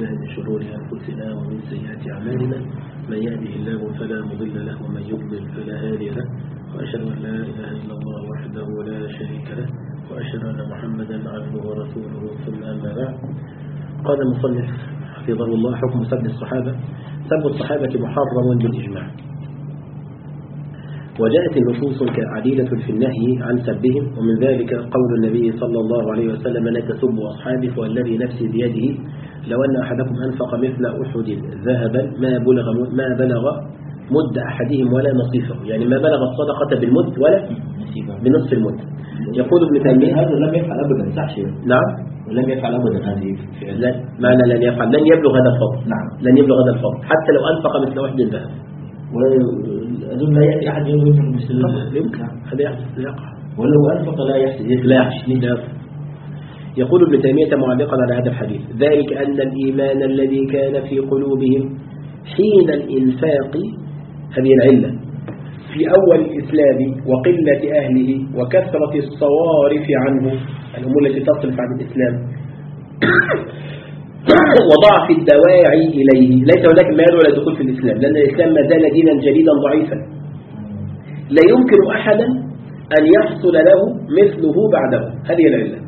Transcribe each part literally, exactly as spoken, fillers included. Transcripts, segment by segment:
بالله من شرور أنفسنا ومن سيئات أعمالنا من يهده الله فلا مضل له ومن يضلل فلا هادي له وأشهد أن لا إله إلا الله وحده لا شريك له وأشهد أن محمدا عبده ورسوله ثم أما بعد. قال المصنف حفظه الله: حكم سب الصحابة. سب الصحابة محرم بالإجماع، وجاءت النصوص عديدة في النهي عن سبهم، ومن ذلك قول النبي صلى الله عليه وسلم: لا تسبوا أصحابي فوالذي نفسي بيده لو أن أحدكم أنفق مثل أحد ذهبا ما بلغ ما بلغ مد أحدهم ولا نصيفه، يعني ما بلغ الصدقة بالمد ولا بنصف المد. يقول ابن تيمية: هذا لم يفعل أبدا، صح شيء؟ نعم، ولم يفعل أبدا هذه لا معنى لن يفعل، لن يبلغ هذا الفضل. نعم، لن يبلغ هذا الفضل حتى لو أنفق مثل أحد ذهب. وأظن لا يأتي أحد يوم مثل يمكن هذا يحدث يقع، ولو أنفق لا يحدث لا يحدث. يقول ابن تيمية معلقا على هذا الحديث: ذلك أن الإيمان الذي كان في قلوبهم حين الإنفاق، هذه العلة، في أول الإسلام وقلة أهله وكثرة الصوارف عنه، الأمور التي تصرف عن الإسلام، وضعف الدواعي إليه، ليس هناك ما يدعو إلى الدخول في الإسلام، لأن الإسلام ما زال دينا جديدا ضعيفا لا يمكن أحدا أن يحصل له مثله بعده. هذه العلة،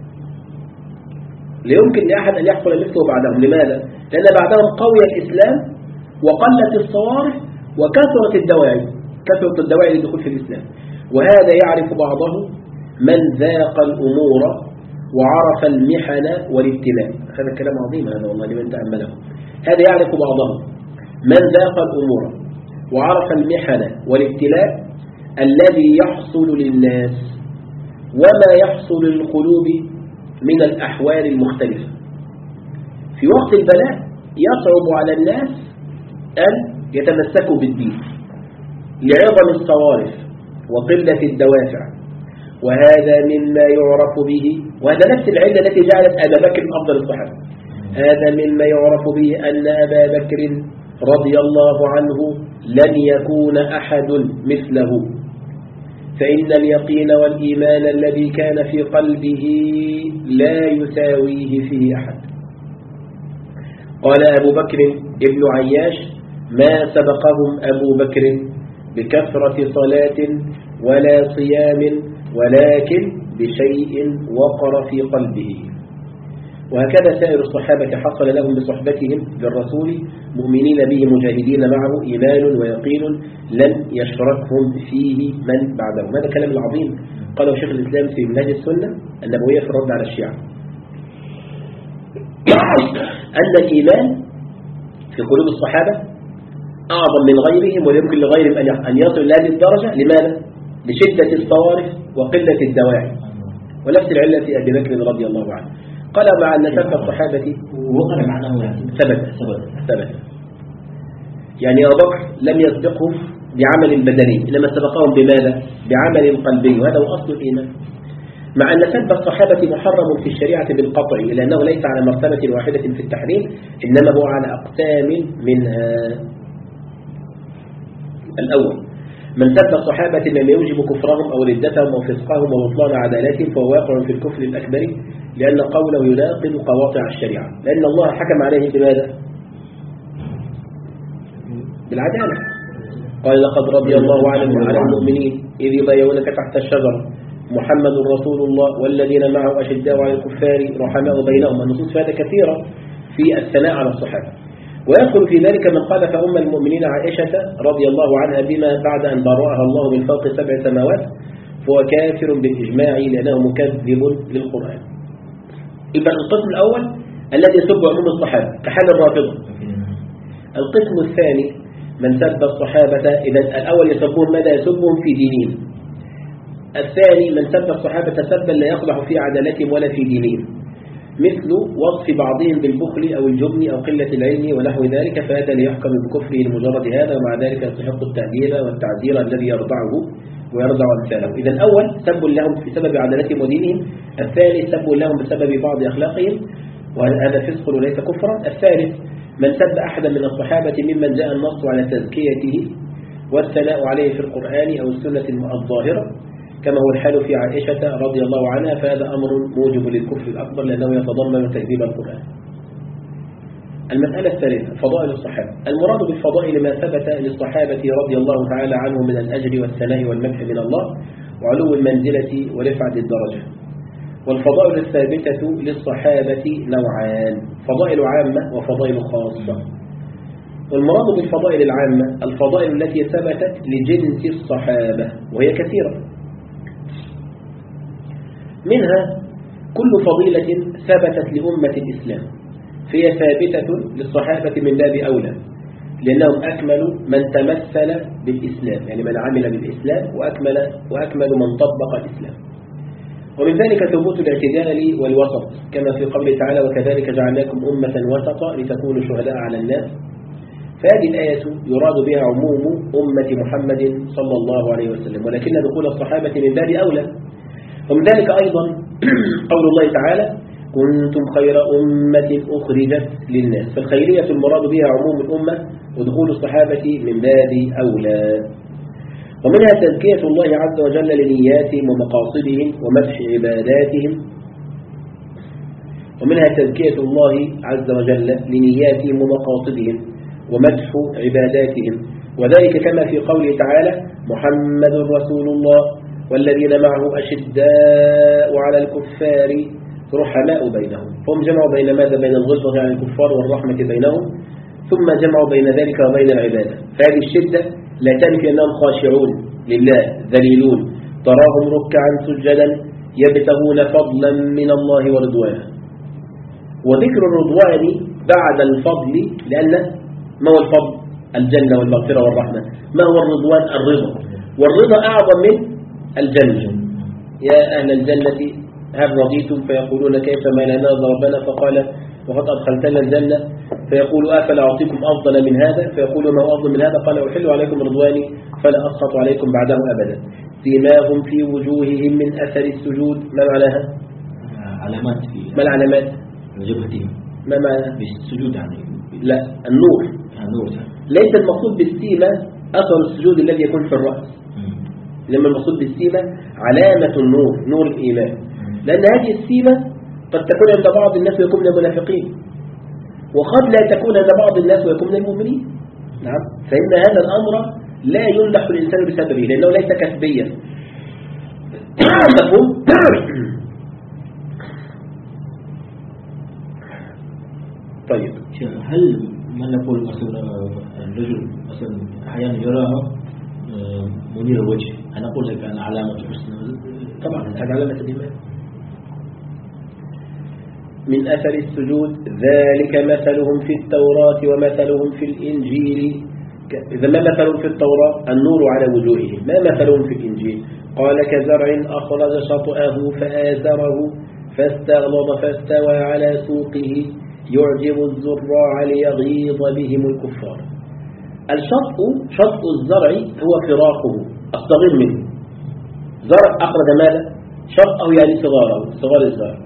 لا يمكن لأحد أن يحصل مثله بعدهم. لماذا؟ لأن بعدهم قوي الإسلام وقلت الصوارف وكثرة الدواعي، كثرة الدواعي للدخول في الإسلام. وهذا يعرف بعضه من ذاق الأمور وعرف المحن والابتلاء. هذا كلام عظيم هذا والله لمن تأمله. هذا يعرف بعضه من ذاق الأمور وعرف المحن والابتلاء الذي يحصل للناس وما يحصل للقلوب من الأحوال المختلفة. في وقت البلاء يصعب على الناس أن يتمسكوا بالدين لعظم الصوارف وقلة الدوافع، وهذا مما يعرف به، وهذا نفس العلة التي جعلت أبا بكر أفضل الصحابة. هذا مما يعرف به أن أبا بكر رضي الله عنه لن يكون أحد مثله، فإن اليقين والإيمان الذي كان في قلبه لا يساويه فيه أحد. قال أبو بكر ابن عياش: ما سبقهم أبو بكر بكثرة صلاة ولا صيام، ولكن بشيء وقر في قلبه. وهكذا سائر الصحابة حصل لهم بصحبتهم للرسول مؤمنين به مجاهدين معه إيمان ويقين لن يشركهم فيه من بعدهم. هذا كلام العظيم قاله شيخ الإسلام في منهج السنة النبوية في الرد على الشيعة، أن الإيمان في قلوب الصحابة أعظم من غيرهم، ويمكن لغيرهم أن يصل إلى هذه الدرجة. لماذا؟ لشدة الصوارف وقلة الدواعي، ونفس العلة في أبي بكر رضي الله عنه. قال مع أن سب الصحابة وقع معناه يعني ثبت ثبت يعني أبو بكر لم يسبقهم بعمل بدني، إنما سبقهم بماذا؟ بعمل قلبي، وهذا هو أصل الإيمان. مع أن سب الصحابة محرم في الشريعة بالقطع، إلا أنه ليس على مرتبة واحدة في التحريم، إنما هو على أقسام منها. الأول: من سب الصحابة مما يوجب كفرهم أو ردتهم أو فسقهم وبطلان عدالتهم فهو واقع في الكفر الأكبر، لأن قوله يناقض قواطع الشريعة، لأن الله حكم عليه بماذا؟ بالعدالة. قال: لقد رضي الله عنهم وعلى المؤمنين إذ يبايعونك تحت الشجرة محمد رسول الله والذين معه أشداء على الكفار رحماء بينهم. النصوص في هذا كثيرة في الثناء على الصحابة. ويدخل في ذلك من قال فأم المؤمنين عائشة رضي الله عنها بما بعد أن برأها الله من فوق سبع سماوات فهو كافر بالإجماع لأنه مكذب للقرآن. يبقى القسم الأول الذي يسب عموم الصحابة كحال الرافضة. القسم الثاني من سب الصحابة، إذا الأول يسبون ماذا؟ يسبهم في دينهم. الثاني من سب الصحابة سبا لا يقبح في عدالتهم ولا في دينهم، مثل وصف بعضهم بالبخل أو الجبن أو قلة العلم ونحو ذلك، فهذا ليحكم بكفره لمجرد هذا، ومع ذلك يستحق التعذير والتعذير الذي يرضعه ويرضع أمثاله. إذا الأول سب لهم بسبب عدالتهم ودينهم، الثاني سب لهم بسبب بعض أخلاقهم وهذا فسق وليس كفرا. الثالث من سب أحدا من الصحابة ممن جاء النص على تزكيته والثناء عليه في القرآن أو السنة الظاهرة، كما هو الحال في عائشة رضي الله عنها، فهذا أمر موجب للكفر الأكبر لأنه يتضمن تكذيب القرآن. المسألة الثالثة فضائل الصحابة. المراد بالفضائل ما ثبت للصحابة رضي الله تعالى عنهم من الأجر والثناء والمدح من الله وعلو المنزلة ورفعة الدرجة. والفضائل الثابتة للصحابة نوعان: فضائل عامة وفضائل خاصة. والمراد بالفضائل العامة الفضائل التي ثبتت لجنس الصحابة وهي كثيرة، منها كل فضيلة ثبتت لأمة الإسلام فهي ثابتة للصحابة من باب أولى، لأنهم أكملوا من تمثل بالإسلام، يعني من عمل بالإسلام وأكمل, وأكمل من طبق الإسلام. ومن ذلك ثبوت الاعتدال والوسط كما في قوله تعالى: وكذلك جعلناكم أمة وسطا لتكونوا شهداء على الناس. فهذه الآية يراد بها عموم أمة محمد صلى الله عليه وسلم، ولكن دخول الصحابة من باب أولى. ومن ذلك أيضا قول الله تعالى: كنتم خير أمة أخرجت للناس. فالخيرية المراد بها عموم الأمة ودخول الصحابة من باب أولى. ومنها تزكية الله عز وجل لنياتهم ومقاصدهم ومدح عباداتهم ومنها تزكية الله عز وجل لنياتهم ومقاصدهم ومدح عباداتهم، وذلك كما في قوله تعالى: محمد رسول الله والذين معه أشداء على الكفار رحماء بينهم. هم جمعوا بين ماذا؟ بين الغلظة على الكفار والرحمة بينهم، ثم جمعوا بين ذلك وبين العبادة. فهذه الشدة لا تنفي أنهم خاشعون لله ذليلون، تراهم ركعا سجدا يبتغون فضلا من الله ورضوانه. وذكر الرضوان بعد الفضل، لأن ما هو الفضل؟ الجنة والمغفرة والرحمة. ما هو الرضوان؟ الرضا، والرضا أعظم من الجنة. يا أهل الجنة هل رضيتم؟ فيقولون كيف ما لنا ربنا، فقال: وقد أدخلتنا الجنة. فيقول: أفلا أعطيكم أفضل من هذا؟ فيقول: ما هو أفضل من هذا؟ قال: أحل عليكم رضواني فلا أسخط عليكم بعده أبدا. سيماهم في وجوههم من أثر السجود. ما معناها؟ علامات في ما العلامات؟ جبهتهم. ما معنى بالسجود يعني؟ لا، النور. النور ليس المقصود بالسيمة أثر السجود الذي يكون في الرأس، لما المقصود بالسيمة علامة النور، نور الإيمان. لأن هذه السيمة قد تكون عند بعض الناس ويكون من المنافقين، وقد لا تكون عند بعض الناس ويكون من المؤمنين. نعم، فإن هذا الأمر لا يمدح الإنسان بسببه، لأنه ليس كسبيا. مفهوم؟ طيب، هل ما نقول مثلا الرجل مثلا أحيانا يراها منير الوجه، أنا أقول لك أنا علامة حسن؟ طبعا هذه علامة الإيمان. من أثر السجود ذلك مثلهم في التوراة ومثلهم في الإنجيل. إذا ما مثلهم في التوراة؟ النور على وجوههم. ما مثلهم في الإنجيل؟ قال: كزرع أخرج شطأه فآزره فاستغلظ فاستوى على سوقه يعجب الزراع ليغيظ بهم الكفار. الشطء، شطء الزرع هو فراقه الصغير منه. زرع أخرج ماذا؟ شطأه يعني صغاره، صغار الزرع.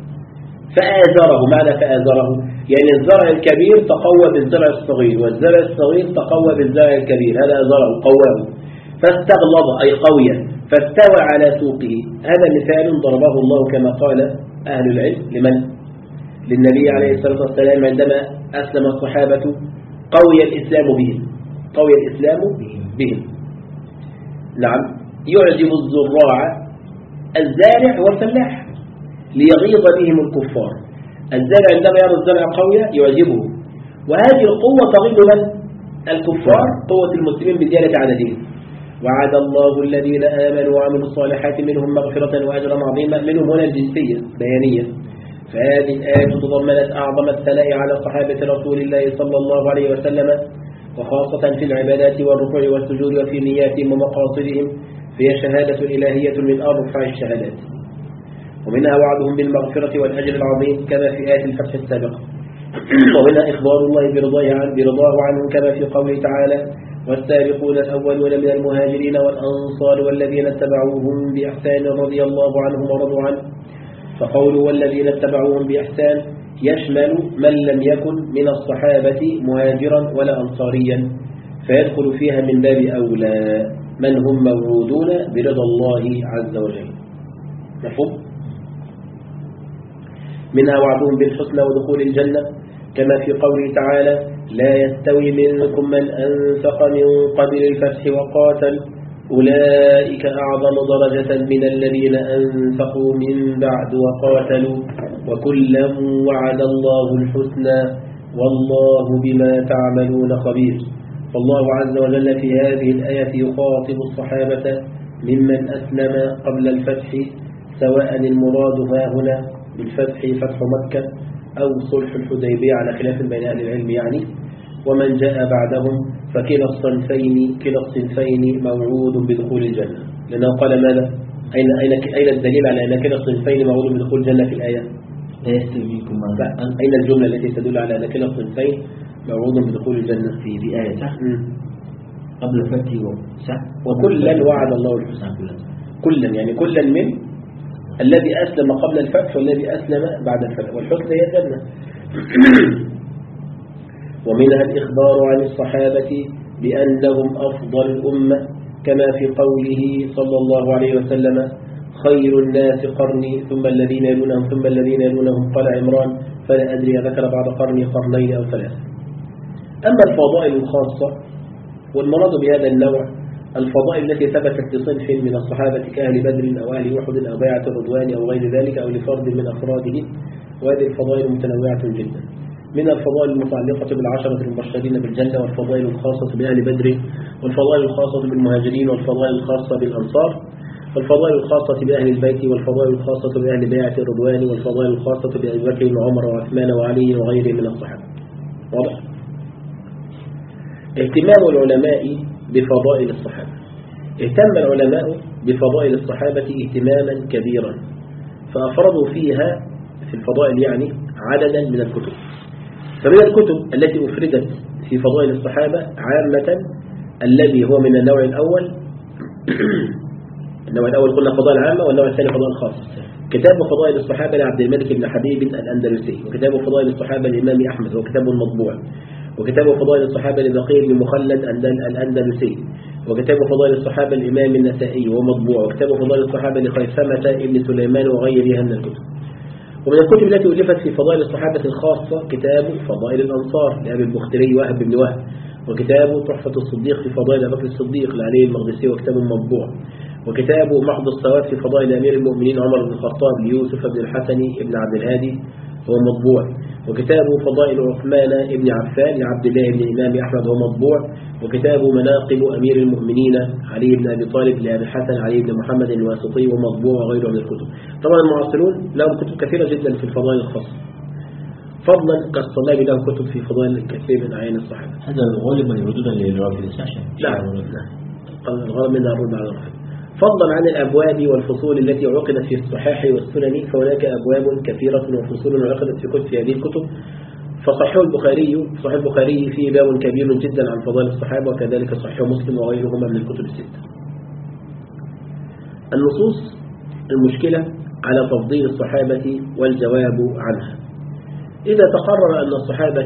فآزره، معنى فآزره يعني الزرع الكبير تقوى بالزرع الصغير، والزرع الصغير تقوى بالزرع الكبير، هذا زرع قواه. فاستغلظ أي قوية، فاستوى على سوقه. هذا مثال ضربه الله كما قال أهل العلم لمن؟ للنبي عليه الصلاة والسلام عندما أسلم الصحابة قوي الإسلام بهم، قوي الإسلام بهم. نعم، يعجب الزراع الزارع والفلاح ليغيظ بهم الكفار. الزارع عندما يرى الزرع قوية يعجبه، وهذه القوة تغيظ من؟ الكفار، قوة المسلمين بزيادة عددهم. وعد الله الذين آمنوا وعملوا الصالحات منهم مغفرة وأجرا عظيما. منهم هنا الجنسية بيانية. فهذه الآية تضمنت أعظم الثناء على صحابة رسول الله صلى الله عليه وسلم، وخاصة في العبادات والركوع والسجود وفي نياتهم ومقاصدهم، فهي شهادة إلهية من أرفع الشهادات. ومنها وعدهم بالمغفرة والأجر العظيم كما في آية الفتح السابقة. ومنها إخبار الله برضاه عنه برضاه عنه كما في قوله تعالى: والسابقون الأولون من المهاجرين والأنصار والذين اتبعوهم بإحسان رضي الله عنهم ورضوا عنه. فقوله والذين اتبعوهم بإحسان يشمل من لم يكن من الصحابة مهاجرا ولا أنصاريا، فيدخل فيها من باب أولى من هم موعودون برضا الله عز وجل. مفهوم؟ منها وعدهم بالحسنى ودخول الجنة كما في قوله تعالى لا يستوي منكم من أنفق من قبل الفتح وقاتل أولئك أعظم درجة من الذين أنفقوا من بعد وقاتلوا وكلا وعد الله الحسنى والله بما تعملون خبير. فالله عز وجل في هذه الآية يخاطب الصحابة ممن أسلم قبل الفتح، سواء المراد ها هنا بالفتح فتح مكة أو صلح الحديبية على خلاف بين أهل العلم يعني، ومن جاء بعدهم، فكلا الصنفين كلا الصنفين موعود بدخول الجنة. لأنه قال ماذا؟ أين أين أين الدليل على أن كلا الصنفين موعود بدخول الجنة في الآية؟ لا يستوي منكم من أين الجملة التي تدل على أن كلا الصنفين موعود بدخول الجنة؟ في في آية صح؟ قبل الفتح صح؟ وكلا وعد الله الحسنى. كلا يعني كلا من الذي أسلم قبل الفتح والذي أسلم بعد الفتح، والحسنى هي الجنة. ومنها الإخبار عن الصحابة بأنهم أفضل الأمة، كما في قوله صلى الله عليه وسلم خير الناس قرني ثم الذين يلونهم ثم الذين يلونهم. قال عمران فلا أدري ذكر بعد قرني قرنين أو ثلاثة. أما الفضائل الخاصة، والمراد بهذا النوع الفضائل التي ثبتت لصنف من الصحابة كأهل بدر أو أهل أحد أو بيعة الرضوان أو غير ذلك أو لفرد من أفراده، وهذه الفضائل متنوعة جدا، من الفضائل المتعلقة بالعشرة المبشرين بالجنة، والفضائل الخاصة بأهل بدر، والفضائل الخاصة بالمهاجرين، والفضائل الخاصة بالأنصار، والفضائل الخاصة بأهل البيت، والفضائل الخاصة بأهل بيعة الرضوان، والفضائل الخاصة بأبي بكر وعمر وعثمان وعلي وغيرهم من الصحابة. واضح؟ اهتمام العلماء بفضائل الصحابة. اهتم العلماء بفضائل الصحابة اهتماما كبيرا، فأفرضوا فيها في الفضائل يعني عددا من الكتب. فمن الكتب التي أفردت في فضائل الصحابة عامة الذي هو من النوع الأول النوع الأول قلنا فضائل عامة، والنوع الثاني فضائل خاصة. كتاب فضائل الصحابة لعبد الملك بن حبيب الأندلسي، وكتاب فضائل الصحابة للإمام أحمد هو كتاب مطبوع، وكتاب فضائل الصحابة لبقي بن مخلد الأندلسي، وكتاب فضائل الصحابة الإمام النسائي وهو مطبوع، وكتاب فضائل الصحابة لخيثمة ابن سليمان وغيرها من الكتب. ومن الكتب التي ألفت في فضائل الصحابة الخاصة كتاب فضائل الأنصار لأبي البختري وهب بن وهب، وكتاب تحفة الصديق في فضائل أبي بكر الصديق لعلي المقدسي وكتاب مطبوع، وكتاب محض الصواب في فضائل أمير المؤمنين عمر بن الخطاب ليوسف بن الحسن بن عبد الهادي هو مطبوع، وكتاب فضائل عثمان بن عفان لعبد الله بن الإمام أحمد هو مطبوع، وكتاب مناقب أمير المؤمنين علي بن أبي طالب لأبي الحسن علي بن محمد الواسطي ومطبوع وغيره من الكتب. طبعا المعاصرون لهم كتب كثيرة جدا في الفضائل الخاصة، فضلا كالصلاب لهم كتب في فضائل كثير من أعيان الصحابة. هذا غالبا يردون للرافض الساشن. لا الغالب منها الرد على الرافض. فضلا عن الأبواب والفصول التي عقدت في الصحاح والسنن، فهناك أبواب كثيرة وفصول عقدت في كتب في هذه الكتب. فصحيح البخاري صحيح البخاري فيه باب كبير جدا عن فضائل الصحابة، وكذلك صحيح مسلم وغيرهما من الكتب الستة. النصوص المشكلة على تفضيل الصحابة والجواب عنها. إذا تقرر أن الصحابة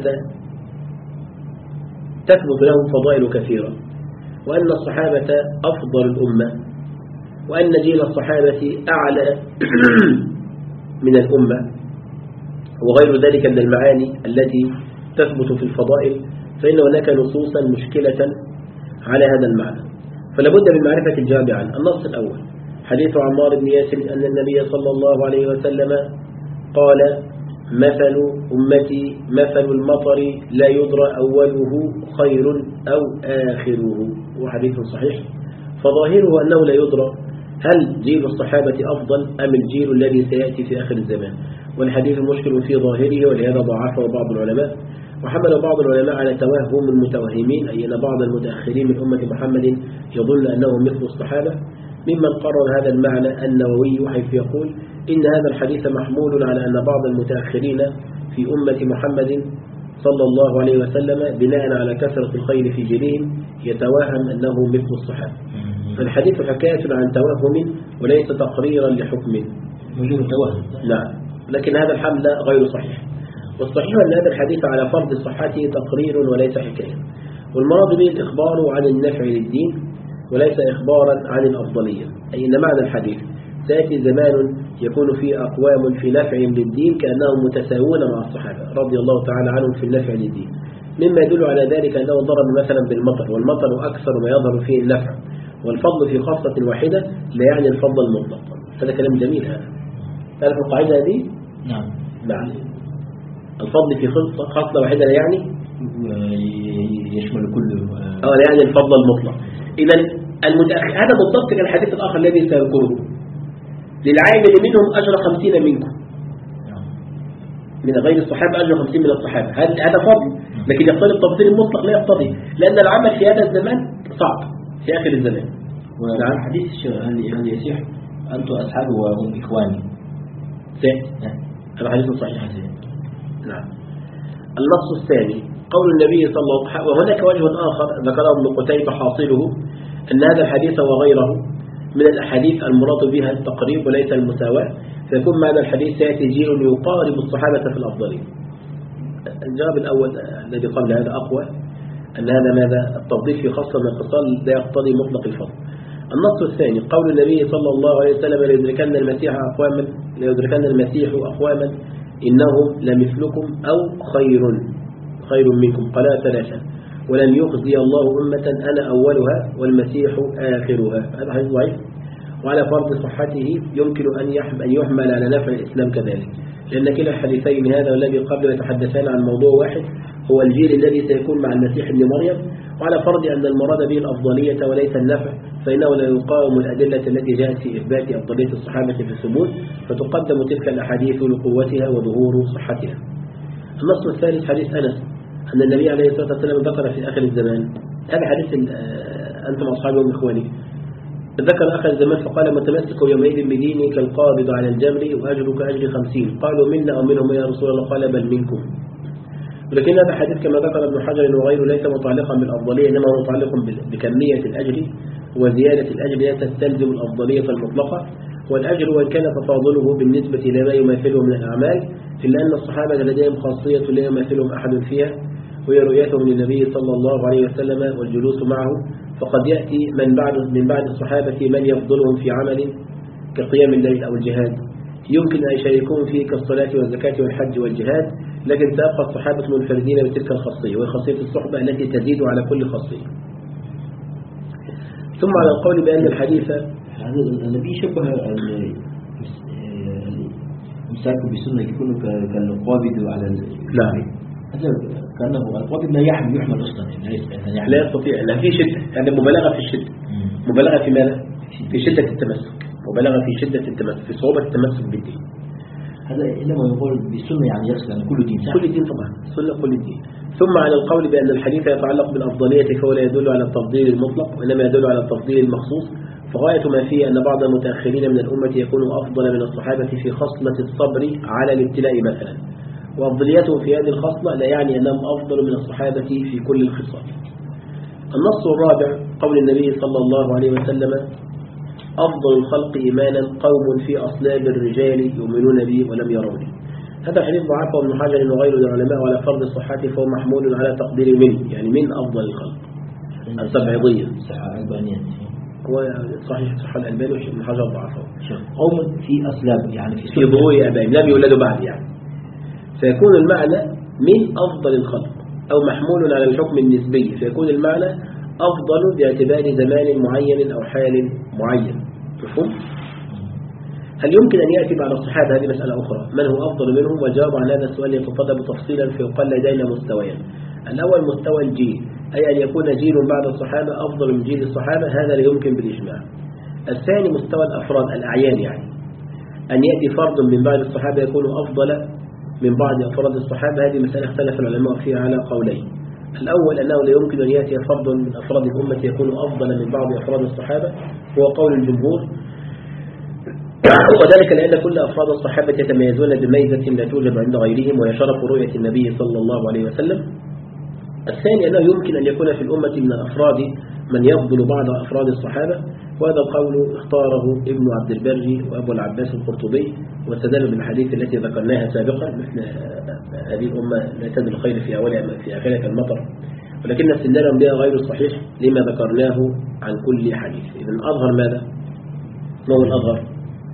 تثبت لهم فضائل كثيرة، وأن الصحابة أفضل الأمة، وأن جيل الصحابة أعلى من الأمة، وغير ذلك من المعاني التي تثبت في الفضائل، فإن هناك نصوصا مشكلة على هذا المعنى، فلا بد من معرفة الجواب عنه. النص الأول حديث عمار بن ياسر أن النبي صلى الله عليه وسلم قال مثل أمتي مثل المطر لا يدرى أوله خير أو آخره، وحديث صحيح. فظاهره أنه لا يدرى هل جيل الصحابة أفضل أم الجيل الذي سيأتي في آخر الزمان، والحديث مشكل في ظاهره، ولهذا ضعفه بعض العلماء، وحمل بعض العلماء على توهم المتوهمين، أي أن بعض المتأخرين من أمة محمد يظن أنهم مثل الصحابة، ممن قرر هذا المعنى النووي حيث يقول إن هذا الحديث محمول على أن بعض المتأخرين في أمة محمد صلى الله عليه وسلم بناء على كثرة الخير في جيلهم يتوهم أنه مثل الصحابة. فالحديث حكاية عن توهم وليس تقريرا لحكم. وجود توهم. نعم، لكن هذا الحمل غير صحيح. والصحيح أن هذا الحديث على فرض صحته تقرير وليس حكاية، والمراد به الإخبار عن النفع للدين وليس إخبارا عن الأفضلية، أي أن معنى الحديث سيأتي زمان يكون فيه أقوام في نفعهم للدين كأنهم متساوون مع الصحابة رضي الله تعالى عنهم في النفع للدين، مما يدل على ذلك أنه ضرب مثلا بالمطر، والمطر أكثر ما يظهر فيه النفع، والفضل في خاصة واحدة لا يعني الفضل المطلق. هذا كلام جميل. هذا تعرف القاعدة هذه؟ نعم. نعم. الفضل في خاصة خاصة واحدة لا يعني يشمل كل اه لا يعني الفضل المطلق. إذا المتأخر هذا بالضبط كالحديث الآخر الذي سيذكره، للعامل منهم أجر خمسين منكم، من غير الصحابة أجر خمسين من الصحابة. هذا فضل، لكن يقتضي التفضيل المطلق لا يقتضي، لأن العمل في هذا الزمان صعب في آخر الزمان. نعم. حديث هل يصح أنتم أصحابه وهم إخواني؟ صحيح. هذا حديث صحيح. نعم. النص الثاني قول النبي صلى الله عليه وسلم، وهناك وجه آخر ذكره ابن قتيبة حاصله أن هذا الحديث وغيره من الأحاديث المراد بها التقريب وليس المساواة، فيكون معنى الحديث سيأتي جيل يقارب الصحابة في الأفضلية. الجواب الأول الذي قبل هذا أقوى، أن هذا ماذا التفضيل في خاصة من الاتصال لا يقتضي مطلق الفضل. النص الثاني قول النبي صلى الله عليه وسلم ليدركن المسيح أقواما ليدركن المسيح أقواما إنهم لمثلكم أو خير خير منكم قال ثلاثة، ولن يخزي الله أمة أنا أولها والمسيح آخرها. هذا حديث ضعيف، وعلى فرض صحته يمكن أن يحمل على نفع الإسلام كذلك، لأن كلا الحديثين هذا والذي قبل يتحدثان عن موضوع واحد هو الجيل الذي سيكون مع المسيح ابن مريم، وعلى فرض أن المراد به الأفضلية وليس النفع فإنه لا يقاوم الأدلة التي جاءت في إثبات أفضلية الصحابة في الثبوت، فتقدم تلك الأحاديث لقوتها وظهور صحتها. النص الثالث حديث أنس أن النبي عليه الصلاة والسلام ذكر في آخر الزمان، هذا حديث أنتم أصحابي وإخواني، ذكر آخر الزمان فقال متمسك يومئذ بديني كالقابض على الجمر وأجرك أجر خمسين، قالوا منا أو منهم يا رسول الله قال بل منكم. ولكن هذا حديث كما ذكر ابن حجر وغيره ليس متعلقا بالأفضلية، إنما هو متعلق بكمية الأجر، وزيادة الأجر لا تستلزم الأفضلية المطلقة، والأجر وإن كان تفاضله بالنسبة إلى ما يماثله من الأعمال إلا أن الصحابة لديهم خاصية لا يماثلهم أحد فيها، وهي رؤيتهم للنبي صلى الله عليه وسلم والجلوس معه، فقد يأتي من بعد من بعد الصحابة من يفضلهم في عمل كقيام الليل أو الجهاد يمكن أن يشاركون فيه كالصلاة والزكاة والحج والجهاد، لكن سيبقى الصحابة منفردين بتلك الخاصية، وهي خاصية الصحبة التي تزيد على كل خاصية. ثم على القول بأن الحديث هذا النبي شبه الإمساك بسنة يكون كالقابض على لا هذا كأنه القابض لا يحمل يحمل أصلا يعني لا يستطيع، لا في شدة، يعني مبالغة في الشدة. مبالغة في ماذا؟ في شدة التمسك، مبالغة في شدة التمسك، في صعوبة التمسك بالدين. هذا إنما يقول بالسنة يعني يقصد أن كل دين كل دين طبعا سنة كل دين. ثم على القول بأن الحديث يتعلق بالأفضلية فهو لا يدل على التفضيل المطلق وإنما يدل على التفضيل المخصوص، فغاية ما فيه أن بعض المتأخرين من الأمة يكونوا أفضل من الصحابة في خصلة الصبر على الابتلاء مثلا، وأفضليتهم في هذه الخصلة لا يعني أنهم أفضل من الصحابة في كل الخصال. النص الرابع قول النبي صلى الله عليه وسلم أفضل الخلق إيمانا قوم في أصلاب الرجال يؤمنون بي ولم يروني. هذا الحديث ضعفه ابن حجر وغيره من العلماء على فرض صحته، فهو محمول على تقدير منه، يعني من أفضل الخلق السبعيضية صحة الألبانية هو صحيح صحة الألباني وابن حجر ضعفه. قوم في أصلاب يعني في, في ظهور أبائهم لم يولدوا بعد، يعني فيكون المعنى من أفضل الخلق أو محمول على الحكم النسبي، فيكون المعنى أفضل باعتبار زمان معين أو حال معين. مفهوم؟ هل يمكن أن يأتي بعد الصحابة؟ هذه مسألة أخرى، من هو أفضل منهم؟ والجواب عن هذا السؤال يتطلب تفصيلا فيقال لدينا مستويين. الأول مستوى الجيل، أي أن يكون جيل بعد الصحابة أفضل من جيل الصحابة، هذا لا يمكن بالإجماع. الثاني مستوى الأفراد الأعيان، يعني أن يأتي فرد من بعد الصحابة يكون أفضل من بعض أفراد الصحابة، هذه مسألة اختلف العلماء فيها على قولين. الأول أنه لا يمكن أن يأتي فرد من أفراد الأمة يكون أفضل من بعض أفراد الصحابة، هو قول الجمهور، وذلك لأن كل أفراد الصحابة يتميزون بميزة لا توجد عند غيرهم، وهي شرف رؤية النبي صلى الله عليه وسلم. الثاني أنه يمكن أن يكون في الأمة من الأفراد من يفضل بعض أفراد الصحابة، وهذا القول اختاره ابن عبد البر وأبو العباس القرطبي، واستدل بالحديث التي ذكرناها سابقا، مثل هذه الأمة لا تزل الخير في أولها في آخرها كالمطر، ولكن استدلالهم بها غير الصحيح لما ذكرناه عن كل حديث. إذن أظهر ماذا؟ ما هو الأظهر؟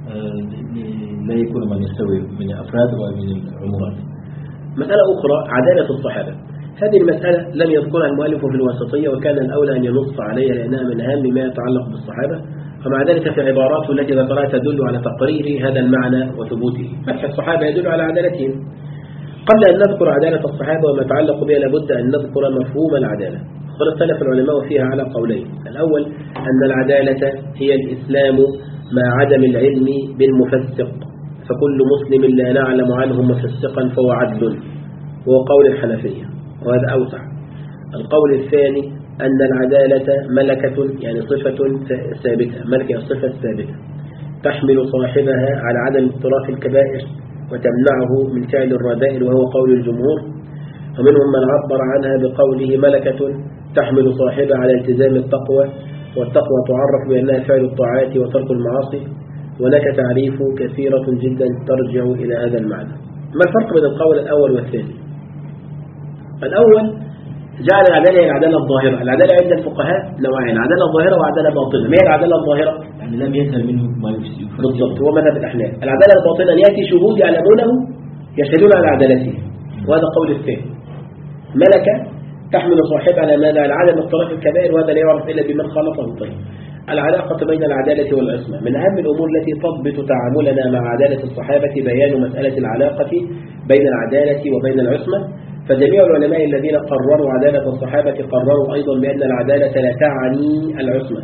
لا يكون من يستوي من أفراد ومن العمومات. مسألة أخرى عدالة الصحابة. هذه المسألة لم يذكرها المؤلف في الواسطية، وكان الأولى أن ينص عليها لأنها من أهم ما يتعلق بالصحابة، ومع ذلك في عباراته التي ذكرها تدل على تقرير هذا المعنى وثبوته. فتح الصحابة يدل على عدالتهم. قبل أن نذكر عدالة الصحابة وما يتعلق بها لابد أن نذكر مفهوم العدالة. اختلف العلماء فيها على قولين. الأول أن العدالة هي الإسلام مع عدم العلم بالمفسق، فكل مسلم لا نعلم عنه مفسقا فهو عدل، وهو قول الحنفية، وهذا أوسع. القول الثاني أن العدالة ملكة، يعني صفة ثابتة، ملكة الصفة الثابتة تحمل صاحبها على عدم اقتراف الكبائر وتمنعه من فعل الرذائل، وهو قول الجمهور. ومنهم من عبر عنها بقوله ملكة تحمل صاحبها على التزام التقوى، والتقوى تعرف بأنها فعل الطاعات وترك المعاصي، ولك تعريف كثيرة جدا ترجع إلى هذا المعنى. ما الفرق بين القول الأول والثاني؟ الأول جعل العدالة هي العدالة الظاهرة. العدالة عند الفقهاء نوعين، عدالة ظاهرة وعدالة باطنة. ما هي العدالة الظاهرة؟ يعني لم يسأل منه ما يفسد. بالضبط، هو مذهب الأحناف. العدالة الباطنة أن يأتي شهود يعلمونه يشهدون على عدالته، وهذا قول الثاني. ملكة تحمل صاحبها على ماذا؟ على عدم اقتراف الكبائر، وهذا لا يعرف إلا بمن خالطه. طيب، العلاقة بين العدالة والعصمة من أهم الأمور التي تضبط تعاملنا مع عدالة الصحابة بيان مسألة العلاقة بين العدالة وبين العصمة. فجميع العلماء الذين قرروا عدالة الصحابة قرروا أيضا بأن العدالة لا تعني العصمة.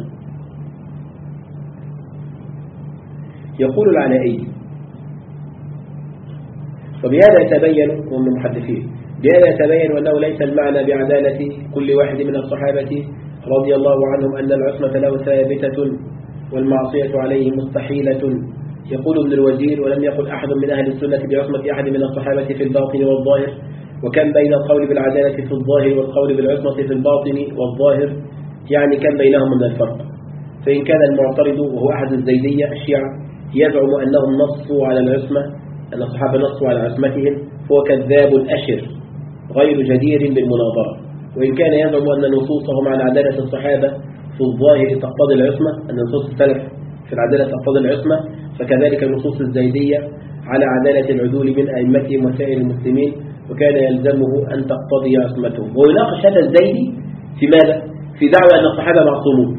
يقول العلائي، وبهذا يتبين ومن المحدثين بهذا يتبين أنه ليس المعنى بعدالة كل واحد من الصحابة رضي الله عنهم أن العصمة له ثابتة والمعصية عليه مستحيلة. يقول ابن الوزير: ولم يقل أحد من أهل السنة بعصمة أحد من الصحابة في الباطن والظاهر، وكم بين القول بالعدالة في الظاهر والقول بالعصمة في الباطن والظاهر، يعني كم بينهم من الفرق. فإن كان المعترض وهو أحد الزيدية الشيعة يزعم أنهم نصوا على العصمة، أن الصحابة نصوا على عصمتهم، فهو كذاب أشر غير جدير بالمناظرة. وإن كان يزعم أن نصوصهم على عدالة الصحابة في الظاهر تقتضي العصمة، أن نصوص السلف في العدالة تقتضي العصمة، فكذلك نصوص الزيدية على عدالة العدول من أئمتهم وسائر المسلمين، وكان يلزمه أن تقتضي عصمتهم. ويناقش هذا الزيدي في ماذا؟ في دعوة أن الصحابة معصومون.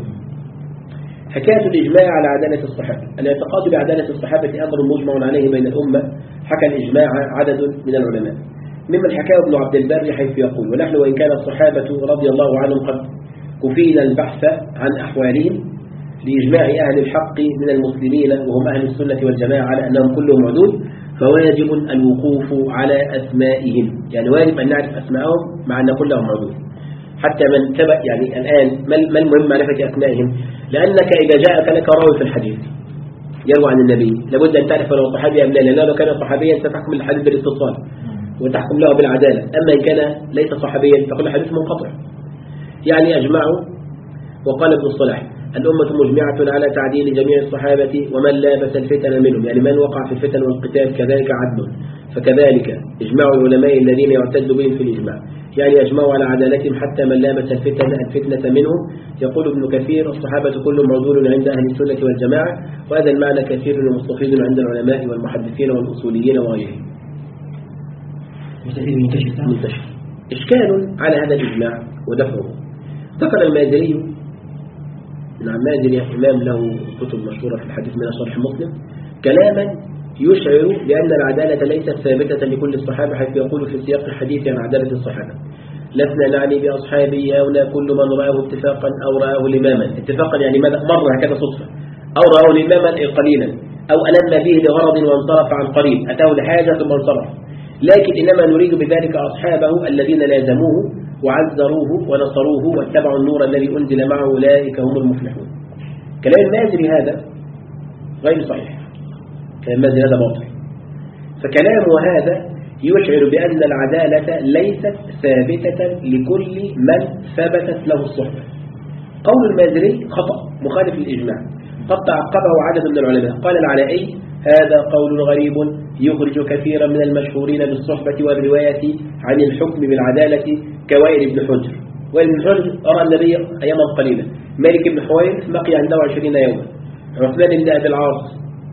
حكاية الإجماع على عدالة الصحابة. الاعتقاد بعدالة الصحابة أمر مجمع عليه بين الأمة، حكى الإجماع عدد من العلماء، ممن حكاه ابن عبد البر حيث يقول: ونحن وإن كان الصحابة رضي الله عنهم قد كفينا البحث عن أحوالهم لإجماع أهل الحق من المسلمين وهم أهل السنة والجماعة على أنهم كلهم عدول، فواجب الوقوف على أسمائهم، يعني واجب أن نعرف أسمائهم مع أن كلهم عدول. حتى من تبع يعني الآن ما المهم معرفة أسمائهم؟ لأنك إذا جاءك لك راوي في الحديث يروى عن النبي لابد أن تعرف لو صحابي أم لا، لأنه لو كان صحابيا ستحكم الحديث بالاتصال وتحكم له بالعدالة، أما إن كان ليس صحابيا فكل حديث منقطع. يعني أجمعوا. وقال ابن الصلاح: الأمة مجمعة على تعديل جميع الصحابة ومن لابس الفتن منهم، يعني من وقع في الفتن والقتال كذلك عدل. فكذلك إجماع العلماء الذين يعتد بهم في الإجماع، يعني يجمعوا على عدالتهم حتى من لابس الفتنة الفتنة منهم. يقول ابن كثير: الصحابة كلهم معدول عند أهل السنة والجماعة، وهذا المعنى كثير ومستفيد عند العلماء والمحدثين والأصوليين وغيرهم. منتشر. إشكال على هذا الإجماع ودفعه. ذكر المازري، نعم المازري إمام له كتب مشهورة في الحديث من شرح مسلم، كلاما يشعر بأن العدالة ليست ثابتة لكل الصحابة، حيث يقول في سياق الحديث عن عدالة الصحابة: لسنا نعني بأصحابي هؤلاء كل من رآه اتفاقا أو رآه لماما. اتفاقا يعني ماذا؟ مرة هكذا صدفة، أو رآه لماما قليلا، أو ألم به لغرض وانصرف عن قريب، أتاه لحاجة ثم انصرف. لكن إنما نريد بذلك أصحابه الذين لازموه وعزروه ونصروه واتبعوا النور الذي أنزل معه، أولئك هم المفلحون. كلام المازري هذا غير صحيح، كلام المازري هذا باطل. فكلامه هذا يشعر بأن العدالة ليست ثابتة لكل من ثبتت له الصحبة. قول المازري خطأ مخالف للإجماع، قد تعقبه عدد من العلماء. قال العلائي: هذا قول غريب يخرج كثيرا من المشهورين بالصحبة والرواية عن الحكم بالعدالة كوائل بن حجر. وائل بن حجر أرى النبي أياما قليلة، مالك بن حويرث بقي عنده عشرين يوما، عثمان بن أبي العاص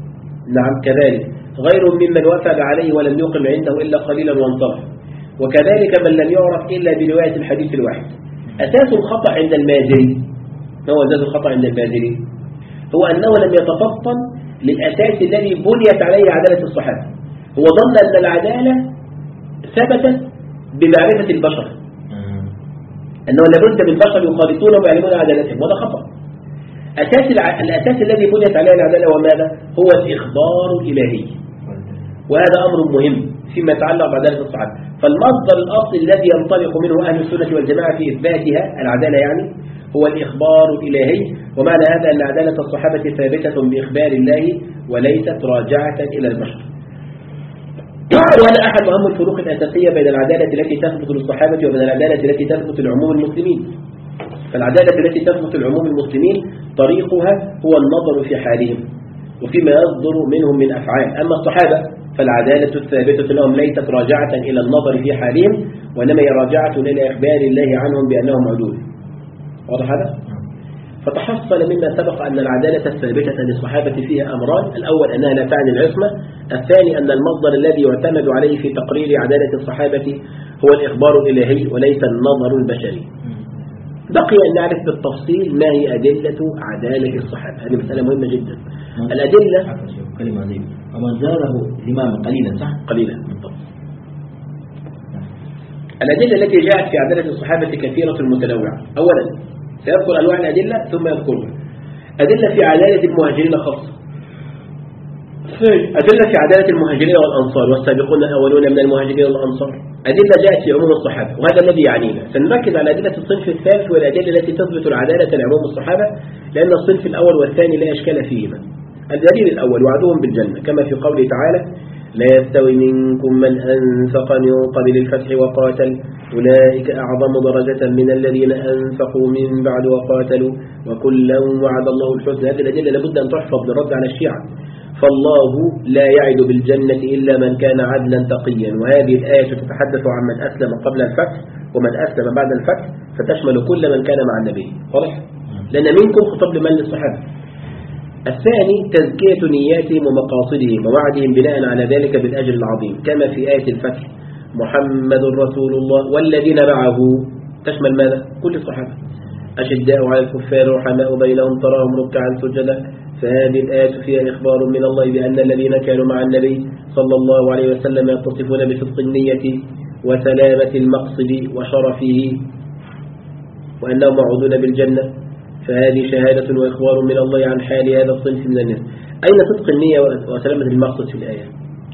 نعم كذلك غير ممن وافق عليه ولم يقم عنده إلا قليلا وانصرف، وكذلك من لم يعرف إلا برواية الحديث الواحد. أساس الخطأ عند المازري، ما هو أساس الخطأ عند المازري؟ هو أنه لم يتفطن للأساس الذي بنيت عليه عدالة الصحابة. هو ظن أن العدالة ثبتت بمعرفة البشر، أنه لابد من بشر يخالطون ويعلمون عدالتهم، وهذا خطأ. أساس الع... الأساس الذي بنيت عليه العدالة وماذا؟ هو الإخبار الإلهي، وهذا أمر مهم فيما يتعلق بعدالة الصحابة. فالمصدر الأصلي الذي ينطلق منه أهل السنة والجماعة في إثباتها العدالة يعني هو الإخبار الإلهي، ومعنى هذا أن عدالة الصحابة ثابتة بإخبار الله وليست راجعة إلى البشر. وهذا أحد أهم الفروق الأساسية بين العدالة التي تثبت للصحابة وبين العدالة التي تثبت لعموم المسلمين. فالعدالة التي تثبت لعموم المسلمين طريقها هو النظر في حالهم وفيما يصدر منهم من أفعال. أما الصحابة فالعدالة الثابتة لهم ليست راجعة إلى النظر في حالهم، وإنما هي راجعة إلى إخبار الله عنهم بأنهم عدول. واضح هذا؟ فتحصل مما سبق أن العدالة الثابتة للصحابة فيها أمران: الأول أنها لا تعني العصمة، الثاني أن المصدر الذي يعتمد عليه في تقرير عدالة الصحابة هو الإخبار الإلهي وليس النظر البشري. بقي أن نعرف بالتفصيل ما هي أدلة عدالة الصحابة. هذه مسألة مهمة جدا. الأدلة كلمة دي ومن زاله الإمام قليلا صح؟ قليلا بالضبط. الأدلة التي جاءت في عدالة الصحابة كثيرة متنوعة. أولا سيذكر أنواع الأدلة ثم يذكرها. أدلة في عدالة المهاجرين خاصة، أدلة في عدالة المهاجرين والأنصار والسابقون الأولون من المهاجرين والأنصار. أدلة جاءت في عموم الصحابة، وهذا الذي يعنينا. سنركز على أدلة الصنف الثالث والأدلة التي تثبت العدالة لعموم الصحابة، لأن الصنف الأول والثاني لا إشكال فيهما. الدليل الأول وعدهم بالجنة كما في قوله تعالى: لا يستوي منكم من أنفق من قبل الفتح وقاتل أولئك أعظم درجة من الذين أنفقوا من بعد وقاتلوا وكلا وعد الله الحسنى. هذه الأدلة لابد أن تحفظ للرد على الشيعة. فالله لا يعد بالجنة إلا من كان عدلا تقيا. وهذه الآية تتحدث عن من أسلم قبل الفتح ومن أسلم بعد الفتح، فتشمل كل من كان مع النبي. واضح؟ لأن منكم خطاب لمن للصحابة. الثاني تزكية نياتهم ومقاصدهم ووعدهم بناء على ذلك بالأجر العظيم، كما في آية الفتح: محمد رسول الله والذين معه، تشمل ماذا؟ كل الصحابة. أشداء على الكفار رحماء بينهم تراهم ركعا سجدا. فهذه الآية فيها إخبار من الله بأن الذين كانوا مع النبي صلى الله عليه وسلم يتصفون بصدق النية وسلامة المقصد وشرفه وأنهم موعودون بالجنة. فهذه شهادة وإخبار من الله عن حال هذا الصنف من الناس. أين صدق النية وسلامة المقصد في الآية؟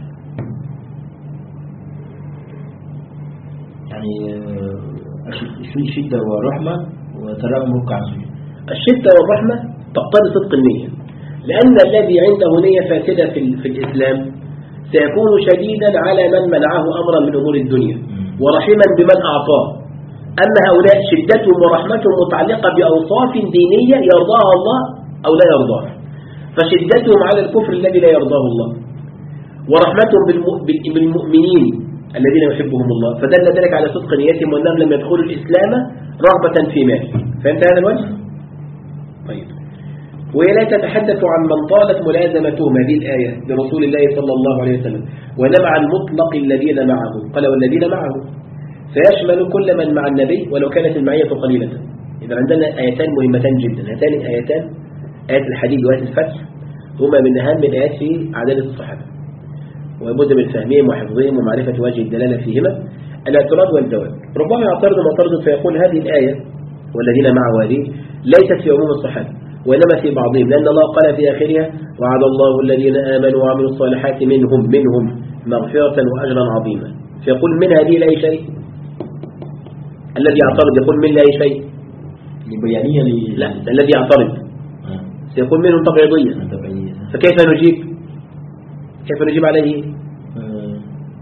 يعني الشدة والرحمة وتراهم ركعا سجدا. الشدة والرحمة تقتضي صدق النية، لأن الذي عنده نية فاسدة في, في الإسلام سيكون شديدا على من منعه أمرا من أمور الدنيا ورحما بمن أعطاه. أما هؤلاء شدتهم ورحمتهم متعلقة بأوصاف دينية يرضاها الله أو لا يرضاها، فشدتهم على الكفر الذي لا يرضاه الله، ورحمتهم بالمؤمنين الذين يحبهم الله، فدل ذلك على صدق نيتهم وأنهم لم يدخلوا الإسلام رغبة في مال. فهمت هذا الوجه؟ طيب. وهي لا تتحدث عن من طالت ملازمتهم هذه الآية لرسول الله صلى الله عليه وسلم، وإنما عن مطلق الذين معه. قال والذين معه، فيشمل كل من مع النبي ولو كانت المعية قليلة. إذا عندنا آيتان مهمتان جدا، هاتان آيتان، آية الحديد وآية الفتح، هما من أهم الآيات في عدالة الصحابة، ويبد من فهمهم وحفظهم ومعرفة وجه الدلالة فيهما. الاعتراض والجواب. ربما يعترض معترض فيقول هذه الآية والذين معه هذه ليست في عموم الصحابة وإنما في بعضهم، لأن الله قال في آخرها: وعد الله الذين آمنوا وعملوا الصالحات منهم منهم مغفرة وأجرا عظيما. فيقول من هذه لا شيء. الذي يعترض يقول من لا شيء لبيانية لي... لا، الذي يعترض آه. سيقول منهم تبعيضية. فكيف نجيب كيف نجيب عليه؟ آه.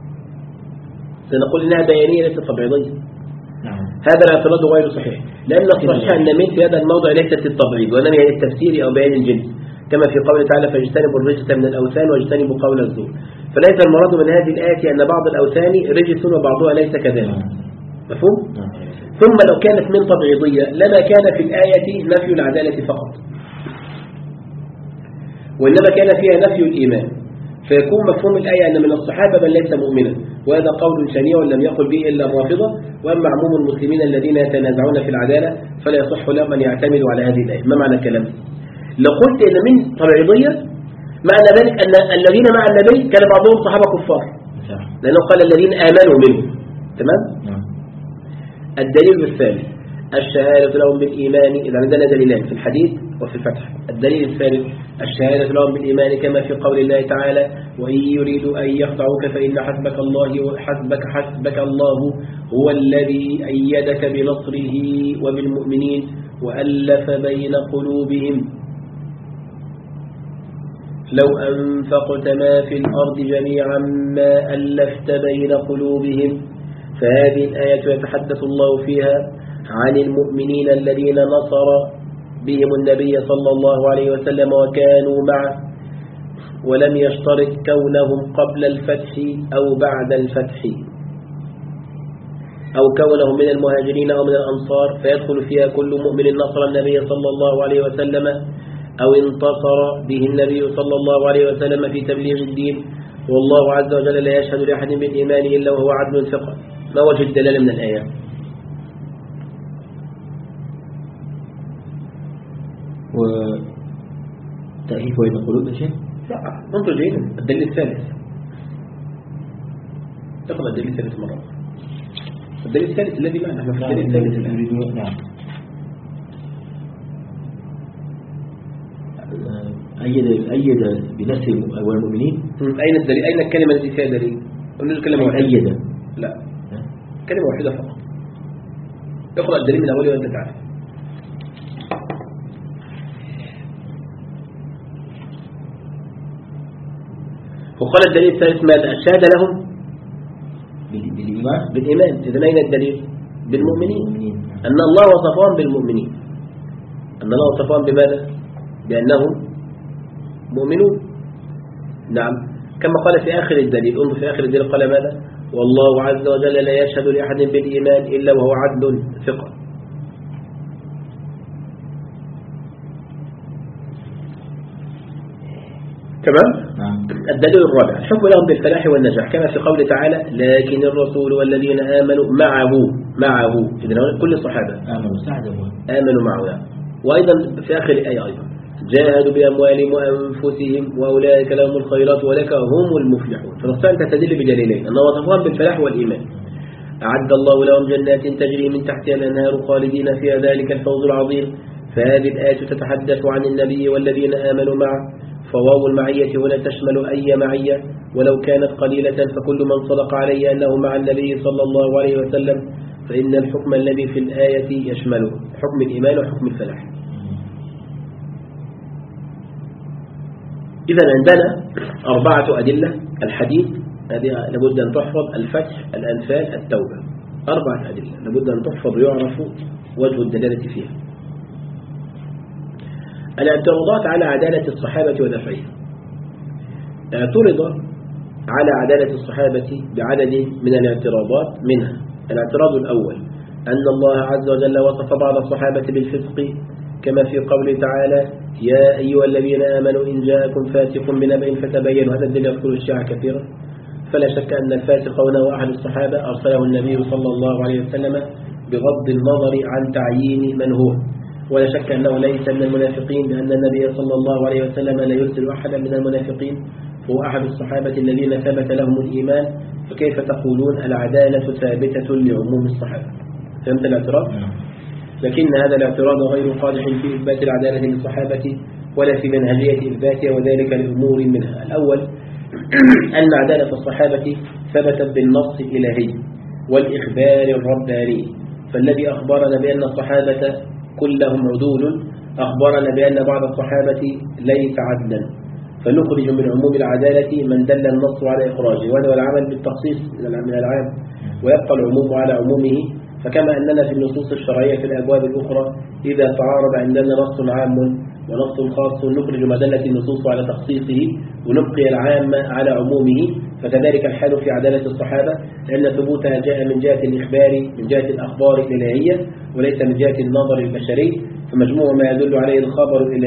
سنقول إنها بيانية ليست تبعيضية. نعم. هذا الاعتراض غير صحيح، لأن الصحيح أن من في هذا الموضع ليست التبعيض وإنما هي التفسير أو بيان الجنس، كما في قوله تعالى: فاجتنبوا الرجس من الأوثان واجتنبوا قول الزور. فليس المراد من هذه الآية أن بعض الأوثان رجس وبعضها ليس كذلك. مفهوم؟ ثم لو كانت من تبعيضية لما كان في الآية نفي العدالة فقط. وإنما كان فيها نفي الإيمان، فيكون مفهوم الآية أن من الصحابة من ليس مؤمنا، وهذا قول شنيع لم يقل به إلا الرافضة. وأما عموم المسلمين الذين يتنازعون في العدالة فلا يصح لهم أن يعتمدوا على هذه الآية. ما معنى الكلام؟ لو قلت إن من تبعيضية معنى ذلك أن الذين مع النبي كان بعضهم صحابة كفار، لأنه قال الذين آمنوا منهم. تمام؟ الدليل الثالث الشهادة لهم بالإيمان، إذا عندنا دليلان في الحديث وفي الفتح. الدليل الثالث الشهادة لهم بالإيمان كما في قول الله تعالى وإن يريدوا أن يخدعوك فإن حسبك الله حسبك حسبك الله هو الذي أيدك بنصره وبالمؤمنين وألف بين قلوبهم لو أنفقت ما في الأرض جميعا ما ألفت بين قلوبهم. فهذه الآية يتحدث الله فيها عن المؤمنين الذين نصر بهم النبي صلى الله عليه وسلم وكانوا معه، ولم يشترط كونهم قبل الفتح أو بعد الفتح أو كونهم من المهاجرين أو من الأنصار، فيدخل فيها كل مؤمن نصر النبي صلى الله عليه وسلم أو انتصر به النبي صلى الله عليه وسلم في تبليغ الدين. والله عز وجل لا يشهد لأحد بالإيمان إلا وهو عدل ثقة. ما وجه الدلالة من الآية؟ وتأهيف بين القلوب شيء؟ لا، انظر جيدا. الدليل الثالث تأخذ الدليل الثالث مرة. الدليل الثالث الذي معنا نحن في الدليل الثالث. نعم. أيد أيد بنفسه والمؤمنين. أين الدليل؟ أين الكلمة التي فيها دليل؟ قلنا كلمة واحدة. أيد. لا، كلمة واحدة فقط. اقرأ الدليل من أوله وأنت تعرف. وقال الدليل الثالث ماذا؟ الشهادة لهم بالإيمان. بالإيمان. إذن أين الدليل؟ بالمؤمنين. أن الله وصفهم بالمؤمنين. أن الله وصفهم بماذا؟ بأنهم مؤمنون. نعم، كما قال في آخر الدليل. انظر في آخر الدليل قال ماذا؟ والله عز وجل لا يشهد لأحد بالإيمان إلا وهو عدل ثقة. تمام؟ الدليل الرابع الحكم لهم بالفلاح والنجاح كما في قول تعالى لكن الرسول والذين آمنوا معه معه كل الصحابة آمنوا آمنوا معه. وأيضا في آخر الآية أيضا جاهدوا بأموالهم وأنفسهم وأولئك لهم الخيرات ولك هم المفلحون. فنستطيع أن تدل بدليلين أنه وصفهم بالفلاح والإيمان. أعد الله لهم جنات تجري من تحتها الأنهار خالدين فيها ذلك الفوز العظيم. فهذه الآية تتحدث عن النبي والذين آمنوا معه، فواو المعية هنا تشمل أي معية ولو كانت قليلة، فكل من صدق عليه أنه مع النبي صلى الله عليه وسلم فإن الحكم الذي في الآية يشمله حكم الإيمان وحكم الفلاح. إذا عندنا أربعة أدلة: الحديث هذه لابد أن تحفظ، الفتح، الأنفال، التوبة. أربعة أدلة لابد أن تحفظ ويعرف وجه الدلالة فيها. الاعتراضات على عدالة الصحابة ودفعها. اعترض على عدالة الصحابة بعدد من الاعتراضات، منها الاعتراض الأول أن الله عز وجل وصف بعض الصحابة بالفسق كما في قوله تعالى يا أيها الذين آمنوا إن جاءكم فاسق بنبأ فتبينوا. هذا الدليل يذكر الشيعة كثيرا. فلا شك أن الفاسق هو أحد الصحابة أرسله النبي صلى الله عليه وسلم بغض النظر عن تعيين من هو، ولا شك أنه ليس من المنافقين لأن النبي صلى الله عليه وسلم لا يرسل أحدا من المنافقين، فهو أحد الصحابة الذين ثبت لهم الإيمان. فكيف تقولون العدالة ثابتة لعموم الصحابة؟ فهمت الاعتراض؟ لكن هذا الاعتراض غير قادح في إثبات العدالة للصحابة ولا في منهجية إثباتها، وذلك لأمور منها. الأول أن عدالة الصحابة ثبتت بالنص الإلهي والإخبار الرباني، فالذي أخبرنا بأن الصحابة كلهم عدول أخبرنا بأن بعض الصحابة ليس عدلا، فنخرج من عموم العدالة من دل النص على إخراجه، وهذا العمل بالتخصيص من العام ويبقى العموم على عمومه. فكما أننا في النصوص الشرعية في الأبواب الأخرى إذا تعارض عندنا نص عام ونص خاص نخرج ما دلت النصوص على تخصيصه ونبقي العام على عمومه، فكذلك الحال في عدالة الصحابة، لأن ثبوتها جاء من جهة الإخبار من جهة الأخبار الإلهية وليس من جهة النظر البشري. فمجموع ما يدل عليه الخبر الإلهي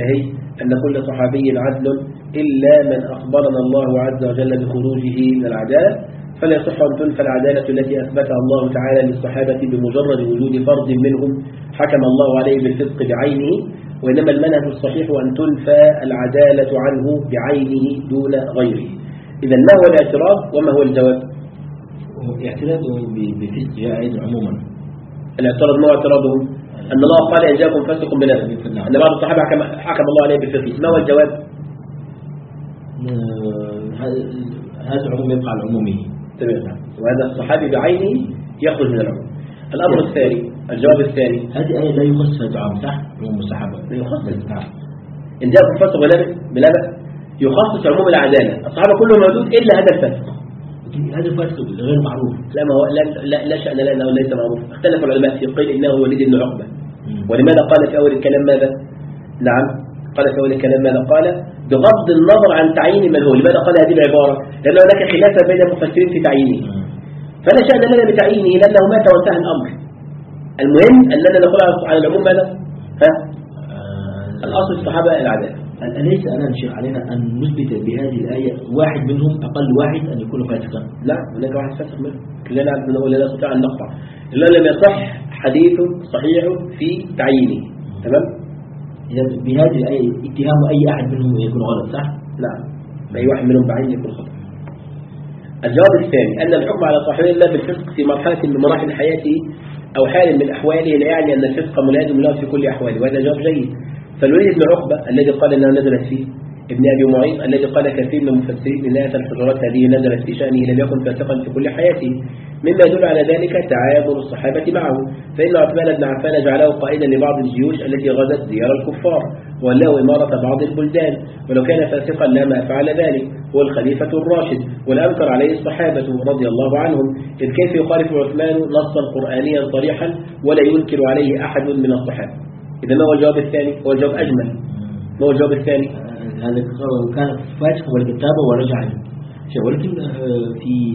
أن كل صحابي عدل إلا من أخبرنا الله عز وجل بخروجه من العدالة، فلا يصح أن تنفى العدالة التي أثبتها الله تعالى للصحابة بمجرد وجود فرد منهم حكم الله عليه بالفسق بعينه، وإنما المنهج الصحيح أن تنفى العدالة عنه بعينه دون غيره. إذا ما هو الاعتراض وما هو الجواب؟ اعتراض بفسق جائز عموما. الاعتراض ما هو اعتراضهم؟ أن الله قال إن جاءكم فاسق بنبأ، أن بعض الصحابة حكم, حكم الله عليه بالفسق. ما هو الجواب؟ هذا العموم يبقى على عمومه. تمام. وهذا الصحابي بعينه يخرج من العموم. الأمر الثاني، الجواب الثاني، هذه آية لا يخص الدعاء صح؟ عموم الصحابة لا يخص. إن جاءكم فاسق بنبأ يخصص عموم العدالة، الصحابة كلهم موجود إلا هذا الفاسق. هذا الفاسق غير معروف. لا ما هو لا لا, لا شأن له أنه ليس معروف. اختلف العلماء في قيل إنه وليد بن عقبة. ولماذا قال في أول الكلام ماذا؟ نعم قال في أول الكلام ماذا؟ قال بغض النظر عن تعيين من هو. لماذا قال هذه العبارة؟ لأن هناك خلاف بين المفسرين في تعيينه، فلا شأن لنا بتعيينه لأنه مات وانتهى الأمر. المهم أننا نقول على العموم ماذا؟ ها؟ الأصل الصحابة العدالة. أليس أنا نشير علينا أن نثبت بهذه الآية واحد منهم أقل واحد أن يكون فاسقا؟ لا هناك واحد فاسق منه لا نعرف منه ولا نستطيع أن نقطع إلا لم يصح حديث صحيح في تعيينه. تمام؟ بهذه الآية اتهام أي أحد منهم يكون غلط صح؟ لا أي واحد منهم بعينه يكون خطأ. الجواب الثاني أن الحكم على صاحب الله بالفسق في مرحلة من مراحل حياته أو حال من أحواله لا يعني أن الفسق ملازم له في كل أحواله، وهذا جواب جيد. فالوليد بن عقبة الذي قال أنها نزلت فيه، ابن أبي معيط الذي قال كثير من المفسرين إن آية الحجرات هذه نزلت في شأنه لم يكن فاسقا في كل حياته، مما يدل على ذلك تعامل الصحابة معه. فإن عثمان بن عفان جعله قائدا لبعض الجيوش التي غزت ديار الكفار وله إمارة بعض البلدان، ولو كان فاسقا لما فعل ذلك، هو الخليفة الراشد والأنكر عليه الصحابة رضي الله عنهم، إذ كيف يخالف عثمان نصا قرآنيا صريحا ولا ينكر عليه أحد من الصحابة. إذا ما هو الجواب الثاني؟ هو الجواب أجمل. ما هو الجواب الثاني؟ هذا كان فاسق والكتابة ورجع شيء، ولكن في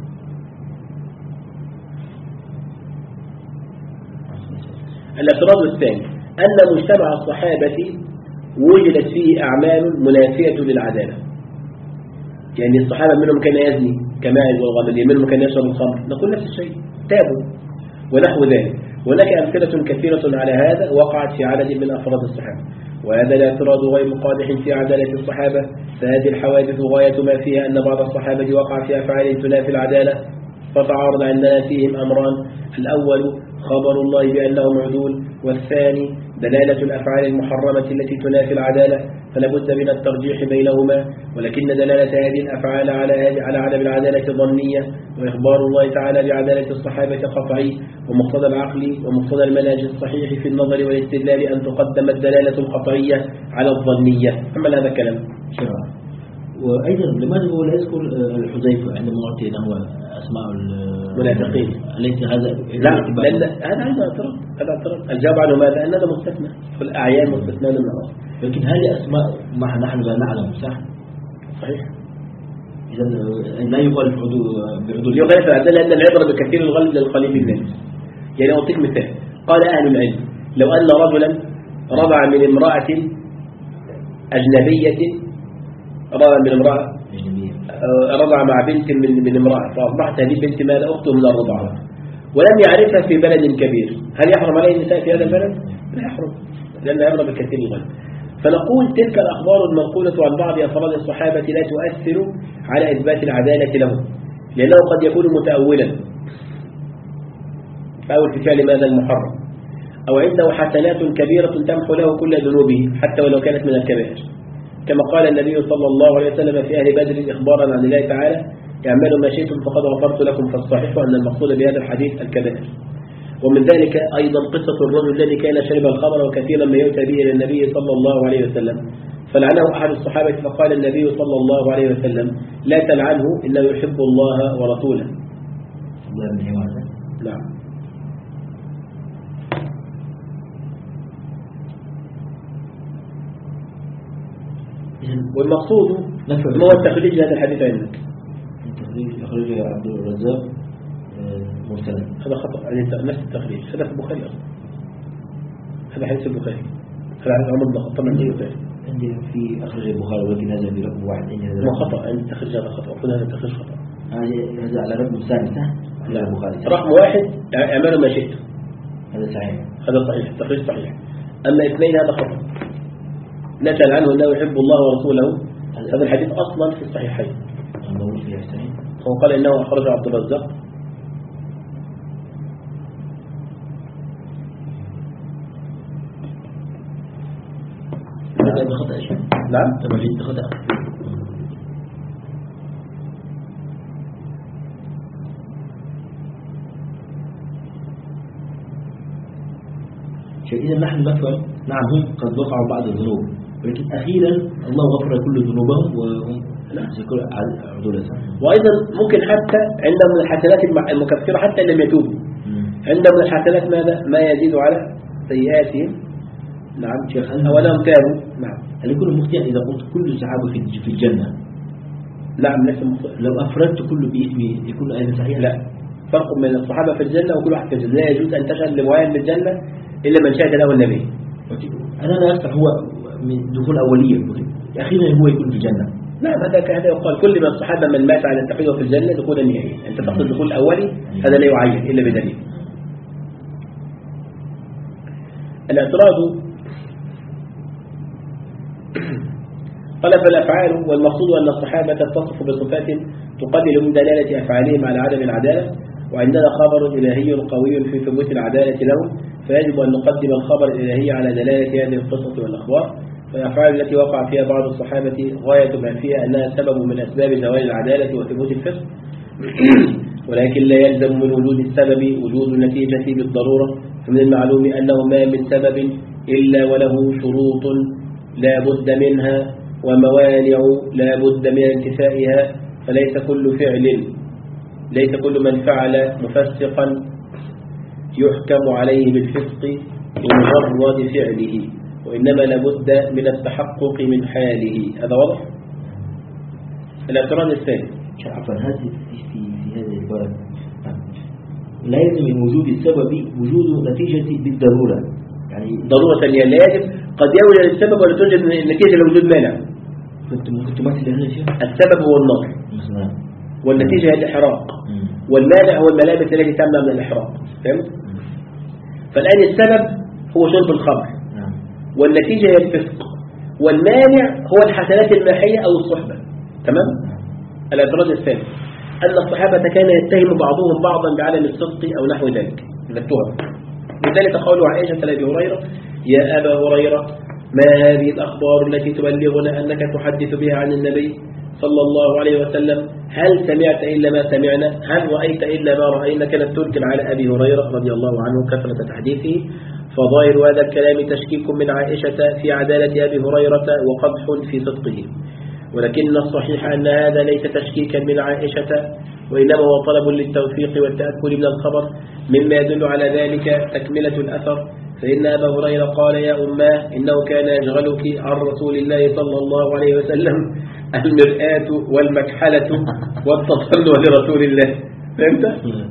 الاعتراض الثاني أن مجتمع الصحابة وجدت فيه أعمال منافية للعدالة، يعني الصحابة منهم كان يزني كماعز والغامدي، منهم كان يشرب الخمر، نقول نفس الشيء تابوا ونحو ذلك. هناك أمثلة كثيرة على هذا وقعت في عدد من أفراد الصحابة، وهذا الاعتراض غير قادح في عدالة الصحابة، فهذه الحوادث غاية ما فيها أن بعض الصحابة وقع في أفعال تنافي العدالة، فتعارض عندنا فيهم أمران: الأول خبر الله بأنهم عدول، والثاني دلالة الأفعال المحرمة التي تنافي العدالة، فلا بد من الترجيح بينهما. ولكن دلالة هذه الأفعال على على عدم العدالة ظنية، وإخبار الله تعالى بعدالة الصحابة قطعي، ومقتضى العقل ومقتضى المنهج الصحيح في النظر والاستدلال أن تقدم الدلالة القطعية على الظنية. أما هذا الكلام شرع. وأيضا لماذا هو لا يذكر الحذيفة عندما أعطي له أسماء المنافقين؟ أليس هذا لا لأن هذا أيضا اعتراض. هذا اعتراض. الجواب عنه ماذا؟ أن هذا مستثنى، فالأعيان مستثنى من الأصل. لكن هذه أسماء ما نحن لا نعلم صح؟ صحيح. إذا لا يقال بعدول بعدول يغير العدالة لأن العبرة بكثير الغلب للقليل الناس. يعني أعطيك مثال: قال أهل العلم لو أن رجلا رضع من امرأة أجنبية، رضع من امرأة رضع مع بنت من من امرأة، فأصبحت هذه البنت ماذا؟ أخته من الرضاعة، ولم يعرفها في بلد كبير، هل يحرم عليه النساء في هذا البلد؟ لا يحرم، لأن عبرة بكثير الغلب. فنقول تلك الأخبار المنقولة عن بعض أفراد الصحابة لا تؤثر على إثبات العدالة لهم، لأنه قد يكون متأولا فأول في فعل ماذا؟ المحرم، أو عنده حسنات كبيرة تمحو له كل ذنوبه حتى ولو كانت من الكبائر، كما قال النبي صلى الله عليه وسلم في أهل بدر إخبارا عن الله تعالى: اعملوا ما شئتم فقد غفرت لكم. فالصحيح أن المقصود بهذا الحديث الكبائر. ومن ذلك أيضا قصة الرجل الذي كان شرب الخمر وكثيرا ما يؤتى به إلى النبي صلى الله عليه وسلم، فلعنه أحد الصحابة فقال النبي صلى الله عليه وسلم: لا تلعنه إنه يحب الله ورسوله. نعم. والمقصود ما هو التخريج لهذا الحديث عندك؟ التخريج يخرجه عبد الرزاق مرسلا. هذا خطأ، نفس التخريج هذا في البخاري أصلا، هذا حديث البخاري، هذا عمر بن الخطاب من البخاري. عندي في أخرج البخاري ولكن هذا برقم واحد عندي هذا ما خطأ أن تخرج هذا خطأ وكل هذا تخرج خطأ. هذا على رقم ثاني صح؟ لا البخاري رقم واحد اعملوا ما شئتم، هذا صحيح، هذا صحيح التخريج صحيح. أما اثنين هذا خطأ، نسأل عنه أنه يحب الله ورسوله، هذا الحديث أصلا في الصحيحين. هو قال إنه أخرج عبد الرزاق. هذا بخطأ شيء. نعم طبعا في خطأ. إذا نحن نفهم نعم هم قد وقعوا بعض الذنوب، ولكن أخيرا الله غفر كل ذنوبهم وهم ذكر عدولة. وأيضا ممكن حتى عندهم من الحسنات المكفرة حتى لم يتوبوا، عندهم من الحسنات ماذا ما يزيد على سيئاتهم. نعم شيخ أولهم تابوا. نعم هل يكون مخطئا إذا قلت كل صحابة في الجنة؟ نعم ليس مخطئ. لو أفردت كل باسمه يكون أيضا صحيح؟ لا، فرق بين الصحابة في الجنة وكل واحد في الجنة. لا يجوز أن تشهد لمعين بالجنة إلا من شهد له النبي. أنا لا أفتح هو من دخول أولية أخيرا هو يكون في الجنة. نعم هذا هذا يقال كل من الصحابة من مات على التقوى في الجنة دخولا نهائيا. أنت تقصد الدخول الأولي هذا لا يعين إلا بدليل. الاعتراض قال فالأفعال والمقصود أن الصحابة تتصف بصفات تقلل من دلالة أفعالهم على عدم العدالة، وعندنا خبر إلهي قوي في ثبوت العدالة لهم، فيجب أن نقدم الخبر الإلهي على دلالة هذه القصص والأخبار. فالأفعال التي وقع فيها بعض الصحابة غاية ما فيها أنها سبب من أسباب زوال العدالة وثبوت الفسق، ولكن لا يلزم من وجود السبب وجود النتيجة بالضرورة. فمن المعلوم أنه ما من سبب إلا وله شروط لا بد منها وموانع لا بد من انتفائها، فليس كل فعل ليس كل من فعل مفسقا يحكم عليه بالفسق بمجرد فعله، وإنما لابد من التحقق من حاله. هذا واضح؟ الاعتراض الثاني عفوا هذه في في هذه العبارة لا يلزم من وجود السبب وجود نتيجة بالضرورة، يعني ضرورة لا يجب قد يوجد السبب ولا توجد النتيجة لوجود مانع. كنت ممكن تمثل هذا الشيء؟ السبب هو النار مثلا والنتيجة هي الإحراق، والمانع هو الملابس التي تمنع من الإحراق. فهمت؟ فالآن السبب هو شرب الخمر، والنتيجة هي الفسق، والمانع هو الحسنات الماحية أو الصحبة. تمام؟ الاعتراض الثاني أن الصحابة كان يتهم بعضهم بعضا بعدم الصدق أو نحو ذلك من التهم. لذلك قالوا عائشة لأبي هريرة يا أبا هريرة ما هذه الأخبار التي تبلغنا أنك تحدث بها عن النبي صلى الله عليه وسلم؟ هل سمعت إلا ما سمعنا؟ هل رأيت إلا ما رأينا؟ كانت تنكر على أبي هريرة رضي الله عنه كثرة تحديثه. فظاهر هذا الكلام تشكيك من عائشة في عدالة أبي هريرة وقدح في صدقه، ولكن الصحيح أن هذا ليس تشكيكا من عائشة، وإنما هو طلب للتوفيق والتأكد من الخبر، مما يدل على ذلك تكملة الأثر. فإن أبا هريرة قال يا أماه إنه كان يشغلك عن رسول الله صلى الله عليه وسلم المرآة والمكحلة والتصنع لرسول الله. فهمت؟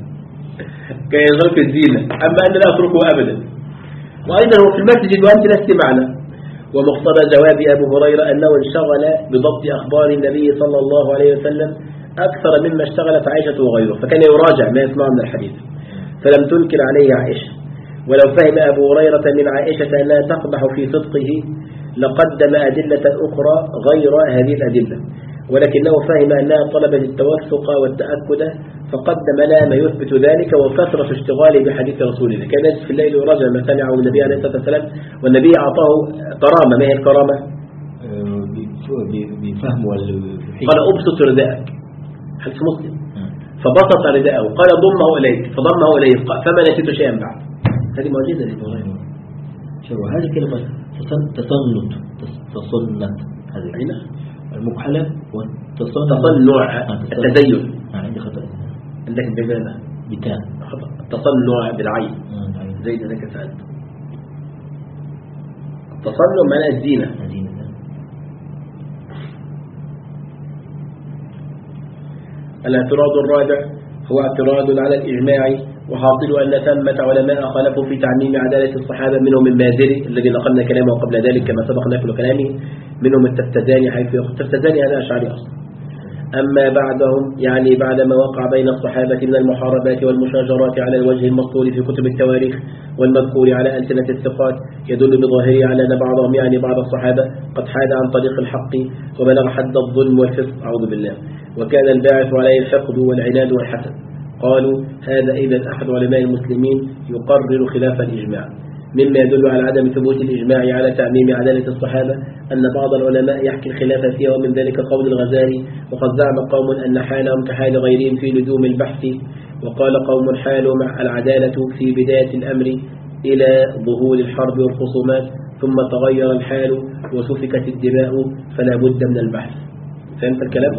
كان يشغلك الزينة، أما أن لا أتركه أبدا. وأيضا هو في المسجد وأنت لست معنا. ومقتضى جواب أبو هريرة أنه انشغل بضبط أخبار النبي صلى الله عليه وسلم أكثر مما اشتغلت عائشة وغيره، فكان يراجع ما يسمع من الحديث، فلم تنكر عليه عائشة. ولو فهم أبو هريرة من عائشة أنها تقبح في صدقه لقدم أدلة أخرى غير هذه الأدلة، ولكنه فهم أنها طلبت التوثق والتأكد فقدم لها ما يثبت ذلك وكثرة اشتغاله بحديث رسول الله. كان يجلس في الليل يراجع ما سمعه النبي عليه الصلاة والسلام، والنبي أعطاه كرامة. ما هي الكرامة؟ بفهم قال أبسط رداءك، حديث مسلم، فبسط رداءه قال ضمه إليك فضمه إليك فما نسيت شيئا بعد. هذه معجزة للمغيرة. شو هذه كلمة تصنت تصنت هذه أين المكحلة والتصنع التزين. عندي خطأ عندك بماذا بتاء خطأ. التصنع بالعين زي ذلك سألت. التصنع معناه الزينة. الاعتراض الرابع هو اعتراض على الإجماع، وحاصل أن ثمة علماء خالفوا في تعميم عدالة الصحابة، منهم المازري الذي نقلنا كلامه قبل ذلك كما سبق نقل كلامه منهم التفتزاني حيث يقول التفتزاني هذا أشعري أصلا. أما بعدهم يعني بعدما وقع بين الصحابة من المحاربات والمشاجرات على الوجه المسطور في كتب التواريخ والمذكور على ألسنة الثقات يدل بظاهره على أن بعضهم يعني بعض الصحابة قد حاد عن طريق الحق وبلغ حد الظلم والفسق أعوذ بالله، وكان الباعث عليه الحقد والعناد والحسد. قالوا هذا إذا أحد علماء المسلمين يقرر خلاف الإجماع، مما يدل على عدم ثبوت الإجماع على تعميم عدالة الصحابة، أن بعض العلماء يحكي الخلاف فيها، ومن ذلك قول الغزالي وقد زعم قوم أن حالهم كحال غيرهم في لزوم البحث، وقال قوم حالهم العدالة في بداية الأمر إلى ظهور الحرب والخصومات، ثم تغير الحال وسفكت الدماء فلا بد من البحث. فهمت الكلام؟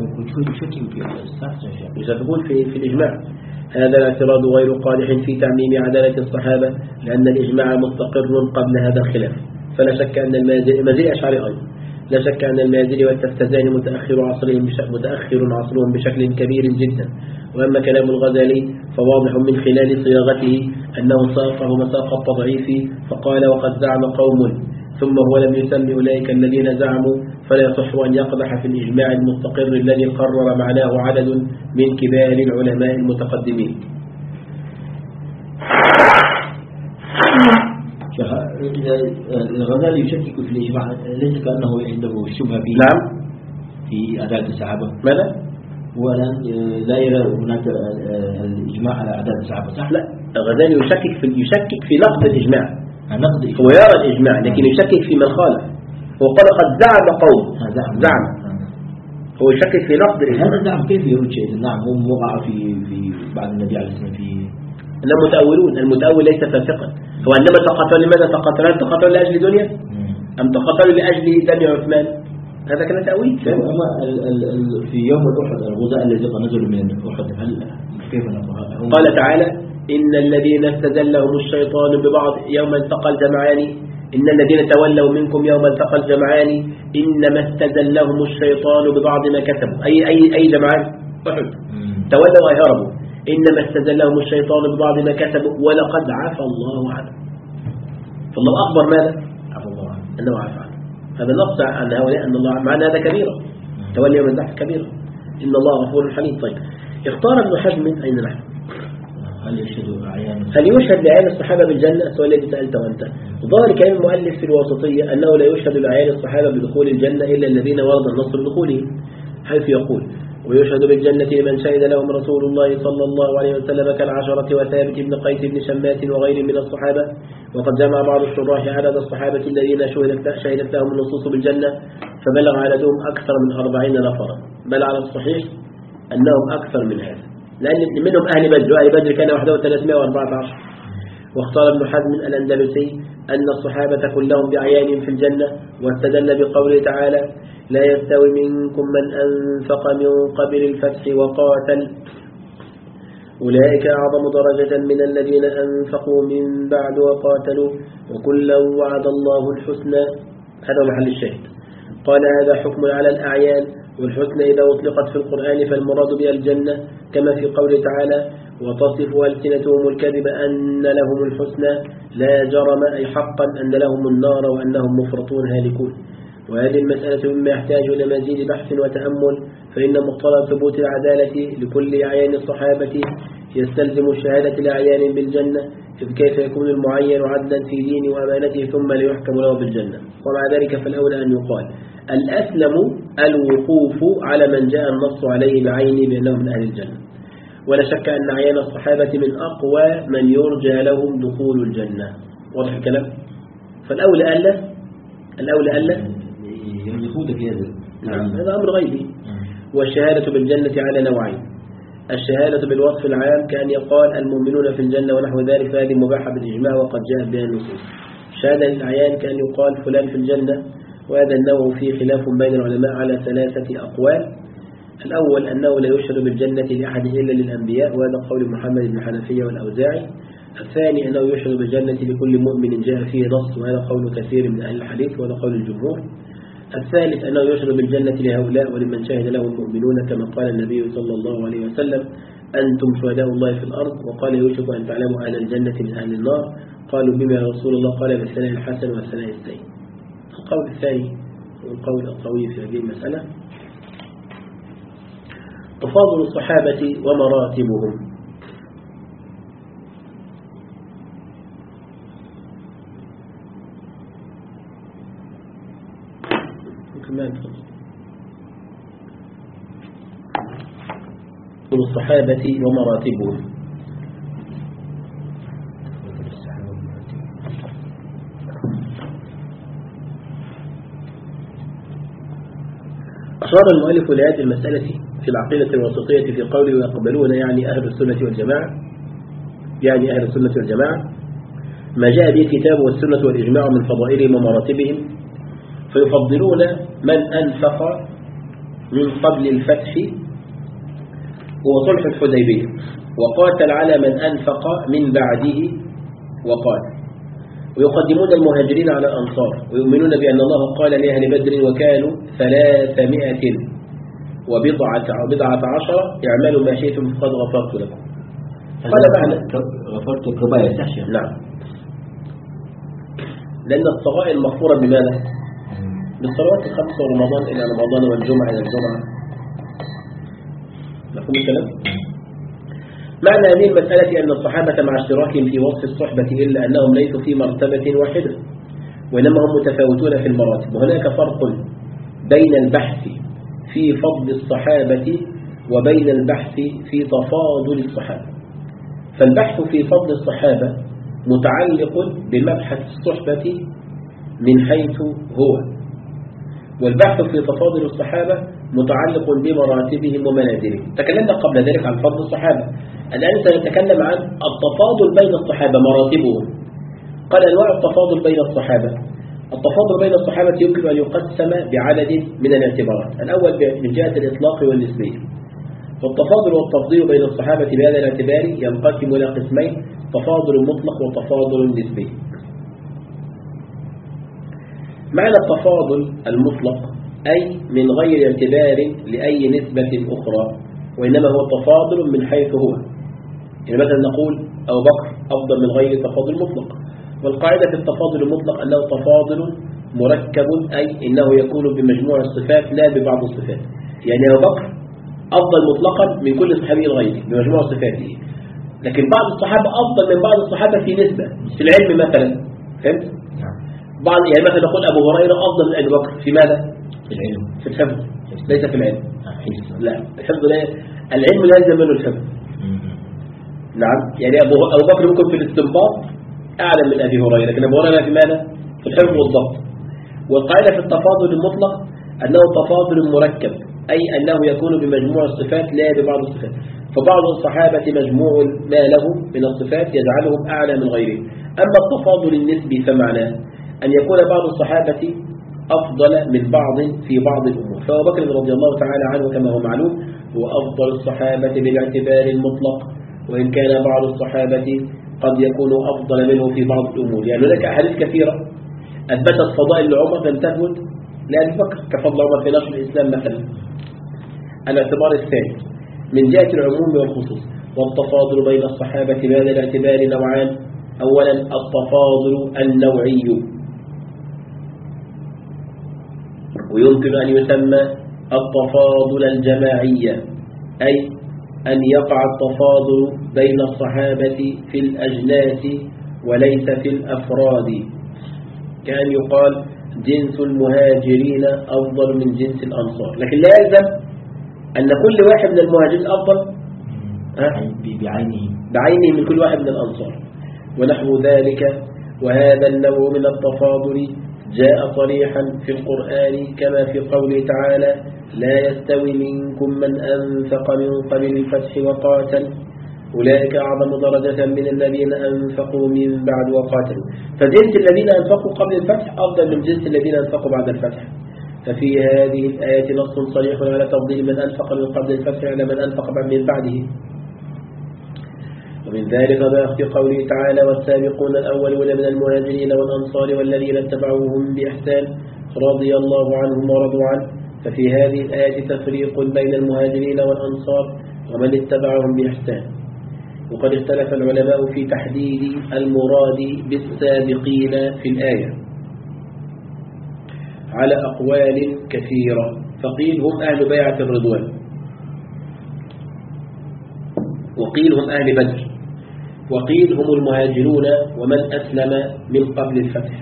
يسافقون في, في الإجماع. هذا الاعتراض غير قادح في تعميم عدالة الصحابة، لأن الإجماع مستقر قبل هذا الخلاف، فلا شك أن المازري أشعري أيضا لا شك أن المازري والتفتزاني متأخر عصرهم متأخر عصرهم بشكل كبير جدا. وأما كلام الغزالي فواضح من خلال صياغته أنه ساقه مساق التضعيف، فقال وقد زعم قوم، ثم هو لم يسمي أولئك الذين زعموا، فلا يصح أن يقدح في الإجماع المستقر الذي قرر معناه عدد من كبار العلماء المتقدمين. الغزالي يشكك في الإجماع، ليس كأنه عنده شبهة في نعم في عدالة الصحابة. ماذا؟ هو لا يرى هناك الإجماع على عدالة الصحابة، صح؟ لا، الغزالي يشكك في يشكك في نقد الإجماع. نقد هو يرى الإجماع لكن يشكك في من خالف. هو قال قد زعم قوم زعم, زعم. هو يشكك في نقد الإجماع. هذا الزعم كيف يرد شيء؟ نعم هم وقع في في بعد النبي عليه الصلاة والسلام في أنهم متأولون. المتأول ليس فاسقا. هو عندما تقاتلوا لماذا تقاتلوا؟ هل تقاتلوا لأجل دنيا أم تقاتلوا لأجل دم عثمان؟ هذا كان تأويل. في يوم الأحد الغزاة الذين نزلوا من الأحد هل كيف نقول؟ قال تعالى إن الذين استزلهم الشيطان ببعض يوم التقى الجمعان إن الذين تولوا منكم يوم التقى الجمعان إنما استزلهم الشيطان ببعض ما كسبوا. أي أي أي جمعان؟ أحد. تولوا أي هربوا. إنما استزلهم الشيطان ببعض ما كسبوا ولقد عفى الله عنه. فالله أخبر ماذا؟ عفى الله عنه أنه عفى عنه. هذا نص عن هؤلاء أن الله معنى هذا كبيرة. تولي يوم الزحف كبيرة. إن الله غفور حليم. طيب اختار ابن حزم أين نحن؟ هل يشهد أعيان هل يشهد لأعيان الصحابة بالجنة؟ السؤال الذي سألته أنت. ظاهر كلام المؤلف في الواسطية أنه لا يشهد لأعيان الصحابة بدخول الجنة إلا الذين ورد النص بدخولهم، حيث يقول ويشهد بالجنة لمن شهد لهم رسول الله صلى الله عليه وسلم كالعشرة وثابت بن قيس بن شمات وغير من الصحابة. وقد جمع بعض الشراح عدد الصحابة الذين شهدت لهم النصوص بالجنة فبلغ عددهم أكثر من أربعين نفرا، بل على الصحيح أنهم أكثر من هذا، لأن منهم أهل بدر، وأهل بدر كان وحده ثلاثمائة وأربعة عشر. واختار ابن حزم الأندلسي أن الصحابة كلهم بعيان في الجنة، واستدل بقوله تعالى لا يستوي منكم من أنفق من قبل الفتح وقاتل أولئك أعظم درجة من الذين أنفقوا من بعد وقاتلوا وكلا وعد الله الحسنى. هذا محل الشاهد. قال هذا حكم على الأعيان، والحسنى إذا أطلقت في القرآن فالمراد بها الجنة، كما في قوله تعالى وتصف ألسنتهم الكذب أن لهم الحسنى لا جرم أي حقا أن لهم النار وأنهم مفرطون هالكون. وهذه المسألة مما يحتاج إلى مزيد بحث وتأمل، فإن مقتضى ثبوت العدالة لكل أعيان الصحابة يستلزم شهادة الأعيان بالجنة، إذ كيف يكون المعين عدلا في دين وأمانته ثم ليحكم له بالجنة؟ ومع ذلك فالأولى أن يقال الأسلم الوقوف على من جاء النص عليه بعينه بأنهم من أهل الجنة. ولا شك أن أعيان الصحابة من أقوى من يرجى لهم دخول الجنة. واضح الكلام؟ فالأولى ألا الأولى ألا نعم. هذا أمر غيبي. والشهادة بالجنة على نوعين: الشهادة بالوصف العام كأن يقال المؤمنون في الجنة ونحو ذلك، فهذه مباحة بالإجماع وقد جاء بها النصوص. الشهادة للأعيان كأن يقال فلان في الجنة، وهذا النوع فيه خلاف بين العلماء على ثلاثة أقوال. الأول أنه لا يشهد بالجنة لأحد إلا للأنبياء، وهذا قول محمد بن حنفية والأوزاعي. الثاني أنه يشهد بالجنة لكل مؤمن جاء فيه نص، وهذا قول كثير من أهل الحديث وهذا قول الجمهور. الثالث أنه يشهد بالجنة لهؤلاء ولمن شهد له المؤمنون، كما قال النبي صلى الله عليه وسلم أنتم شهداء الله في الأرض. وقال يوشك أن تعلموا أهل الجنة من أهل النار. قالوا بما يا رسول الله؟ قال بالثناء الحسن والثناء السيء. القول الثاني القول القوي في هذه المسألة تفاضل الصحابة ومراتبهم. الصحابة ومراتبهم. أشار المؤلف لهذه المسألة في العقيدة الوسطية في قوله ويقبلون يعني أهل السنة والجماعة، يعني أهل السنة والجماعة ما جاء به الكتاب والسنة والإجماع من فضائلهم ومراتبهم، فيفضلون من أنفق من قبل الفتح وصلح الحديبية وقاتل على من أنفق من بعده وقاتل، ويقدمون المهاجرين على الأنصار، ويؤمنون بأن الله قال لأهل بدر وكانوا ثلاثمائة وبضعة وبضعة عشر اعملوا ما شئتم فقد غفرت لكم. قال معنى غفرت الكبائر تحشى. نعم، لأن الصغائر مغفورة بماذا؟ بالصلوات الخمس ورمضان إلى رمضان والجمعة إلى الجمعة. مفهوم الكلام؟ معنى هذه المسألة أن الصحابة مع اشتراكهم في وصف الصحبة إلا أنهم ليسوا في مرتبة واحدة، وإنما هم متفاوتون في المراتب، وهناك فرق بين البحث في فضل الصحابة وبين البحث في تفاضل الصحابة. فالبحث في فضل الصحابة متعلق بمبحث الصحبة من حيث هو، والبحث في تفاضل الصحابة متعلق بمراتبهم ومنازلهم. تكلمنا قبل ذلك عن فضل الصحابة، الآن سنتكلم عن التفاضل بين الصحابة مراتبهم. قال أنواع التفاضل بين الصحابة. التفاضل بين الصحابة يمكن أن يقسم بعدد من الاعتبارات. الأول من جهة الإطلاق والنسبية، والتفاضل والتفضيل بين الصحابة بهذا الاعتبار ينقسم إلى قسمين: تفاضل مطلق وتفاضل نسبي. معنى التفاضل المطلق أي من غير اعتبار لأي نسبة أخرى، وإنما هو تفاضل من حيث هو. يعني مثلا نقول أبو بكر أفضل من غير تفاضل مطلق، والقاعدة في التفاضل المطلق أنه تفاضل مركب، أي إنه يكون بمجموع الصفات لا ببعض الصفات. يعني أبو بكر أفضل مطلقا من كل صحابي غيره بمجموع صفاته، لكن بعض الصحابة أفضل من بعض الصحابة في نسبة في العلم مثلا. فهمت؟ بعض يعني مثلا نقول أبو هريرة أفضل من أبي بكر في ماذا؟ في العلم، في الحفظ، ليس في العلم. لا، الحفظ لا، العلم لا يلزم منه الحفظ. نعم، يعني أبو أبو بكر ممكن في الاستنباط أعلى من أبي هريرة، لكن أبو هريرة في ماذا؟ في الحفظ والضبط. والقاعدة في التفاضل المطلق أنه تفاضل مركب، أي أنه يكون بمجموع الصفات لا ببعض الصفات. فبعض الصحابة مجموع ما له من الصفات يجعلهم أعلى من غيرهم. أما التفاضل النسبي فمعناه أن يكون بعض الصحابة أفضل من بعض في بعض الأمور. فأبو بكر رضي الله تعالى عنه كما هو معلوم هو أفضل الصحابة بالاعتبار المطلق، وإن كان بعض الصحابة قد يكون أفضل منه في بعض الأمور. يعني هناك أحاديث كثيرة أثبتت فضائل لعمر لم تثبت لأبي بكر، كفضل عمر في نشر الإسلام مثلا. الاعتبار الثاني من جهة العموم والخصوص. والتفاضل بين الصحابة بهذا الاعتبار نوعان: أولا التفاضل النوعي، ويمكن أن يسمى التفاضل الجماعي، أي أن يقع التفاضل بين الصحابة في الأجناس وليس في الأفراد، كان يقال جنس المهاجرين أفضل من جنس الأنصار، لكن لا يلزم أن كل واحد من المهاجرين أفضل بعينه بعينه من كل واحد من الأنصار ونحو ذلك. وهذا النوع من التفاضل جاء صريحا في القرآن كما في قوله تعالى: لا يستوي منكم من أنفق من قبل الفتح وقاتل أولئك أعظم درجة من الذين أنفقوا من بعد وقاتلوا. فجنس الذين أنفقوا قبل الفتح أفضل من جنس الذين أنفقوا بعد الفتح. ففي هذه الآية نص صريح على تفضيل من أنفق من قبل الفتح على من أنفق من بعده. ومن ذلك ما في قوله تعالى: والسابقون الأولون من المهاجرين والأنصار والذين اتبعوهم بإحسان رضي الله عنهم ورضوا عنه. ففي هذه الآية تفريق بين المهاجرين والأنصار ومن اتبعهم بإحسان. وقد اختلف العلماء في تحديد المراد بالسابقين في الآية على أقوال كثيرة، فقيل هم أهل بيعة الرضوان، وقيل هم أهل بدر، وقيل هم المهاجرون ومن أسلم من قبل الفتح،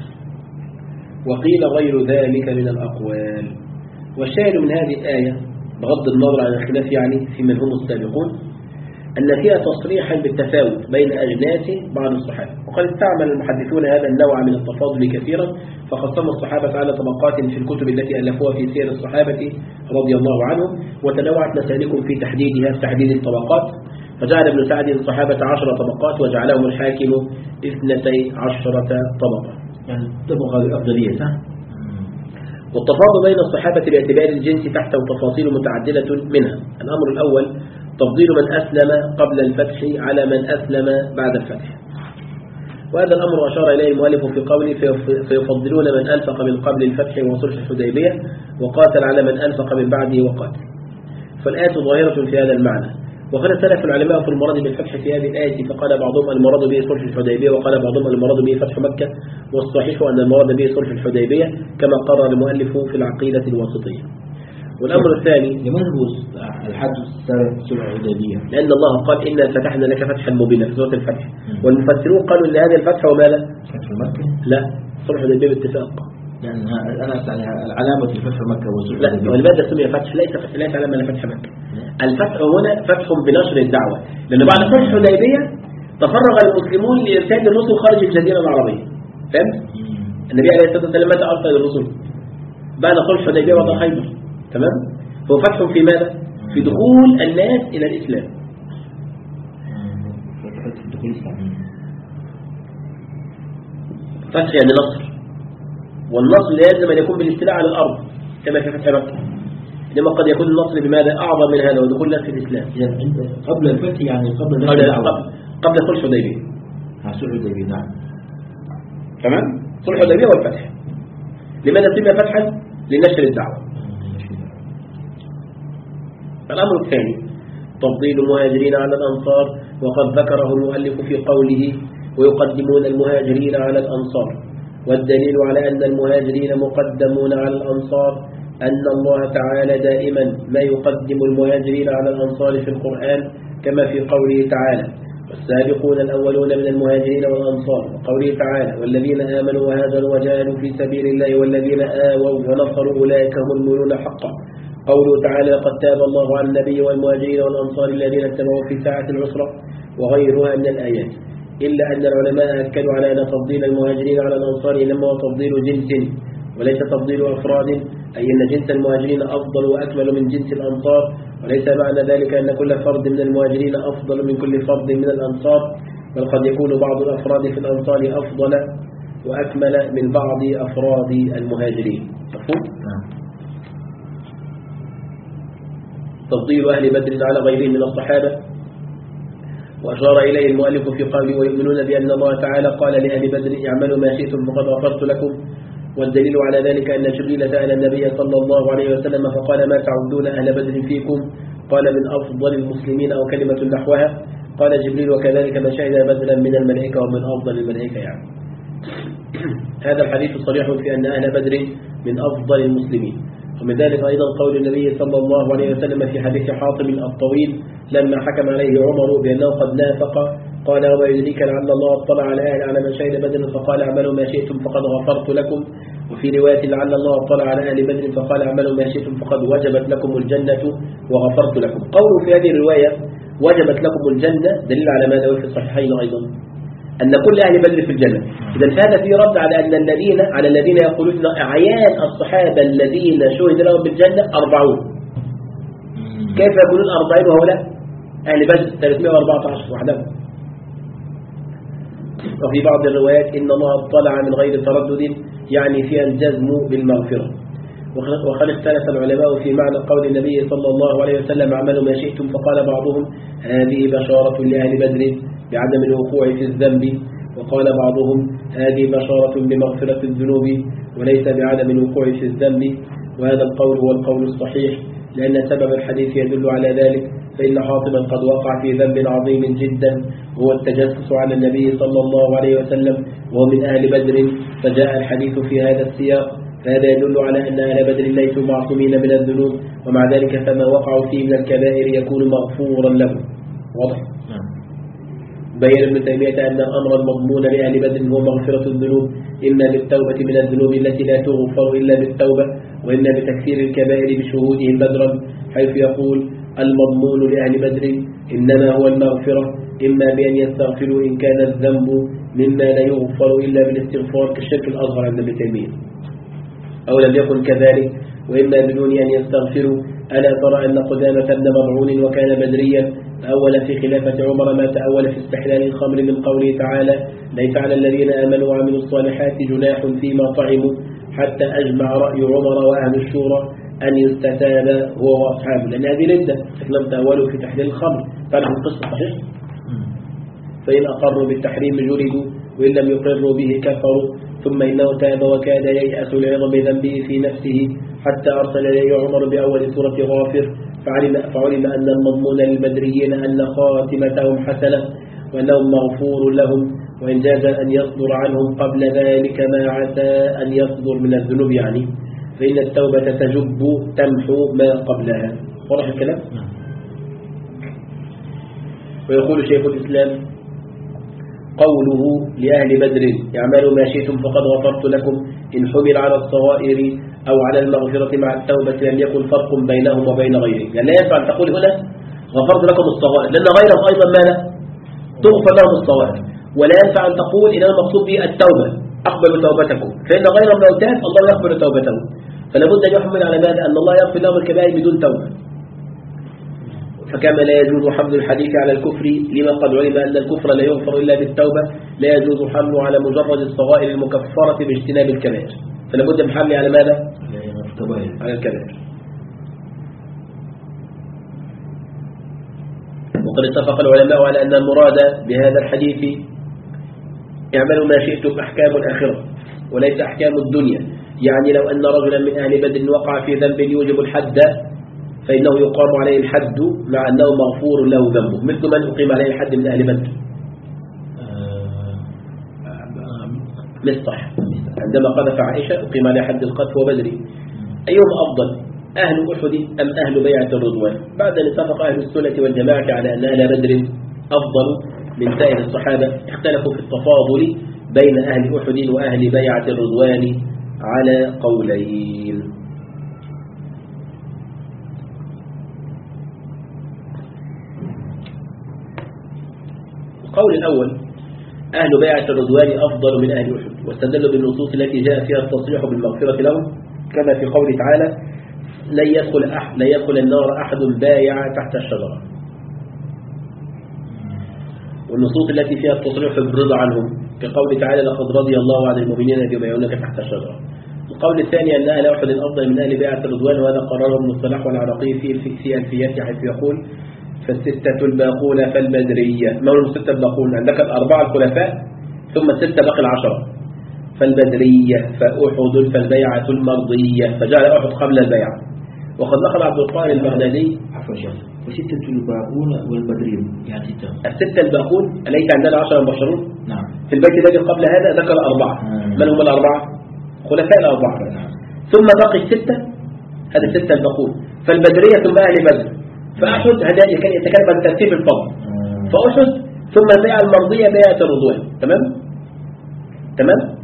وقيل غير ذلك من الأقوال. والشاهد من هذه الآية بغض النظر عن الخلاف يعني في من هم السابقون أن فيها تصريحا بالتفاوت بين أجناس بعض الصحابة، وقد استعمل المحدثون هذا النوع من التفاضل كثيرا، فقسموا الصحابة على طبقات في الكتب التي ألفوها في سير الصحابة رضي الله عنهم، وتنوعت مسالكهم في تحديدها في تحديد الطبقات، فجعل ابن سعد الصحابة عشر طبقات وجعلهم الحاكم اثنتي عشرة طبقة، يعني طبقة الأفضلية صح؟ والتفاضل بين الصحابة باعتبار الجنس تحته تفاصيل متعددة منها. الأمر الأول تفضيل من أسلم قبل الفتح على من أسلم بعد الفتح، وهذا الأمر أشار إليه المؤلف في قوله فيفضلون من أنفق من قبل الفتح وصلح الحديبية وقاتل على من أنفق من بعده وقاتل، فالآية ظاهرة في هذا المعنى. وقد اختلف العلماء في المراد بالفتح في هذه الآية، فقال بعضهم المراد به صلح الحديبية، وقال بعضهم المراد به فتح مكة، والصحيح أن المراد به صلح الحديبية كما قرر المؤلف في العقيدة الواسطية. والأمر الثاني لماذا هو الحج صلح الحديبية؟ لأن الله قال إنا فتحنا لك فتحا مبينا في سورة الفتح، والمفسرون قالوا إن هذا الفتح هو ماذا؟ فتح مكة؟ لا، صلح الحديبية باتفاق. يعني أنا أسأل العلامة فتح مكة وصلح الحديبية. لا، ولماذا سمي فتح؟ ليس فتح ليس علامة لفتح مكة. الفتح هنا فتح بنشر الدعوة، لأن بعد صلح الحديبية تفرغ المسلمون لإرسال الرسل خارج الجزيرة العربية. فهمت؟ النبي عليه الصلاة والسلام متى أرسل الرسل؟ بعد صلح الحديبية وبعد خيبر. تمام؟ فهو فتح في ماذا؟ في دخول الناس إلى الإسلام. فتح يعني نصر، والنصر لازم أن يكون بالاستيلاء على الأرض كما في فتح مكة، إنما قد يكون النصر بماذا؟ أعظم من هذا ودخول الناس في الإسلام. يعني قبل الفتح يعني قبل قبل قبل, قبل صلح الحديبية. صلح الحديبية نعم. تمام؟ صلح الحديبية والفتح. لماذا سمي فتحا؟ لنشر الدعوة. الأمر الثاني تفضيل المهاجرين على الأنصار، وقد ذكره المؤلف في قوله ويقدمون المهاجرين على الأنصار، والدليل على أن المهاجرين مقدمون على الأنصار أن الله تعالى دائما ما يقدم المهاجرين على الأنصار في القرآن، كما في قوله تعالى والسابقون الأولون من المهاجرين والأنصار، وقوله تعالى والذين آمنوا وهاجروا وجاهدوا في سبيل الله والذين آووا ونصروا أولئك هم المؤمنون حقا. قوله تعالى قد تاب الله على النبي والمهاجرين والأنصار الذين اتبعوا في ساعة العسرة، وغيرها من الآيات، إلا أن العلماء أكدوا على أن تفضيل المهاجرين على الأنصار إنما هو تفضيل جنس وليس تفضيل أفراد، أي أن جنس المهاجرين أفضل وأكمل من جنس الأنصار، وليس معنى ذلك أن كل فرد من المهاجرين أفضل من كل فرد من الأنصار، بل قد يكون بعض الأفراد في الأنصار أفضل وأكمل من بعض أفراد المهاجرين. تفضيل أهل بدر على غيرهم من الصحابة، وأشار إليه المؤلف في قوله ويؤمنون بأن الله تعالى قال لأهل بدر اعملوا ما شئتم فقد غفرت لكم، والدليل على ذلك أن جبريل سأل النبي صلى الله عليه وسلم فقال ما تعودون أهل بدر فيكم؟ قال من أفضل المسلمين أو كلمة نحوها. قال جبريل وكذلك من شهد بدرا من الملائكة ومن أفضل الملائكة. يعني هذا الحديث صريح في أن أهل بدر من أفضل المسلمين. ومن ذلك أيضا قول النبي صلى الله عليه وسلم في حديث حاطم الطويل لما حكم عليه عمر بأنه قد نافق، قال وما يدريك لعل الله اطلع على أهل على من شهد بدر فقال اعملوا ما شئتم فقد غفرت لكم. وفي رواية لعل الله اطلع على أهل بدر فقال اعملوا ما شئتم فقد وجبت لكم الجنة وغفرت لكم. قوله في هذه الرواية وجبت لكم الجنة دليل على ماذا في الصحيحين أيضا أن كل أهل بدر في الجنة. إذا هذا في رد على أن الذين على الذين يقولون أعيان الصحابة الذين شهد لهم بالجنة أربعون، كيف يقولون أربعين وهؤلاء أهل بدر ثلاثمائة وأربعة عشر وحدهم؟ وفي بعض الروايات إن الله اطلع من غير تردد يعني فيها الجزم بالمغفرة. وقد اختلف العلماء في معنى قول النبي صلى الله عليه وسلم اعملوا ما شئتم، فقال بعضهم هذه بشارة لأهل بدر بعدم الوقوع في الذنب، وقال بعضهم هذه بشارة بمغفرة الذنوب وليس بعدم الوقوع في الذنب. وهذا القول هو القول الصحيح لأن سبب الحديث يدل على ذلك، فإن حاطبا قد وقع في ذنب عظيم جدا هو التجسس على النبي صلى الله عليه وسلم وهو من أهل بدر، فجاء الحديث في هذا السياق فهذا يدل على أن أهل بدر ليسوا معصومين من الذنوب، ومع ذلك فما وقعوا فيه من الكبائر يكون مغفورا لهم. واضح؟ بين ابن تيمية أن الأمر المضمون لأهل بدر هو مغفرة الذنوب، إما بالتوبة من الذنوب التي لا تغفر إلا بالتوبة، وإما بتكثير الكبائر بشهودهم بدرا، حيث يقول المضمون لأهل بدر إنما هو المغفرة، إما بأن يستغفروا إن كان الذنب مما لا يغفر إلا بالاستغفار كالشرك الأصغر عند ابن تيمية، أو لم يكن كذلك، وإما بدون أن يستغفروا. ألا ترى أن قدامة بن مضعون وكان بدريا تأول في خلافة عمر ما تأول في استحلال الخمر من قوله تعالى ليس على الذين آمنوا وعملوا الصالحات جناح فيما طعموا، حتى أجمع رأي عمر وأهل الشورى أن يستتاب هو وأصحابه، لأن هذه ردة لم تأولوا في تحليل الخمر. تعرف القصة صحيح؟ فإن أقروا بالتحريم جلدوا، وإن لم يقروا به كفروا، ثم إنه تاب وكاد ييأس لعظم ذنبه في نفسه حتى أرسل إليه عمر بأول سورة غافر، فعلم, فعلم أن المضمون للبدريين أن خاتمتهم حسنة وأنهم مغفور لهم، وإن جاز أن يصدر عنهم قبل ذلك ما عسى أن يصدر من الذنوب، يعني فإن التوبة تجب تمحو ما قبلها. واضح الكلام؟ ويقول شيخ الإسلام قوله لأهل بدر اعملوا ما شئتم فقد غفرت لكم، إن حمل على الصغائر أو على المغفرة مع التوبة لم يكن فرق بينهم وبين غيرهم، يعني لا ينفع أن تقول هنا غفرت لكم الصغائر لأن غيرهم أيضا ما لا تغفر لهم الصغائر، ولا ينفع أن تقول إن المقصود به التوبة أقبلوا توبتكم، فإن غيرهم لو تاب الله يقبل توبته، فلا بد أن يحمل على ماذا أن الله يغفر لهم الكبائر بدون توبة. فكما لا يجوز حمل الحديث على الكفر لما قد علم أن الكفر لا يغفر إلا بالتوبة، لا يجوز حمله على مجرد الصغائر المكفرة باجتناب الكبائر، فلا بد من حمله على ماذا؟ على الكبائر. وقد اتفق العلماء على أن المراد بهذا الحديث اعملوا ما شئتم أحكام الآخرة وليس أحكام الدنيا، يعني لو أن رجلا من أهل بدر وقع في ذنب يوجب الحد فإنه يقام عليه الحد مع أنه مغفور له ذنبه، مثل من أقيم عليه الحد من أهل بدر. مصطح عندما قذف عائشة أقيم عليه حد القذف وبدري. أيهم أفضل أهل أحد أم أهل بيعة الرضوان؟ بعد أن اتفق أهل السنة والجماعة على أن أهل بدر أفضل من سائر الصحابة، اختلفوا في التفاضل بين أهل أحد وأهل بيعة الرضوان على قولين. القول الأول أهل بيعة الرضوان أفضل من أهل أحد، واستدلوا بالنصوص التي جاء فيها التصريح بالمغفرة لهم، كما في قوله تعالى لن يدخل, أحد لن يدخل النار أحد بايع تحت الشجرة، والنصوص التي فيها التصريح بالرضا عنهم كقوله تعالى لقد رضي الله عن المؤمنين إذ يبايعونك تحت الشجرة. القول الثاني أن أهل أحد أفضل من أهل بيعة الرضوان، وهذا قرره ابن الصلاح والعراقي في في ألفيته حيث يقول فالستة الباقون فالبدرية. ما هم الستة الباقون؟ عندك الأربعة الخلفاء ثم الستة باقي العشرة، فالبدرية فأحد فالبيعة المرضية، فجعل أحد قبل البيعة. وقد نقل عبد القاهر البغدادي عفوا شيخ وستة الباقون والبدريون يعني ستة الستة الباقون أليس عندنا عشرة مبشرون؟ نعم. في البيت الذي قبل هذا ذكر أربعة. آه. من هم الأربعة؟ خلفاء الأربعة. نعم. ثم باقي الستة، هذا الستة الباقون، فالبدرية ثم أهل بدر، فأحد هذا يتكلم عن ترتيب الفضل، آه. فأحد ثم البيعة المرضية بيعة الرضوان. تمام؟ تمام؟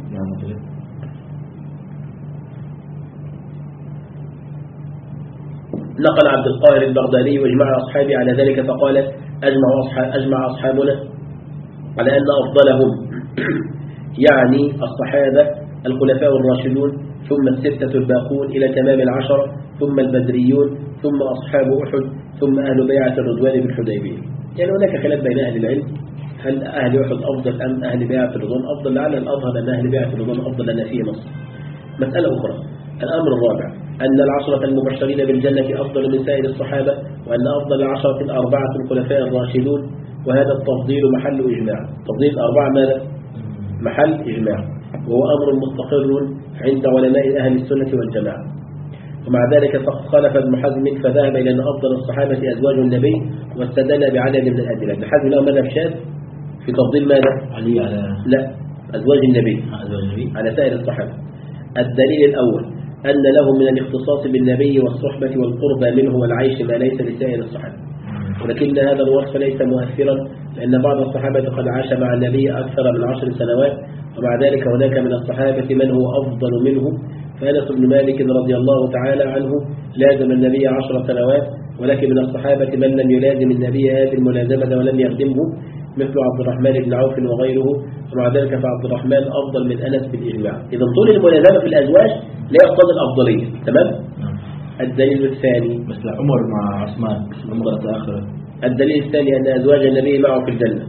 نقل عبد القاهر البغدادي واجمع أصحابي على ذلك فقال أجمع, أصحاب أجمع أصحابنا على أن أفضلهم يعني الصحابة الخلفاء الراشدون، ثم الستة الباقون إلى تمام العشرة، ثم البدريون، ثم أصحاب أحد، ثم أهل بيعة الرضوان بالحديبية. يعني هناك خلاف بين أهل العلم هل أهل أحد أفضل أم أهل بيعة الرضوان أفضل؟ لعل الأظهر أن أهل بيعة الرضوان أفضل لنا فيه نص. مسألة أخرى، الأمر الرابع أن العشرة المبشرين بالجنة أفضل من سائر الصحابة، وأن أفضل العشرة الأربعة الخلفاء الراشدون، وهذا التفضيل محل إجماع. تفضيل الأربعة ماذا؟ محل إجماع، وهو أمر مستقر عند علماء أهل السنة والجماعة. ومع ذلك فقد خالف ابن حزم فذهب إلى أن أفضل الصحابة أزواج النبي، واستدل بعدد من الأدلة. ابن حزم له مذهب شاذ في تفضيل ماذا؟ علي على لا أزواج النبي أزواج النبي على سائر الصحابة. الدليل الأول أن له من الاختصاص بالنبي والصحبة والقربى منه والعيش ما ليس لسائر الصحابة، ولكن هذا الوصف ليس مؤثرا لأن بعض الصحابة قد عاش مع النبي أكثر من عشر سنوات، ومع ذلك هناك من الصحابة من هو أفضل منه. فأنس بن مالك رضي الله تعالى عنه لازم النبي عشر سنوات، ولكن من الصحابة من لم يلازم النبي هذه الملازمة ولم يخدمه مثل عبد الرحمن بن عوف وغيره، ومع ذلك فعبد الرحمن أفضل من أنس بالإجماع. إذا طول الملازمة في الأزواج لا يقتضي الأفضلية. تمام؟ الدليل الثاني مثل عمر مع عثمان المرة الآخرة. الدليل الثاني أن أزواج النبي معه في الجنة،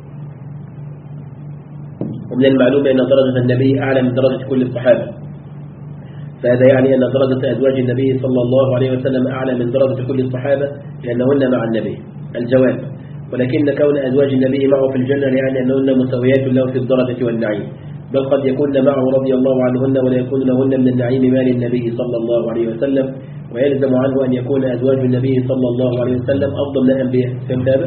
ومن المعلوم أن درجة النبي أعلى من درجة كل الصحابة، فهذا يعني أن درجة أزواج النبي صلى الله عليه وسلم أعلى من درجة كل الصحابة لأنهن مع النبي. الجواب: ولكن كون أزواج النبي معه في الجنة يعني أنهن مساويات له في الدرجة والنعيم، بل قد يكون معه رضي الله عنهن ولا يكون لهن من النعيم ما للنبي صلى الله عليه وسلم، ويلزم عنه أن يكون أزواج النبي صلى الله عليه وسلم أفضل من الأنبياء. فهمت هذا؟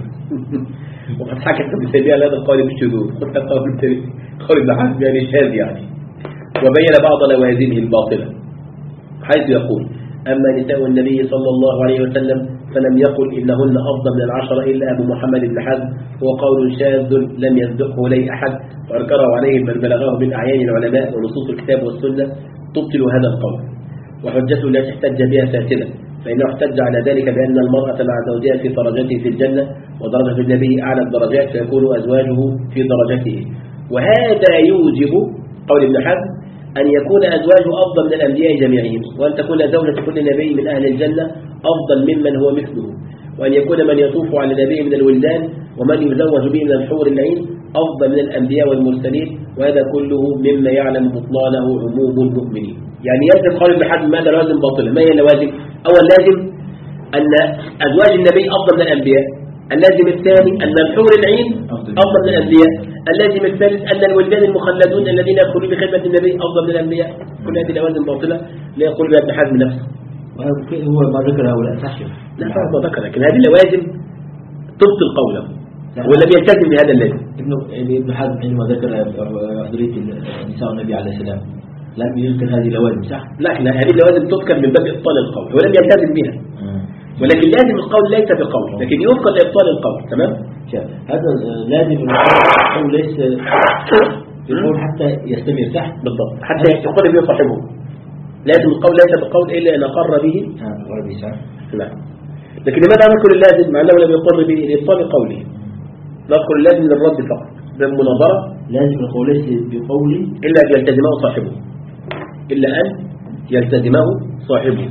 وقد حكت ابن تيمية على هذا القول بالشذوذ، قول ابن حزم يعني شاذ يعني، وبين بعض لوازمه الباطلة حيث يقول: أما نساء النبي صلى الله عليه وسلم فلم يقل إنهن أفضل من العشرة إلا أبو محمد بن حزم، هو قول شاذ لم يصدقه لي أحد، وأنكره عليه من بلغه من أعيان العلماء ونصوص الكتاب والسنة تبطل هذا القول، وحجته لا تحتج بها فاسدة، فإنه احتج على ذلك بأن المرأة مع زوجها في درجته في الجنة، ودرجة النبي أعلى الدرجات فيكون أزواجه في درجته، وهذا يوجب قول ابن حزم أن يكون أزواجه أفضل من الأنبياء جميعهم، وأن تكون زوجة كل نبي من أهل الجنة أفضل ممن هو مثله، وأن يكون من يطوف على النبي من الولدان ومن يزوج به من الحور العين أفضل من الأنبياء والمرسلين، وهذا كله مما يعلم بطلانه عموم المؤمنين. يعني يلزم قول ابن حزم ماذا لازم باطلا؟ ما هي اللوازم؟ أول لازم أن أزواج النبي أفضل من الأنبياء، اللازم الثاني أن الحور العين أفضل من الأنبياء، اللازم الثالث أن الولدان المخلدون الذين يدخلون بخدمة النبي أفضل من الأنبياء. كل هذه لوازم باطلة لا يقول بها ابن حزم نفسه. هو ما ذكر هؤلاء صح؟ لا ما ذكر، لكن هذه اللوازم تبطل قوله ولم يلتزم بهذا اللازم. ابن ابن حزم عندما ذكر أفضلية نساء النبي عليه السلام لم يذكر هذه اللوازم صح؟ لكن هذه اللوازم تذكر من باب إبطال القول ولم يلتزم بها، ولكن لازم القول ليس بقول لكن يذكر لإبطال القول. تمام؟ هذا لازم القول ليس القول حتى يستمر صح؟ بالضبط، حتى يقر به صاحبه. لازم القول ليس بقول إلا أن أقر به. اه أقر به صح؟ لا، لكن لماذا نذكر اللازم مع أنه لم يقر به لإبطال قوله؟ نذكر اللازم للرد فقط بالمناظرة. لازم القول ليس بقول إلا أن يلتزمه صاحبه، إلا أن يلتزمه صاحبه.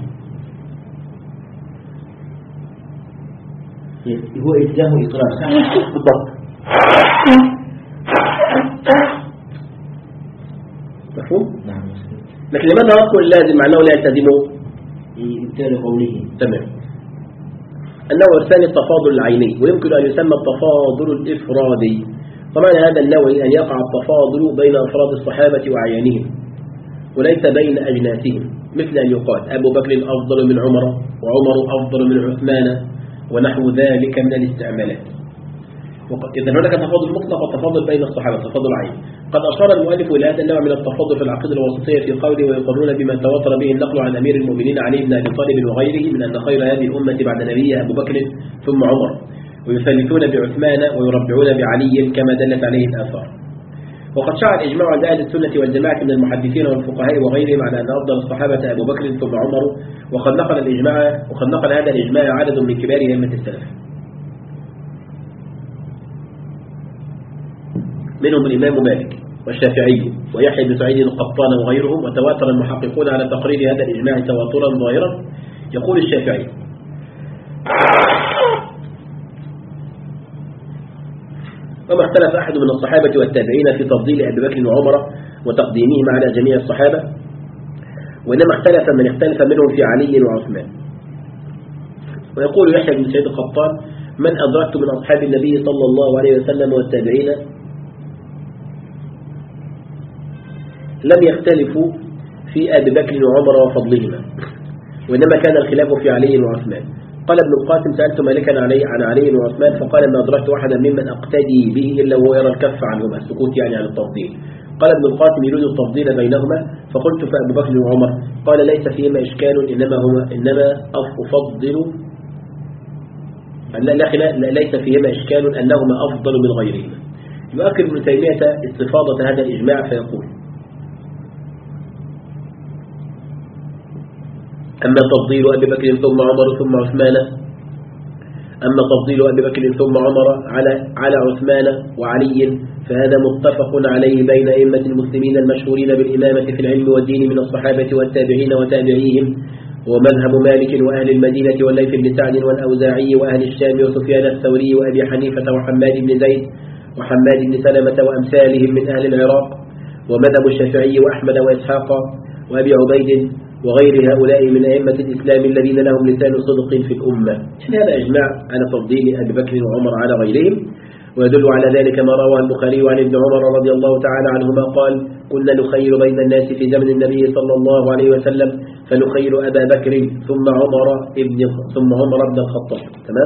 هو إلزام إقرار صح؟ بالضبط. مفهوم؟ نعم. لكن لماذا نذكر اللازم مع أنه لا يلتزمه؟ إبطال قوله. تمام. النوع الثاني التفاضل العيني، ويمكن أن يسمى التفاضل الإفرادي. طبعا هذا النوع أن يقع التفاضل بين أفراد الصحابة وأعيانهم وليس بين أجناسهم، مثل أن يقال أبو بكر أفضل من عمر وعمر أفضل من عثمان ونحو ذلك من الاستعمالات. إذا هناك تفاضل مطلق وتفاضل بين الصحابة، تفاضل عين. قد أشار المؤلف إلى هذا النوع من التفاضل في العقيدة الوسطية في قوله: ويقرون بما تواتر به النقل عن أمير المؤمنين علي بن أبي طالب وغيره من أن خير هذه الأمة بعد نبيها أبو بكر ثم عمر، ويثلثون بعثمان ويربعون بعلي كما دلت عليه الآثار. وقد شاع الإجماع عند أهل السنة والجماعة من المحدثين والفقهاء وغيرهم على أن أفضل الصحابة أبو بكر ثم عمر، وقد نقل الإجماع وقد نقل هذا الإجماع عدد من كبار أئمة السلف، منهم الإمام مالك والشافعي ويحيى بن سعيد القطان وغيرهم، وتواتر المحققون على تقرير هذا الإجماع تواترا ظاهرا. يقول الشافعي: وما اختلف أحد من الصحابة والتابعين في تفضيل أبي بكر وعمر وتقديمهم على جميع الصحابة، وإنما اختلف من اختلف منهم في علي وعثمان. ويقول يحيى بن سعيد القطان: من أدركت من أصحاب النبي صلى الله عليه وسلم والتابعين لم يختلفوا في أبي بكر وعمر وفضلهما، وإنما كان الخلاف في علي وعثمان. قال ابن القاسم: سألت مالكا علي عن علي وعثمان فقال: ما أدركت أحدا ممن أقتدي به إلا وهو يرى الكف عنهما، السكوت يعني عن التفضيل، قال ابن القاسم يريد التفضيل بينهما فقلت فأبو بكر وعمر قال ليس فيهما إشكال إنما هما إنما أفضل لا لا ليس فيهما إشكال أنهما أفضل من غيرهما. يؤكد ابن تيمية استفاضة هذا الإجماع فيقول أما تفضيل أبي بكر ثم عمر ثم عثمان أما تفضيل أبي بكر ثم عمر على على عثمان وعلي فهذا متفق عليه بين أئمة المسلمين المشهورين بالإمامة في العلم والدين من الصحابة والتابعين وتابعيهم ومذهب مالك وأهل المدينة والليث بن سعد والأوزاعي وأهل الشام وسفيان الثوري وأبي حنيفة وحماد بن زيد وحماد بن سلمة وأمثالهم من أهل العراق ومذهب الشافعي وأحمد وإسحاق وأبي عبيد وغير هؤلاء من أئمة الإسلام الذين لهم لسان صدق في الأمة. هذا إجماع على تفضيل أبي بكر وعمر على غيرهم، ويدل على ذلك ما رواه البخاري عن ابن عمر رضي الله تعالى عنهما قال كنا نخير بين الناس في زمن النبي صلى الله عليه وسلم فنخير أبا بكر ثم عمر ابن ثم عمر بن الخطاب. تمام.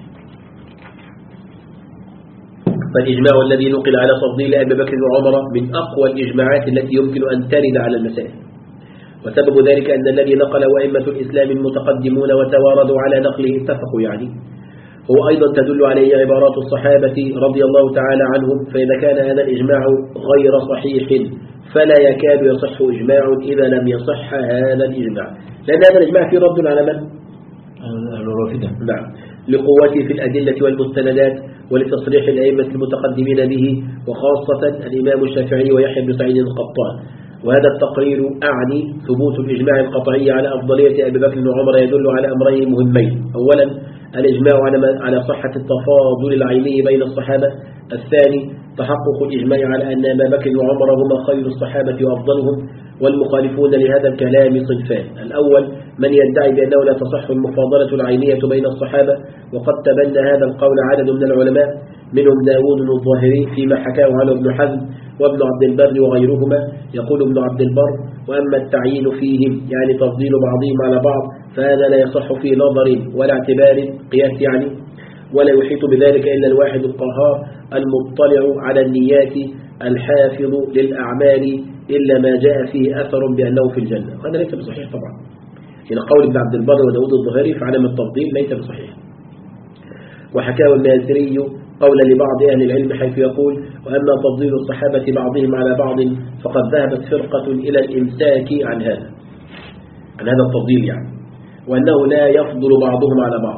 فالإجماع الذي نقل على تفضيل أبي بكر وعمر من أقوى الإجماعات التي يمكن أن ترد على المسائل، وسبب ذلك أن الذي نقل وأئمة الإسلام المتقدمون وتواردوا على نقله اتفقوا يعني هو أيضا تدل عليه عبارات الصحابة رضي الله تعالى عنهم. فإذا كان هذا الإجماع غير صحيح فلا يكاد يصح إجماع إذا لم يصح هذا الإجماع، لأن هذا الإجماع فيه رد على من؟ الرافضة. نعم، لقوته في الأدلة والمستندات ولتصريح الأئمة المتقدمين به، وخاصة الإمام الشافعي ويحيى بن سعيد القطان. وهذا التقرير أعني ثبوت الإجماع القطعي على أفضلية أبي بكر وعمر يدل على أمرين مهمين: أولا الإجماع على صحة التفاضل العيني بين الصحابة، الثاني تحقق الإجماع على أن أبا بكر وعمر هما خير الصحابة وأفضلهم. والمخالفون لهذا الكلام صنفان: الأول من يدعي بأنه لا تصح المفاضلة العينية بين الصحابة، وقد تبنى هذا القول عدد من العلماء منهم داود الظاهري فيما حكاه عنه ابن حزم وابن عبد البر وغيرهما. يقول ابن عبد البر: وأما التعيين فيهم يعني تفضيل بعضهم على بعض فهذا لا يصح في نظر ولا اعتبار قياس يعني، ولا يحيط بذلك إلا الواحد القهار المطلع على النيات الحافظ للأعمال إلا ما جاء فيه أثر بأنه في الجنة. وهذا ليس بصحيح طبعا، إن قول ابن عبد البر وداود الظاهري في علم التفضيل ليس بصحيح. وحكاه المازري قولا لبعض أهل العلم حيث يقول: وأما تفضيل الصحابة بعضهم على بعض فقد ذهبت فرقة إلى الإمساك عن هذا عن هذا التفضيل يعني، وأنه لا يفضل بعضهم على بعض.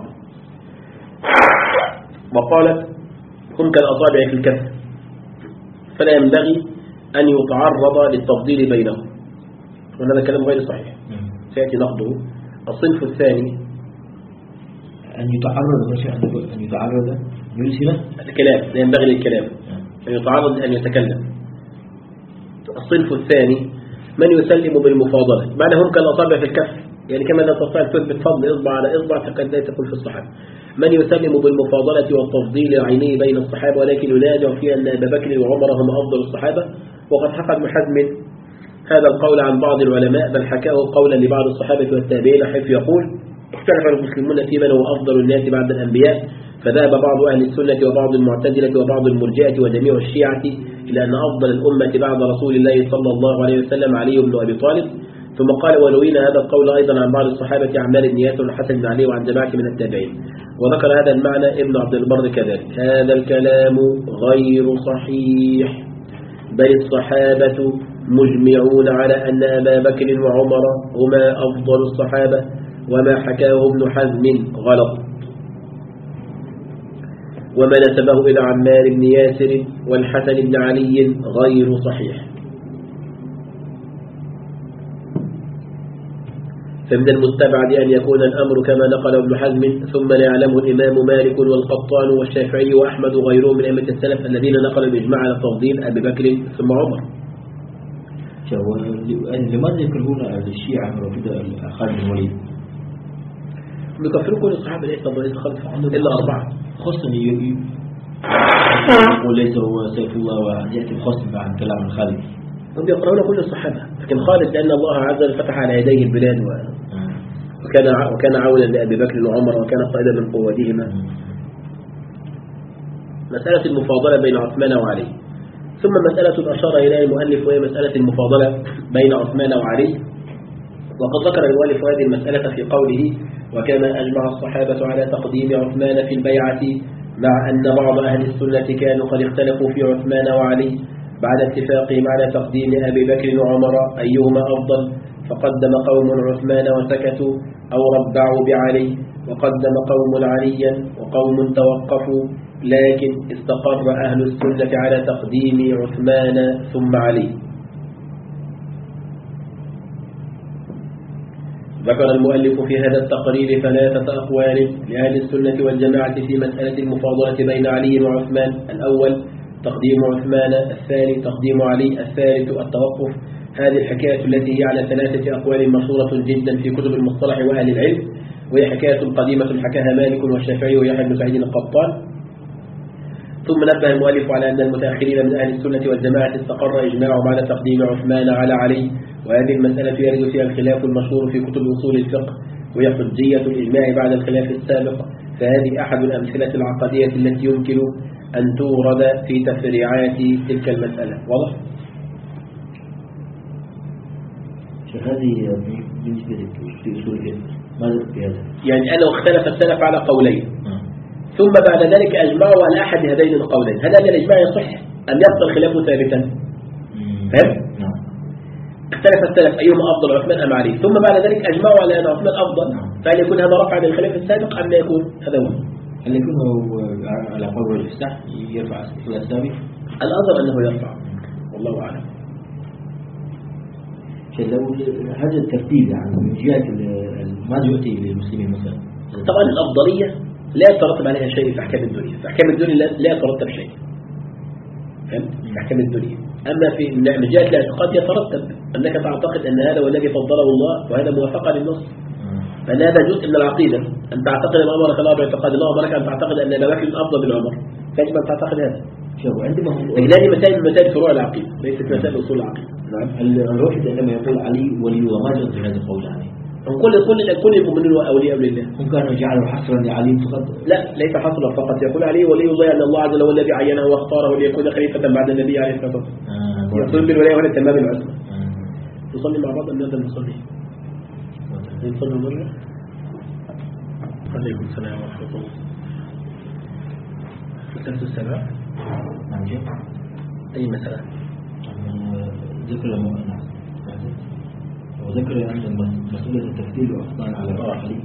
وقالت: هم كالأصابع في الكف فلا ينبغي أن يتعرض للتفضيل بينهم، وهذا كلام غير صحيح سيأتي نقده. الصنف الثاني أن يتعرض أن يتعرض يلسنه الكلام، لا ينبغي للكلام أن يتعرض أن يتكلم. الصنف الثاني من يسلم بالمفاضلة، معنى هم كالأصابع في الكف يعني كما لا تستطيع تثبت فضل إصبع على إصبع فقد لا تقول في الصحابة. من يسلم بالمفاضلة والتفضيل العيني بين الصحابة، ولكن ينازع في أن أبا بكر وعمر هم أفضل الصحابة. وقد حكى ابن حزم هذا القول عن بعض العلماء، بل حكاه قولا لبعض الصحابة والتابعين حيث يقول: اختلف المسلمون في من هو أفضل الناس بعد الأنبياء، فذهب بعض أهل السنة وبعض المعتزلة وبعض المرجئة وجميع الشيعة إلى أن أفضل الأمة بعد رسول الله صلى الله عليه وسلم علي بن أبي طالب. ثم قال: ولوين هذا القول أيضا عن بعض الصحابة أعمال النيات والحسن بن علي وعن جماعة من التابعين. وذكر هذا المعنى ابن عبد البر كذلك. هذا الكلام غير صحيح، بل الصحابة مجمعون على أن أبا بكر وعمر هما أفضل الصحابة، وما حكاه ابن حزم غلط، وما نسبه إلى عمار بن ياسر والحسن بن علي غير صحيح. فمن المستبعد أن يكون الأمر كما نقل ابن حزم ثم لا يعلمه الإمام مالك والقطان والشافعي وأحمد وغيرهم من أئمة السلف الذين نقلوا الإجماع على تفضيل أبي بكر ثم عمر. لماذا يكرهون الشيعة رافضة خالد بن الوليد؟ يكفروا كل الصحابة ليس ليس خالد إلا أربعة، خاصة يقول ليس هو سيف الله ويأتي الخاص عن كلام خالد. هم يقرؤون كل الصحابة، لكن خالد لأن الله عز وجل فتح على يديه البلاد و... وكان وكان عونا لأبي بكر وعمر وكان قائدا من قوتهما. مسألة المفاضلة بين عثمان وعلي ثم مسألة أشار إليها المؤلف وهي مسألة المفاضلة بين عثمان وعلي. وقد ذكر المؤلف هذه المسألة في قوله: وكما أجمع الصحابة على تقديم عثمان في البيعة، مع أن بعض أهل السنة كانوا قد اختلفوا في عثمان وعلي بعد اتفاقهم على تقديم أبي بكر وعمر أيهما أفضل، فقدم قوم عثمان وسكتوا أو ربعوا بعلي، وقدم قوم عليا وقوم توقفوا، لكن استقر أهل السنة على تقديم عثمان ثم علي. ذكر المؤلف في هذا التقرير ثلاثة أقوال لأهل السنة والجماعة في مسألة المفاضلة بين علي وعثمان: الأول تقديم عثمان، الثاني تقديم علي، الثالث التوقف. هذه الحكاية التي هي على ثلاثة أقوال مشهورة جدا في كتب المصطلح وأهل العلم، وهي حكاية قديمة حكاها مالك والشافعي ويحيى بن سعيد القطان. ثم نبه المؤلف على أن المتأخرين من أهل السنة والجماعة استقر إجماعهم على تقديم عثمان على علي، وهذه المسألة يرد فيها الخلاف المشهور في كتب أصول الفقه، وهي حجية الإجماع بعد الخلاف السابق. فهذه أحد الأمثلة العقدية التي يمكن أن تورد في تفريعات تلك المسألة. واضح؟ هذه بالنسبة في أصول الفقه ماذا في هذا؟ يعني أنه اختلف السلف على قولين، ثم بعد ذلك أجمعوا على أحد هذين القولين. هل هذا الإجماع يصح أم يبقى الخلاف ثابتا؟ فهم؟ نعم. اختلف السلف أيهما أفضل، عثمان أم علي، ثم بعد ذلك أجمعوا على أن عثمان أفضل. فهل يكون هذا رفع للخلاف السابق أم لا يكون هذا هو؟ هل يكون على قول الإفتاح يرفع الخلاف السابق؟ الأظهر أنه يرفع، والله أعلم. لو هذا الترتيب يعني من جهة ماذا يؤتي للمسلمين مثلا؟ طبعا الأفضلية لا يترتب عليها شيء في أحكام الدنيا، في أحكام الدنيا لا يترتب شيء، فهمت؟ في أحكام الدنيا. أما في من جهة الاعتقاد يترتب أنك تعتقد أن هذا هو الذي فضله الله وهذا موافقة للنص، فأن هذا جزء من العقيدة. أن تعتقد أن أمرك الله باعتقاد الله وأمرك أن تعتقد أن أبا بكر أفضل من عمر، فيجب أن تعتقد هذا. شوف عندما لكن هذه مسائل من مسائل فروع العقيدة، ليست مسائل أصول العقيدة. نعم. الواحد عندما يقول علي ولي وما جاء هذا القول يعني كل كل كل المؤمنين أولياء لله. هم كانوا يجعلوا حصرا لعلي فقط؟ لا، ليس حصرا فقط. يقول علي ولي الله أن الله عز وجل هو الذي عينه واختاره ليكون خليفة بعد النبي عليه الصلاة والسلام. يقول بالولاية ولا تمام العصمة. نصلي مع بعض أم نبدأ نصلي؟ نصلي مرة. عليكم السلام ورحمة الله. الدرس السابع. نعم جيد. أي مسألة؟ ذكر المؤمنات وذكر أن مسؤولية التفضيل وأفضل على الآخرين.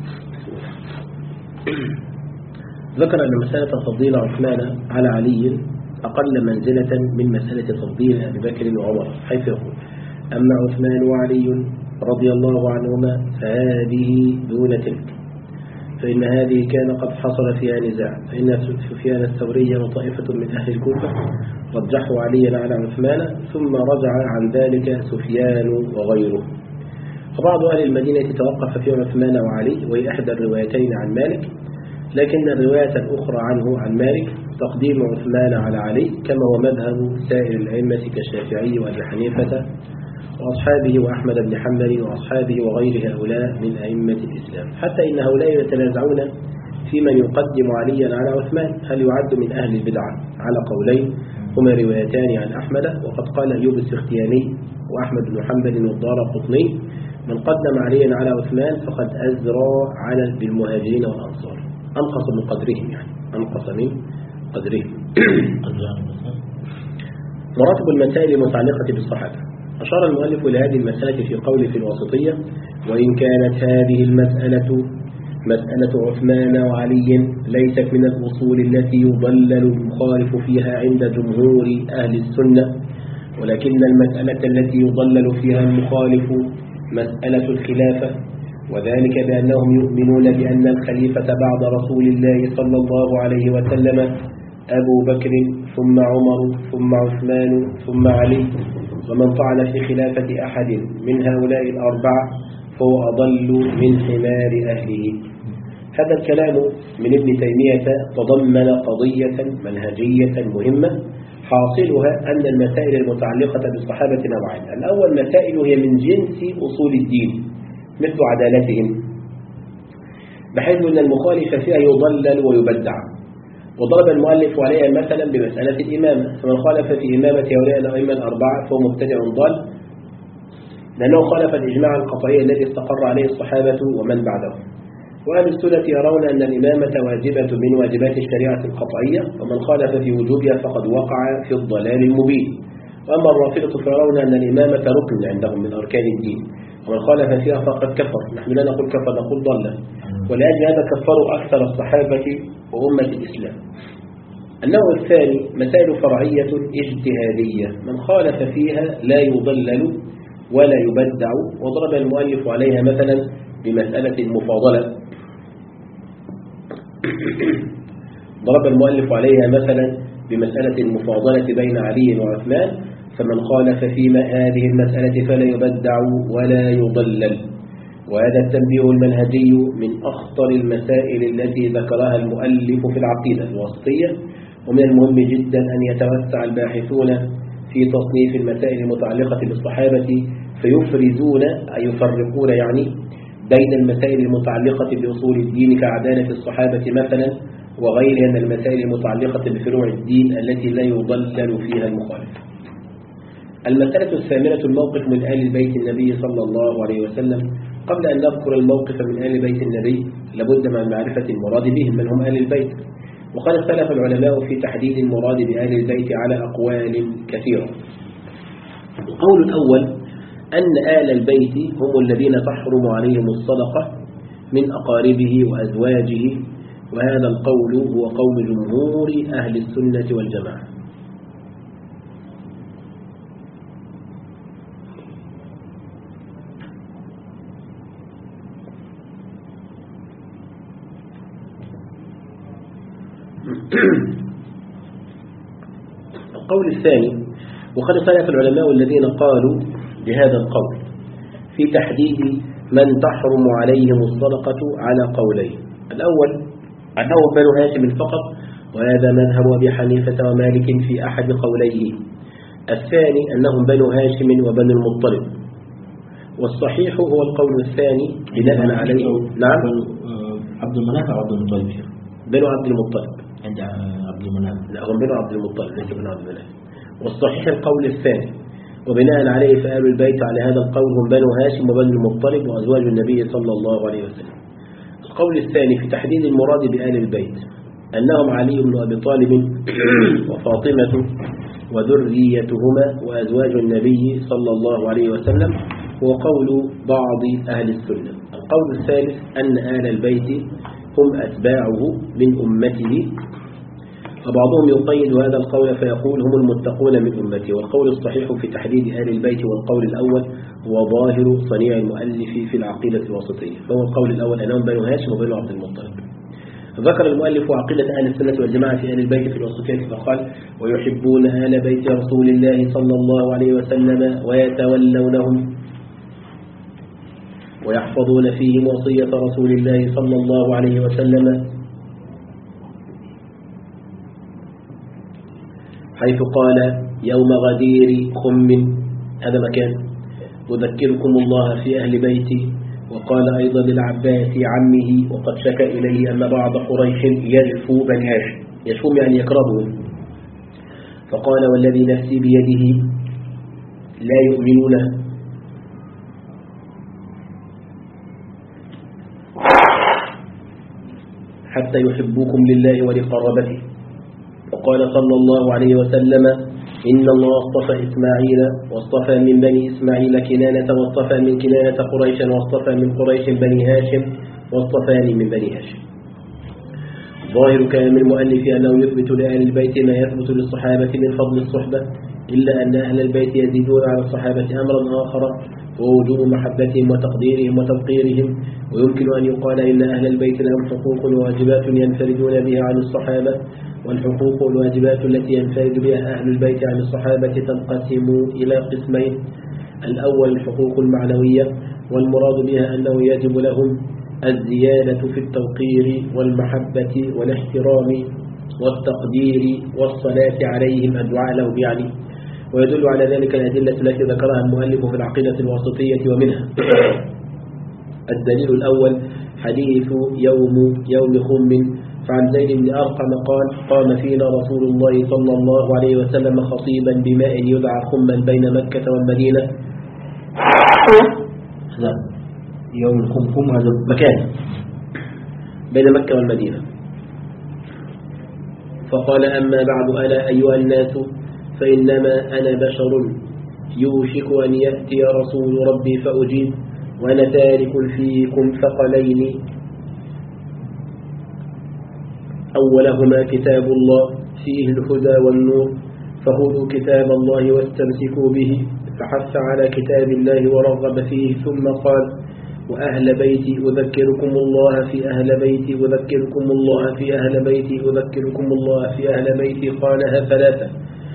ذكر أن مسألة تفضيل عثمان على علي أقل منزلة من مسألة تفضيل أبي بكر وعمر، حيث يقول: أما عثمان وعلي رضي الله عنهما فهذه دون تلك، فإن هذه كان قد حصل فيها نزاع، فإن سفيان الثوري وطائفة من أهل الكوفة رجحوا عليا على عثمان، ثم رجع عن ذلك سفيان وغيره. وبعض أهل المدينة توقف في عثمان وعلي، وهي إحدى الروايتين عن مالك، لكن الرواية الأخرى عنه عن مالك تقديم عثمان على علي، كما هو مذهب سائر الأئمة كالشافعي وأبي حنيفة وأصحابه وأحمد بن حنبل وأصحابه وغير هؤلاء من أئمة الإسلام، حتى إن هؤلاء يتنازعون في من يقدم عليا على عثمان، هل يعد من أهل البدعة على قولين هما روايتان عن أحمد. وقد قال أيوب السختياني وأحمد بن حنبل والدارقطني: من قدم عليا على عثمان فقد أزرى على بالمهاجرين والأنصار، أنقص من قدرهم، يعني أنقص من قدرهم. مراتب المسائل المتعلقة بالصحابة. أشار المؤلف إلى هذه المسألة في قوله في الوسطية: وإن كانت هذه المسألة مسألة عثمان وعلي ليست من الأصول التي يضلل المخالف فيها عند جمهور أهل السنة، ولكن المسألة التي يضلل فيها المخالف مسألة الخلافة، وذلك بأنهم يؤمنون بأن الخليفة بعد رسول الله صلى الله عليه وسلم أبو بكر ثم عمر ثم عثمان ثم علي، ومن طعن في خلافة أحد من هؤلاء الأربعة فهو أضل من حمار أهله. هذا الكلام من ابن تيمية تضمن قضية منهجية مهمة، حاصلها أن المسائل المتعلقة بالصحابة نوعين: الأول مسائل هي من جنس أصول الدين مثل عدالتهم، بحيث أن المخالف فيها يضلل ويبدع، وضرب المؤلف عليها مثلا بمسألة الإمامة، فمن خالف في إمامة هؤلاء الأئمة الأربعة فهو مبتدع ضال، لأنه خالف الإجماع القطعي الذي استقر عليه الصحابة ومن بعدهم. وأهل السنة يرون أن الإمامة واجبة من واجبات الشريعة القطعية، ومن خالف في وجوبها فقد وقع في الضلال المبين. وأما الرافضة فيرون أن الإمامة ركن عندهم من أركان الدين، ومن خالف فيها فقد كفر. نحن لا نقول كفر، نقول ضل، ولأجل هذا كفروا أكثر الصحابة وأمة الإسلام. النوع الثاني مسائل فرعية اجتهادية، من خالف فيها لا يضلل ولا يبدع، وضرب المؤلف عليها مثلا بمسألة المفاضلة. ضرب المؤلف عليها مثلا بمسألة المفاضلة بين علي وعثمان، فمن خالف في هذه المسألة فلا يبدع ولا يضلل. وهذا التنبيه المنهجي من أخطر المسائل التي ذكرها المؤلف في العقيدة الواسطية، ومن المهم جدا أن يتوسع الباحثون في تصنيف المسائل المتعلقة بالصحابة فيفرزون أي يفرقون يعني بين المسائل المتعلقة بأصول الدين كعدالة الصحابة مثلا، وغيرها من المسائل المتعلقة بفروع الدين التي لا يضلل فيها المخالف. المسألة الثامنة الموقف من آل البيت النبي صلى الله عليه وسلم. قبل أن نذكر الموقف من آل بيت النبي لابد من معرفة المراد بهم من هم آل البيت، وقد اختلف العلماء في تحديد المراد بآل البيت على أقوال كثيرة. القول الأول أن آل البيت هم الذين تحرم عليهم الصدقة من أقاربه وأزواجه، وهذا القول هو قول جمهور أهل السنة والجماعة. القول الثاني، وقد اختلف العلماء الذين قالوا بهذا القول في تحديد من تحرم عليهم الصدقة على قولين. الأول أنهم بنو هاشم فقط، وهذا مذهب أبي حنيفة ومالك في أحد قوليه. الثاني أنهم بنو هاشم وبنو المطلب، والصحيح هو القول الثاني بناء عليه. نعم، عبد المناف أو عبد المطلب؟ بنو عبد المطلب عند عبد المناف. لا، هم بنو عبد المطلب ليس بنو عبد المناف. والصحيح القول الثاني، وبناء عليه فآل البيت على هذا القول هم بنو هاشم وبنو المطلب وأزواج النبي صلى الله عليه وسلم. القول الثاني في تحديد المراد بآل البيت أنهم علي بن أبي طالب وفاطمة وذريتهما وأزواج النبي صلى الله عليه وسلم، هو قول بعض أهل السنة. القول الثالث أن آل البيت هم أتباعه من أمته، وبعضهم يقيد هذا القول فيقول هم المتقون من أمته. والقول الصحيح في تحديد آل البيت والقول الأول هو ظاهر صنيع المؤلف في العقيدة الواسطية، فهو القول الأول أنهم بنو هاشم وبنو عبد المطلب. ذكر المؤلف عقيدة أهل السنة والجماعة في آل البيت في الواسطية فقال: ويحبون آل بيت رسول الله صلى الله عليه وسلم ويتولونهم ويحفظون فيهم وصية رسول الله صلى الله عليه وسلم، حيث قال: يوم غدير خم، هذا مكان، أذكركم الله في أهل بيتي. وقال أيضا للعباس عمه وقد شكى إليه أن بعض قريش يجفو بني هاشم، يجفوهم يعني يكرهون، فقال: والذي نفسي بيده لا يؤمنون حتى يحبوكم لله ولقرابته. وقال صلى الله عليه وسلم: إن الله اصطفى إسماعيل واصطفى من بني إسماعيل كنانة واصطفى من كنانة قريشا واصطفى من قريش بني هاشم واصطفاني من بني هاشم. ظاهر كلام المؤلف أنه يثبت لأهل البيت ما يثبت للصحابة من فضل الصحبة، إلا أن أهل البيت يزيدون على الصحابة أمرا آخر، ووجوب محبتهم وتقديرهم وتوقيرهم. ويمكن أن يقال إن أهل البيت لهم حقوق وواجبات ينفردون بها عن الصحابة، والحقوق والواجبات التي ينفرد بها أهل البيت عن الصحابة تنقسم إلى قسمين: الأول الحقوق المعنوية، والمراد بها أنه يجب لهم الزيادة في التوقير والمحبة والاحترام والتقدير والصلاة عليهم، الدعاء لهم يعني. ويدل على ذلك الأدلة التي ذكرها المؤلف في العقيدة الواسطية، ومنها الدليل الأول حديث يوم يوم خم فعن زيد بن أرقم قال قام فينا رسول الله صلى الله عليه وسلم خطيبا بماء يدعى خما بين مكة والمدينة. هذا يوم الخم هذا مكان بين مكة والمدينة. فقال أما بعد ألا أيها الناس فإنما أنا بشر يوشك أن يأتي رسول ربي فأجيب وأنا تارك فيكم ثقلين أولهما كتاب الله فيه الهدى والنور فخذوا كتاب الله واستمسكوا به فحث على كتاب الله ورغب فيه ثم قال وأهل بيتي أذكركم الله في أهل بيتي أذكركم الله في أهل بيتي أذكركم الله في أهل بيتي قالها ثلاثة.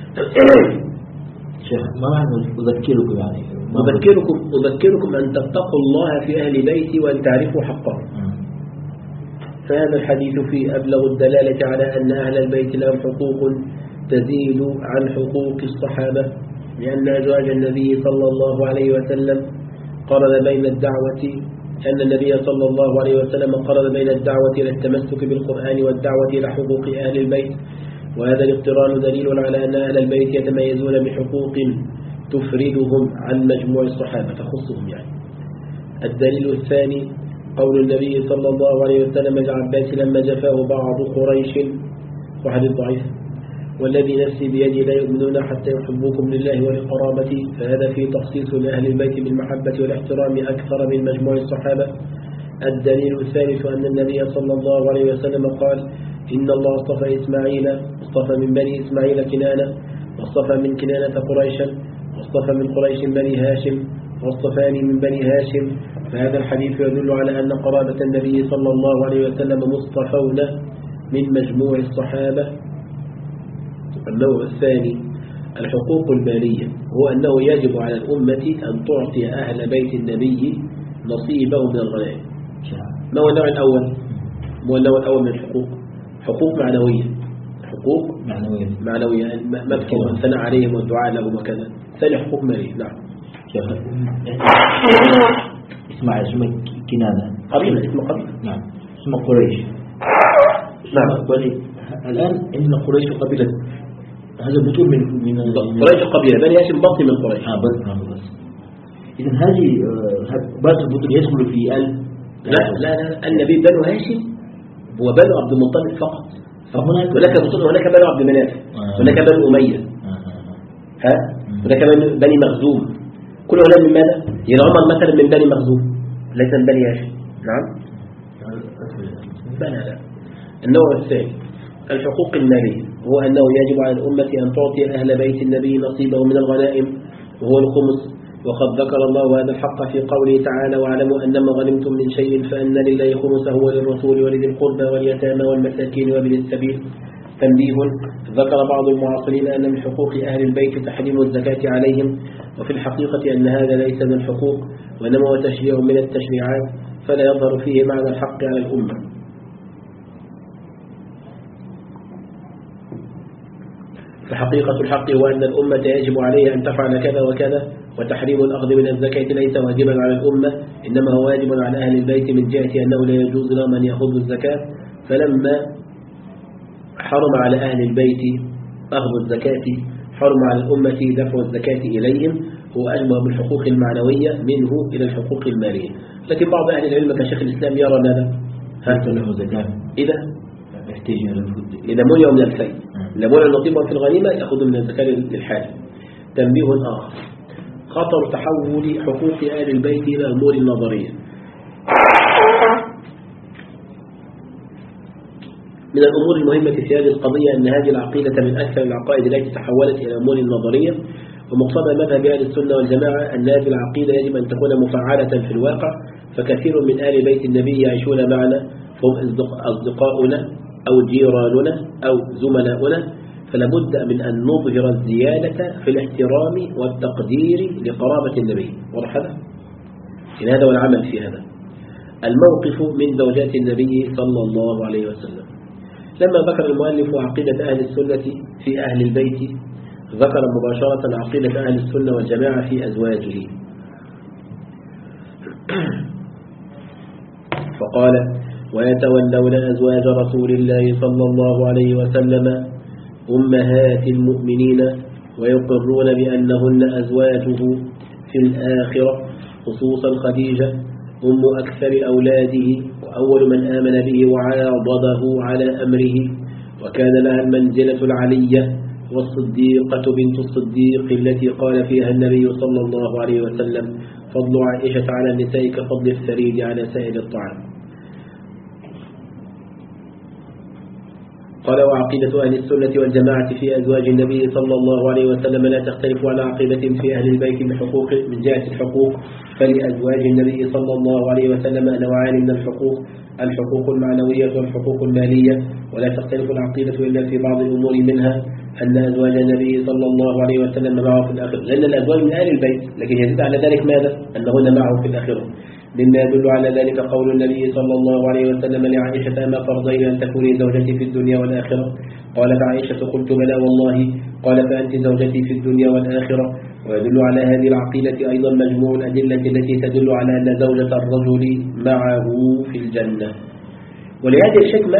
شيخ ما معنى أذكركم يعني أذكركم أذكركم أن تتقوا الله في أهل بيتي وأن تعرفوا حقه. فهذا الحديث فيه أبلغ الدلالة على أن أهل البيت لهم حقوق تزيد عن حقوق الصحابة لأن أزواج النبي صلى الله عليه وسلم قرن بين الدعوة أن النبي صلى الله عليه وسلم قرن بين الدعوة إلى التمسك بالقرآن والدعوة إلى حقوق أهل البيت وهذا الاقتران دليل على أن أهل البيت يتميزون بحقوق تفردهم عن مجموع الصحابة تخصهم يعني. الدليل الثاني قول النبي صلى الله عليه وسلم للعباس لما جفاه بعض قريش وحديث ضعيف والذي نفسي بيدي لا يؤمنون حتى يحبوكم لله ولقرابتي فهذا فيه تخصيص لأهل البيت بالمحبة والاحترام أكثر من مجموع الصحابة. الدليل الثالث أن النبي صلى الله عليه وسلم قال إن الله اصطفى إسماعيل اصطفى من بني إسماعيل كنانة واصطفى من كنانة قريشا واصطفى من قريش بني هاشم واصطفاني من بني هاشم. فهذا الحديث يدل على أن قرابة النبي صلى الله عليه وسلم مصطفون من مجموع الصحابة. النوع الثاني الحقوق المالية هو أنه يجب على الأمة أن تعطي أهل بيت النبي نصيبه من الغنائم. ما هو النوع الأول؟ ما هو النوع الأول من الحقوق؟ حقوق معنوية حقوق معنوية معنوية مبكي والثناء عليهم والدعاء لهم وكذا. ثاني حقوق مالية. نعم اسمع اسمه كنانة قبيلة اسمه قبيلة. نعم اسمه قريش. نعم الآن عندنا قريش قبيلة هذا بطول من من قريش قبيلة بني هاشم بطن من قريش. اه بطن بس. إذن هذه بعض البطول يدخل في ال لا لا لا النبي بنو هاشم وبنو عبد المطلب فقط. هناك بطول هناك بنو عبد مناف هناك بنو أمية ها هناك بني مخزوم كل هؤلاء من ماذا؟ يعني عمر مثلا من بني مخزوم ليس من بني هاشم. نعم لا لا. النوع الثاني الحقوق المالية هو أنه يجب على الأمة أن تعطي أهل بيت النبي نصيبه من الغنائم وهو الخمس وقد ذكر الله هذا الحق في قوله تعالى واعلموا أنما غنمتم من شيء فأن لله خمسه وللرسول ولذي القربى واليتامى والمساكين وابن السبيل. تنبيه ذكر بعض المعاصرين أن من حقوق أهل البيت تحريم الزكاة عليهم وفي الحقيقة أن هذا ليس من الحقوق وإنما هو تشريع من التشريعات فلا يظهر فيه معنى الحق على الأمة. فحقيقة الحق هو أن الأمة يجب عليها أن تفعل كذا وكذا وتحريم الأخذ من الزكاة ليس واجبا على الأمة إنما هو واجب على أهل البيت من جهة أنه لا يجوز لهم أن يأخذوا الزكاة. فلما حرم على أهل البيت أخذ الزكاة حرم على الأمة دفع الزكاة إليهم هو أشبه بالحقوق المعنوية منه إلى الحقوق المالية. لكن بعض أهل العلم كشيخ الإسلام يرى ماذا؟ هل له زكاة إذا يحتاج إلى الفد إذا منع من الفيء لمنع نصيبه في الغنيمة يأخذ من الزكاة للحاج. تنبيه آخر خطر تحول حقوق أهل البيت إلى أمور نظرية. من الأمور المهمة في هذه القضية أن هذه العقيدة من أكثر العقائد التي تحولت إلى أمور نظرية ومقتضى مذهب أهل السنة والجماعة أن هذه العقيدة يجب أن تكون مفعلة في الواقع. فكثير من آل بيت النبي يعيشون معنا هم أصدقاؤنا أو جيراننا أو زملاؤنا فلابد من أن نظهر الزيادة في الاحترام والتقدير لقرابة النبي. واضح هذا؟ إن هذا هو العمل في هذا. الموقف من زوجات النبي صلى الله عليه وسلم. لما ذكر المؤلف عقيدة أهل السنة في أهل البيت ذكر مباشرة عقيدة أهل السنة والجماعة في أزواجه فقال ويتولون أزواج رسول الله صلى الله عليه وسلم أمهات المؤمنين ويقرون بأنهن أزواجه في الآخرة، خصوصا خديجة أم أكثر أولاده وأول من آمن به وعاضده على أمره، وكان لها المنزلة العلية، والصديقة بنت الصديق التي قال فيها النبي صلى الله عليه وسلم: فضل عائشة على النساء كفضل الثريد على سائر الطعام. قال: وعقيدة أهل السنة والجماعة في أزواج النبي صلى الله عليه وسلم لا تختلف على عقيدة في أهل البيت بحقوق من جهة الحقوق، فلأزواج النبي صلى الله عليه وسلم نوعان من الحقوق: الحقوق المعنوية والحقوق المالية، ولا تختلف العقيدة إلا في بعض الأمور، منها أن أزواج النبي صلى الله عليه وسلم معه في الآخرة، لأن الأزواج من أهل البيت، لكن يزيد على ذلك ماذا؟ أنهن معه في الآخرة. مما يدل على ذلك قول النبي صلى الله عليه وسلم لعائشة: أما ترضين أن تكوني زوجتي في الدنيا والآخرة؟ قالت عائشة: قلت بلى والله. قال: فأنت زوجتي في الدنيا والآخرة. ويدل على هذه العقيدة أيضا مجموع الأدلة التي تدل على أن زوجة الرجل معه في الجنة. ولهذه الحكمة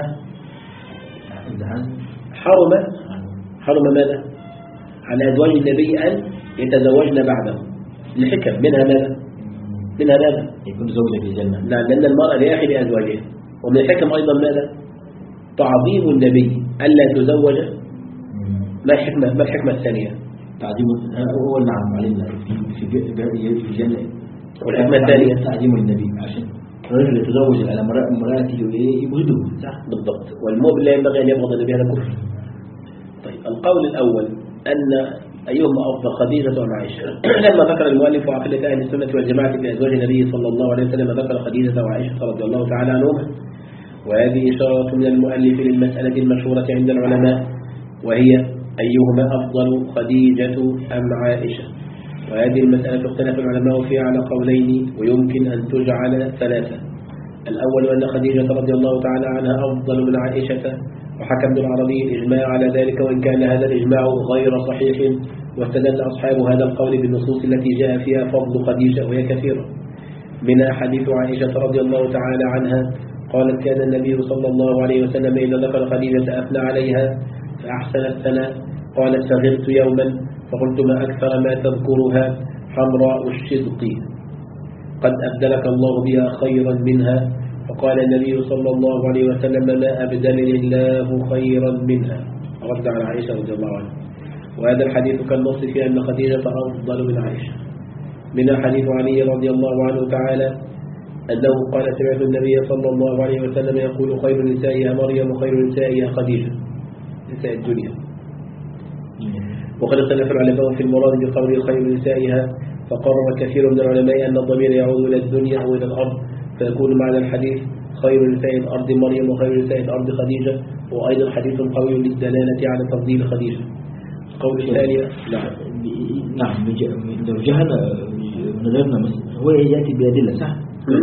حرم حرم ماذا؟ على أزواج النبي أن يتزوجن بعده، الحكم منها ماذا؟ منها ماذا؟ يكون زوجة في الجنة. نعم، لأن المرأة لآخر أزواجها. ومن الحكم أيضا ماذا؟ تعظيم النبي ألا تزوج. ما الحكمة ما الحكمة الثانية؟ تعظيم هو نعم علينا في في في الجنة. والحكمة الثانية تعظيم النبي، عشان الرجل يتزوج على امرأته يبغضه. صح بالضبط. والمؤمن لا ينبغي أن يبغض النبي، هذا كفر. طيب، القول الأول أن أيهما أفضل، خديجة أم عائشة؟ لما ذكر المؤلف عقيدة أهل السنة والجماعة في أزواج النبي صلى الله عليه وسلم ذكر خديجة وعائشة رضي الله تعالى عنهما، وهذه إشارة من المؤلف للمسألة المشهورة عند العلماء، وهي أيهما أفضل، خديجة أم عائشة؟ وهذه المسألة اختلف العلماء فيها على قولين، ويمكن أن تجعل ثلاثة. الأول أن خديجة رضي الله تعالى عنها أفضل من عائشة، وحكى ابن العربي الإجماع على ذلك، وإن كان هذا الإجماع غير صحيح، واستدل أصحاب هذا القول بالنصوص التي جاء فيها فضل خديجة، وهي كثيرة. منها حديث عائشة رضي الله تعالى عنها قالت: كان النبي صلى الله عليه وسلم إذا ذكر خديجة أثنى عليها فأحسن الثناء. قالت: فغرت يوما فقلت: ما أكثر ما تذكرها، حمراء الشدق، قد أبدلك الله بها خيرا منها. فقال النبي صلى الله عليه وسلم: ما أبدلني الله خيرا منها. رد على عائشة رضي الله عنها. وهذا الحديث كالنص في أن خديجة أفضل من عائشة. من حديث علي رضي الله عنه تعالى أنه قال: سمعت النبي صلى الله عليه وسلم يقول: خير نسائها مريم وخير نسائها خديجة، نساء الدنيا. وقد اختلف العلماء في المراد بقول خير نسائها، فقرر كثير من العلماء أن الضمير يعود إلى الدنيا أو إلى الأرض، فيكون معنى الحديث خير نساء الأرض مريم وخير نساء الأرض خديجة، وأيضا حديث قوي للدلالة على تفضيل خديجة. القول الثاني نعم نعم لو جهنا نظرنا هو يأتي بأدلة صح؟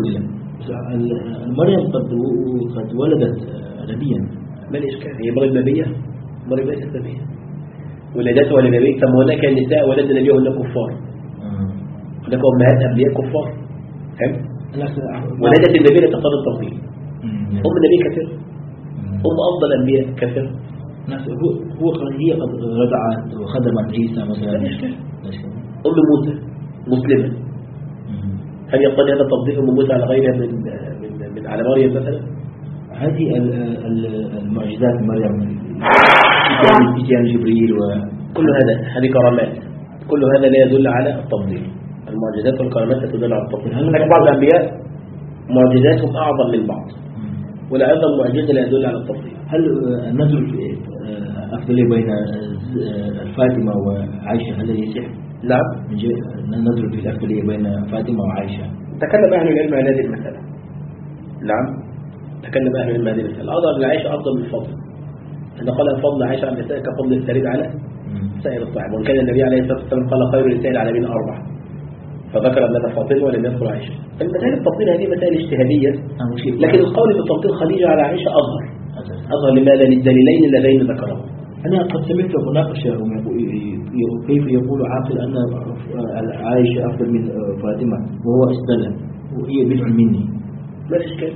مريم قد قد ولدت نبيا. ما الإشكال؟ هي مريم نبية؟ مريم ليست نبية، ولدتها لنبي. ثم هناك النساء ولد نبيهن كفار، هناك أمهات أنبياء كفار، فهمت؟ ولدت النبي لا تقتضي التفضيل. أم النبي كثير، أم أفضل الأنبياء كثير. هو هو هي قد رضعت وخدمت عيسى مثلا. أم موسى مسلمة، هل يقتضي هذا التفضيل أم موسى على غيرها من من من على مريم مثلا؟ هذه المعجزات مريم، إتيان جبريل وكل هذا، هذه كرامات، كل هذا لا يدل على التفضيل. المعجزات والكرامات لا تدل على التفضيل. هناك بعض الأنبياء معجزاتهم أعظم من بعض، ولا أيضا معجزة لا يدل على التفضيل. هل النظر في أفضل بين فاطمة وعائشة هل يصح؟ نعم، النظر في الأفضلية بين فاطمة وعائشة. تكلم أهل العلم عن هذه المسألة. نعم، تكلم أهل العلم عن هذه المسألة. أظهر أن عائشة أفضل من فضل، أن قال فضل عائشة عن النساء كفضل الثريد على سائر الطعام، وإن كان النبي عليه الصلاة والسلام قال خير النساء العالمين أربعة، فذكر أنها فاطمة ولم يذكر عائشة. المسائل التفضيل هذه مسائل اجتهادية، لكن القول بتفضيل خديجة على عائشة أظهر أظهر لماذا؟ للدليلين اللذين ذكرهم. أنا قد سمعت مناقشة كيف يقول عاقل أن عائشة أفضل من فاطمة وهو استدل وهي بدع مني. ما الإشكال؟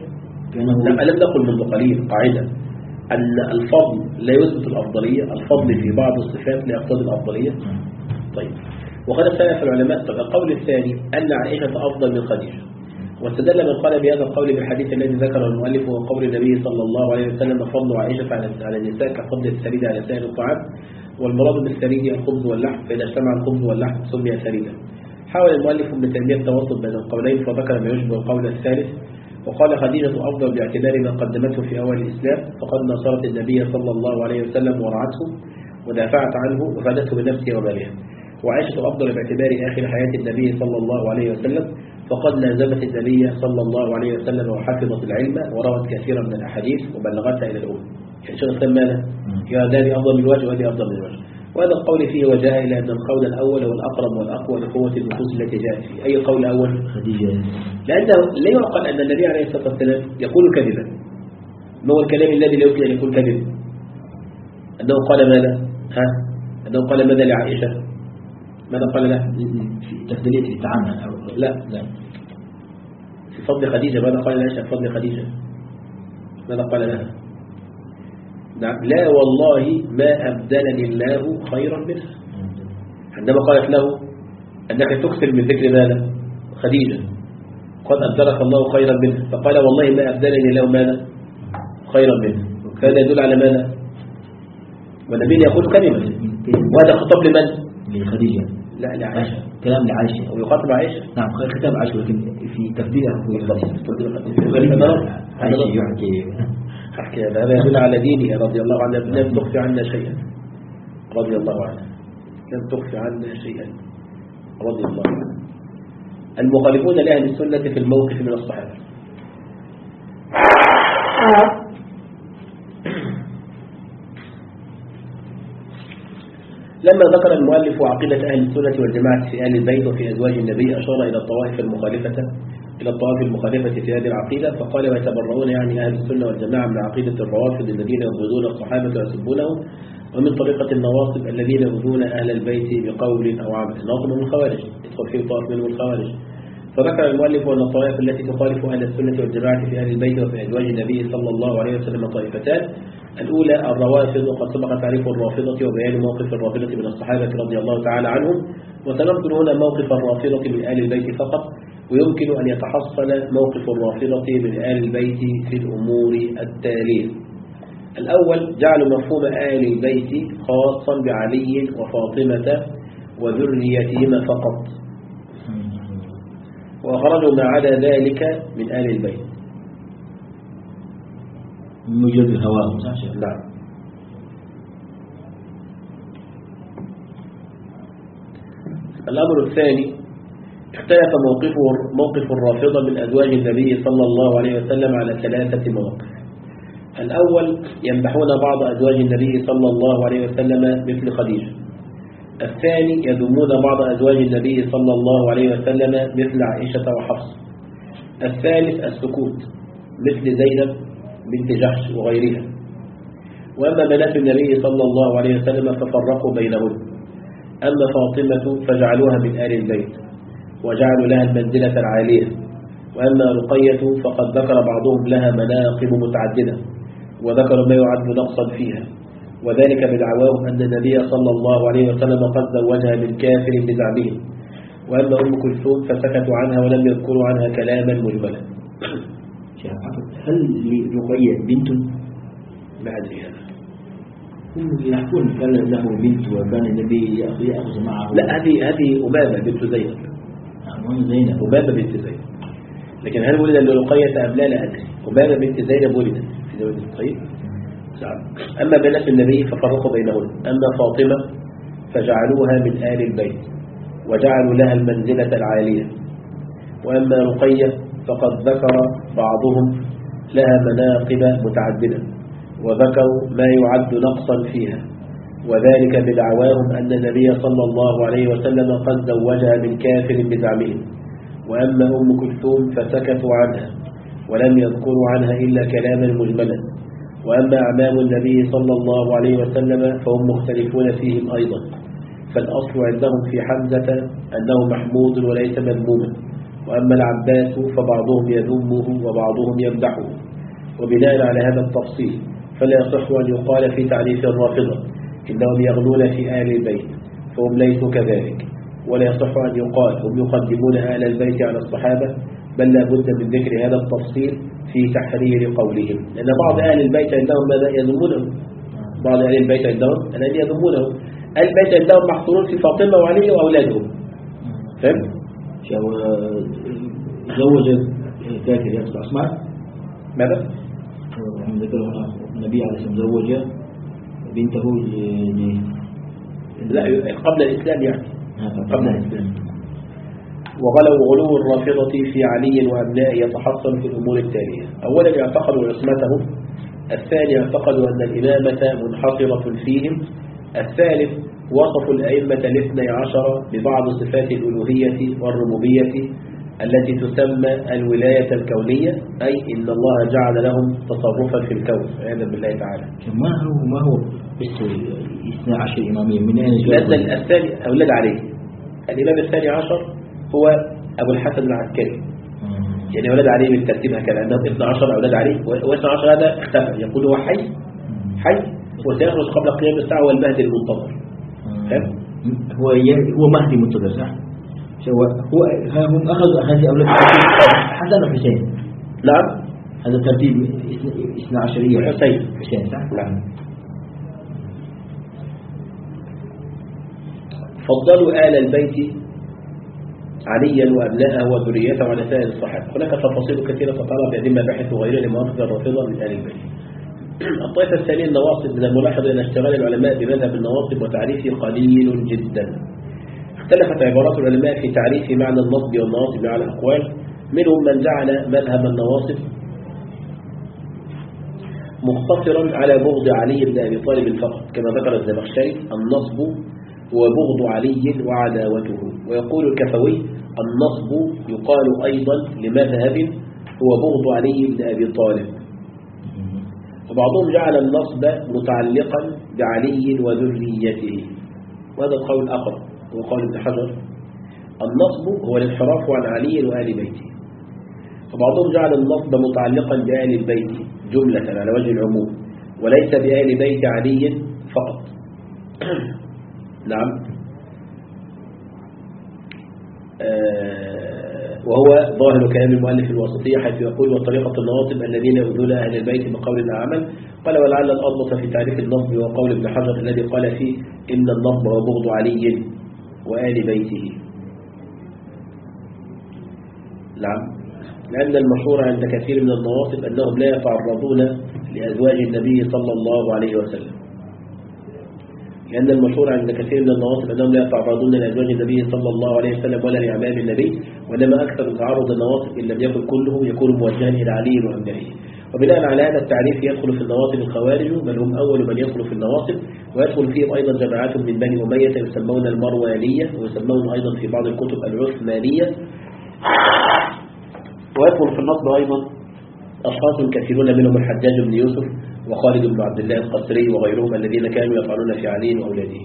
لا لم نقل منذ قليل قاعدة أن الفضل لا يثبت الأفضلية، الفضل في بعض الصفات لا يقتضي الأفضلية. طيب، وقد اختلف العلماء. طيب القول الثاني أن عائشة أفضل من خديجة، واستدل من قال بهذا القول بالحديث الذي ذكره المؤلف وقول النبي صلى الله عليه وسلم فضل عائشة على النساء كفضل الثريد على سائر الطعام، والمراد بالثريد الخبز واللحم، فإذا اجتمع الخبز واللحم سمي ثريدا. حاول المؤلف ابن تيمية التوسط بين القولين فذكر ما يشبه القول الثالث، وقال خديجة أفضل باعتبار ما قدمته في أول الإسلام، فقد ناصرت النبي صلى الله عليه وسلم ورعته ودافعت عنه وفادته بنفسه ومالها. وعائشة أفضل باعتبار آخر حياة النبي صلى الله عليه وسلم، فقد لازمت النبي صلى الله عليه وسلم وحفظت العلم وروت كثيرا من الأحاديث وبلغتها إلى الأمة. يعني شو الإسلام ماذا؟ يا هذه أفضل من الوجه وهذه أفضل من الوجه. وهذا القول فيه وجاء إلى أن القول الأول هو الأقرب والأقوى لقوة النصوص التي جاءت فيه. أي قول أول؟ خديجة. لأنه لا يعقل أن النبي عليه الصلاة والسلام يقول كذبا. ما هو الكلام الذي لا يمكن أن يكون كذب؟ أنه قال ماذا؟ ها؟ أنه قال ماذا لعائشة؟ ماذا قال له؟ في تفضيلية في التعامل. لا لا. في فضل خديجة ماذا قال لعائشة في فضل خديجة؟ ماذا قال لها؟ نعم، لا والله ما أبدلني الله خيرا منها. عندما قالت له أنك تكثر من ذكر ماذا؟ خديجة، قد أبدلك الله خيرا منها، فقال والله ما أبدلني الله ماذا؟ خيرا منها. هذا يدل على ماذا؟ والنبي يقول كلمة، وهذا خطاب لمن؟ لخديجة. لا لعائشة، كلام لعائشة أو يخاطب عائشة. نعم خطاب عائشة، لكن في تفضيله عائشة يحكي أحكي هذا يدل على دينها رضي الله عنها، لم تخفي عنا شيئا رضي الله عنها، لم تخفي عنا شيئا رضي الله عنها. المخالفون لأهل السنة في الموقف من الصحابة. لما ذكر المؤلف عقيدة أهل السنة والجماعة في أهل البيت وفي أزواج النبي أشار إلى الطوائف المخالفة إلى الطوائف المخالفة في هذه العقيدة، فقال ويتبرؤون يعني أهل السنة والجماعة من عقيدة الروافض الذين يبغضون الصحابة ويسبونهم، ومن طريقة النواصب الذين يبغضون أهل البيت بقول أو عمل. النواصب من الخوارج، يدخل فيه طائف منهم الخوارج. فذكر المؤلف أن الطوائف التي تخالف أهل السنة والجماعة في أهل البيت وفي أزواج النبي صلى الله عليه وسلم طائفتان. الأولى الروافض، وقد سبق تعريف الرافضة وبيان موقف الرافضة من الصحابة رضي الله تعالى عنهم، وسنذكر هنا موقف الرافضة من أهل البيت فقط، ويمكن أن يتحصل موقف الرافضة من أهل البيت في الأمور التالية. الأول جعل مفهوم آل البيت خاصا بعلي وفاطمة وذريتهما فقط، وأخرجوا ما عدا ذلك من آل البيت مجرد الهواء. نعم. الأمر الثاني اختلف موقفه موقف الرافضة من أزواج النبي صلى الله عليه وسلم على ثلاثة مواقف. الأول يمدحون بعض أزواج النبي صلى الله عليه وسلم مثل خديجة. الثاني يذمون بعض أزواج النبي صلى الله عليه وسلم مثل عائشة وحفصة. الثالث السكوت مثل زينب بنت جحش وغيرها. وأما بنات النبي صلى الله عليه وسلم ففرقوا بينهن. أما فاطمة فجعلوها من آل البيت وجعلوا لها المنزلة العالية. وأما رقية فقد ذكر بعضهم لها مناقب متعددة وذكروا ما يعد نقصا فيها، وذلك بدعواهم أن النبي صلى الله عليه وسلم قد زوجها من كافر بزعمهم. وأما أم كلثوم فسكتوا عنها ولم يذكروا عنها كلاما مجملا. هل لرقية بنت؟ ما أدري هذا. هم يحكون كان له بنت وكان النبي يأخذ معه. لا، هذه هذه أمامة بنت زينب. زينب أمامة بنت زينب. لكن هل ولد لرقية أم لا؟ لا أدري. أمامة بنت زينب ولدت في زمن الصحيح. أما بنات النبي ففرقوا بينهن. أما فاطمة فجعلوها من آل البيت وجعلوا لها المنزلة العالية. وأما رقية فقد ذكر بعضهم لها مناقب متعددة وذكروا ما يعد نقصا فيها، وذلك بدعواهم أن النبي صلى الله عليه وسلم قد زوجها من كافر بزعمهم. وأما أم كلثوم فسكتوا عنها ولم يذكروا عنها إلا كلاما مجملا. وأما أعمام النبي صلى الله عليه وسلم فهم مختلفون فيهم أيضا، فالأصل عندهم في حمزة أنه محمود وليس مذموما. وأما العباس فبعضهم يذمه وبعضهم يمدحه، وبناء على هذا التفصيل فلا يصح أن يقال في تعريف الرافضة إنهم يغلون في آل البيت فهم ليسوا كذلك، ولا يصح أن يقال هم يقدمون آل البيت على الصحابة، بل لا بد من ذكر هذا التفصيل في تحرير قولهم، لأن بعض آل البيت عندهم ماذا يذمونهم، بعض آل البيت عندهم الذين يذمونهم، آل البيت عندهم محصورون في فاطمة وعلي وأولادهم. فهم؟ زوج كافر يقصد أسماء ماذا؟ ذكر هنا النبي عليه الصلاة والسلام زوج بنته لا قبل الإسلام يعني قبل الإسلام. وغلوا غلو الرافضة في علي وأبنائه يتحصل في الأمور التالية: أولا اعتقدوا عصمته، الثاني اعتقدوا أن الإمامة منحصرة فيهم، الثالث وصفوا الأئمة الاثني عشر ببعض صفات الألوهية والربوبية التي تسمى الولاية الكونية، أي إن الله جعل لهم تصرفا في الكون عياذا بالله تعالى. ما هو ما هو بس اثني عشر إمامية من أين جاء؟ لأن الثاني أولاد عليه، الإمام الثاني عشر هو أبو الحسن العسكري، يعني أولاد عليه بالترتيب هكذا، عندهم اثني عشر أولاد عليه، واثني عشر هذا اختفى، يقول هو حي حي وسيخرج قبل قيام الساعة والمهدي المنتظر. هو هو مهدي منتظر صح؟ هو هو هم أخذوا هذه أولاد حسن وحسين. نعم هذا ترتيب اثنا عشرية حسين حسين صح؟ نعم. فضلوا آل البيت عليا وأبناءه وذريته على سائر الصحابة. هناك تفاصيل كثيرة تتعلق بهذه المباحث وغيرها لمواقف الرافضة من آل البيت. الطائفة الثانية النواصب، من الملاحظ أن اشتغال العلماء بمذهب النواصب وتعريفه قليل جدا. اختلفت عبارات العلماء في تعريف معنى النصب والنواصب على أقوال، منهم من جعل مذهب النواصب مقتصرا على بغض علي بن أبي طالب فقط، كما ذكر الزمخشري: النصب هو بغض علي وعداوته. ويقول الكفوي: النصب يقال أيضا لمذهب هو بغض علي بن أبي طالب. وبعضهم جعل النصب متعلقا بعلي وذريته، وهذا القول أقرب، هو قول ابن حجر: النصب هو الانحراف عن علي وآل بيته. وبعضهم جعل النصب متعلقا بآل البيت جملة على وجه العموم، وليس بآل بيت علي فقط. نعم. آه وهو ظاهر كلام المؤلف الواسطية حيث يقول: وطريقة النواصب الذين يؤذون أهل البيت بقول أعمل. قال: ولعل الأضبط في تعريف النصب هو قول ابن حجر الذي قال فيه: إن النصب هو بغض علي وآل بيته. نعم. لأن المشهور عند كثير من النواصب أنهم لا يتعرضون لأزواج النبي صلى الله عليه وسلم. لأن المشهور عند كثير من النواصب أنهم لا يتعرضون لأزواج النبي صلى الله عليه وسلم ولا لأعمام النبي، وإنما أكثر تعرض النواصب إن لم يكن كله يكون موجها إلى علي وأبنائه. وبناء على هذا التعريف يدخل في النواصب الخوارج، بل هم أول من يدخل في النواصب، ويدخل فيهم أيضا جماعات من بني أمية يسمون المروانية، ويسمون أيضا في بعض الكتب العثمانية. ويدخل في النصب أيضا أشخاص كثيرون منهم الحجاج بن يوسف وخالد بن عبد الله القسري وغيرهم الذين كانوا يطعنون في علي وأولاده.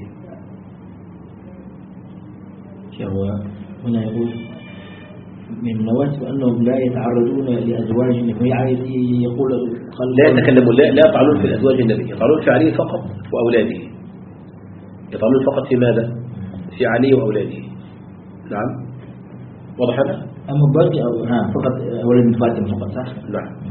هنا يقول من النواسب أنهم لا يتعرضون لأزواج النبي، يقول لا يتكلمون، لا, لا يطعنون في أزواج النبي، يطعنون في علي فقط وأولاده. يطعنون فقط في ماذا؟ في علي وأولاده. نعم واضح هذا؟ أما باقي أو ها فقط ولد من فاطمة فقط صح؟ نعم.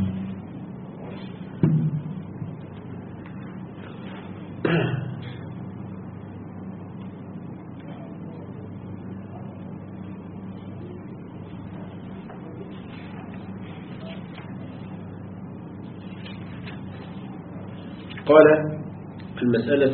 قال المسألة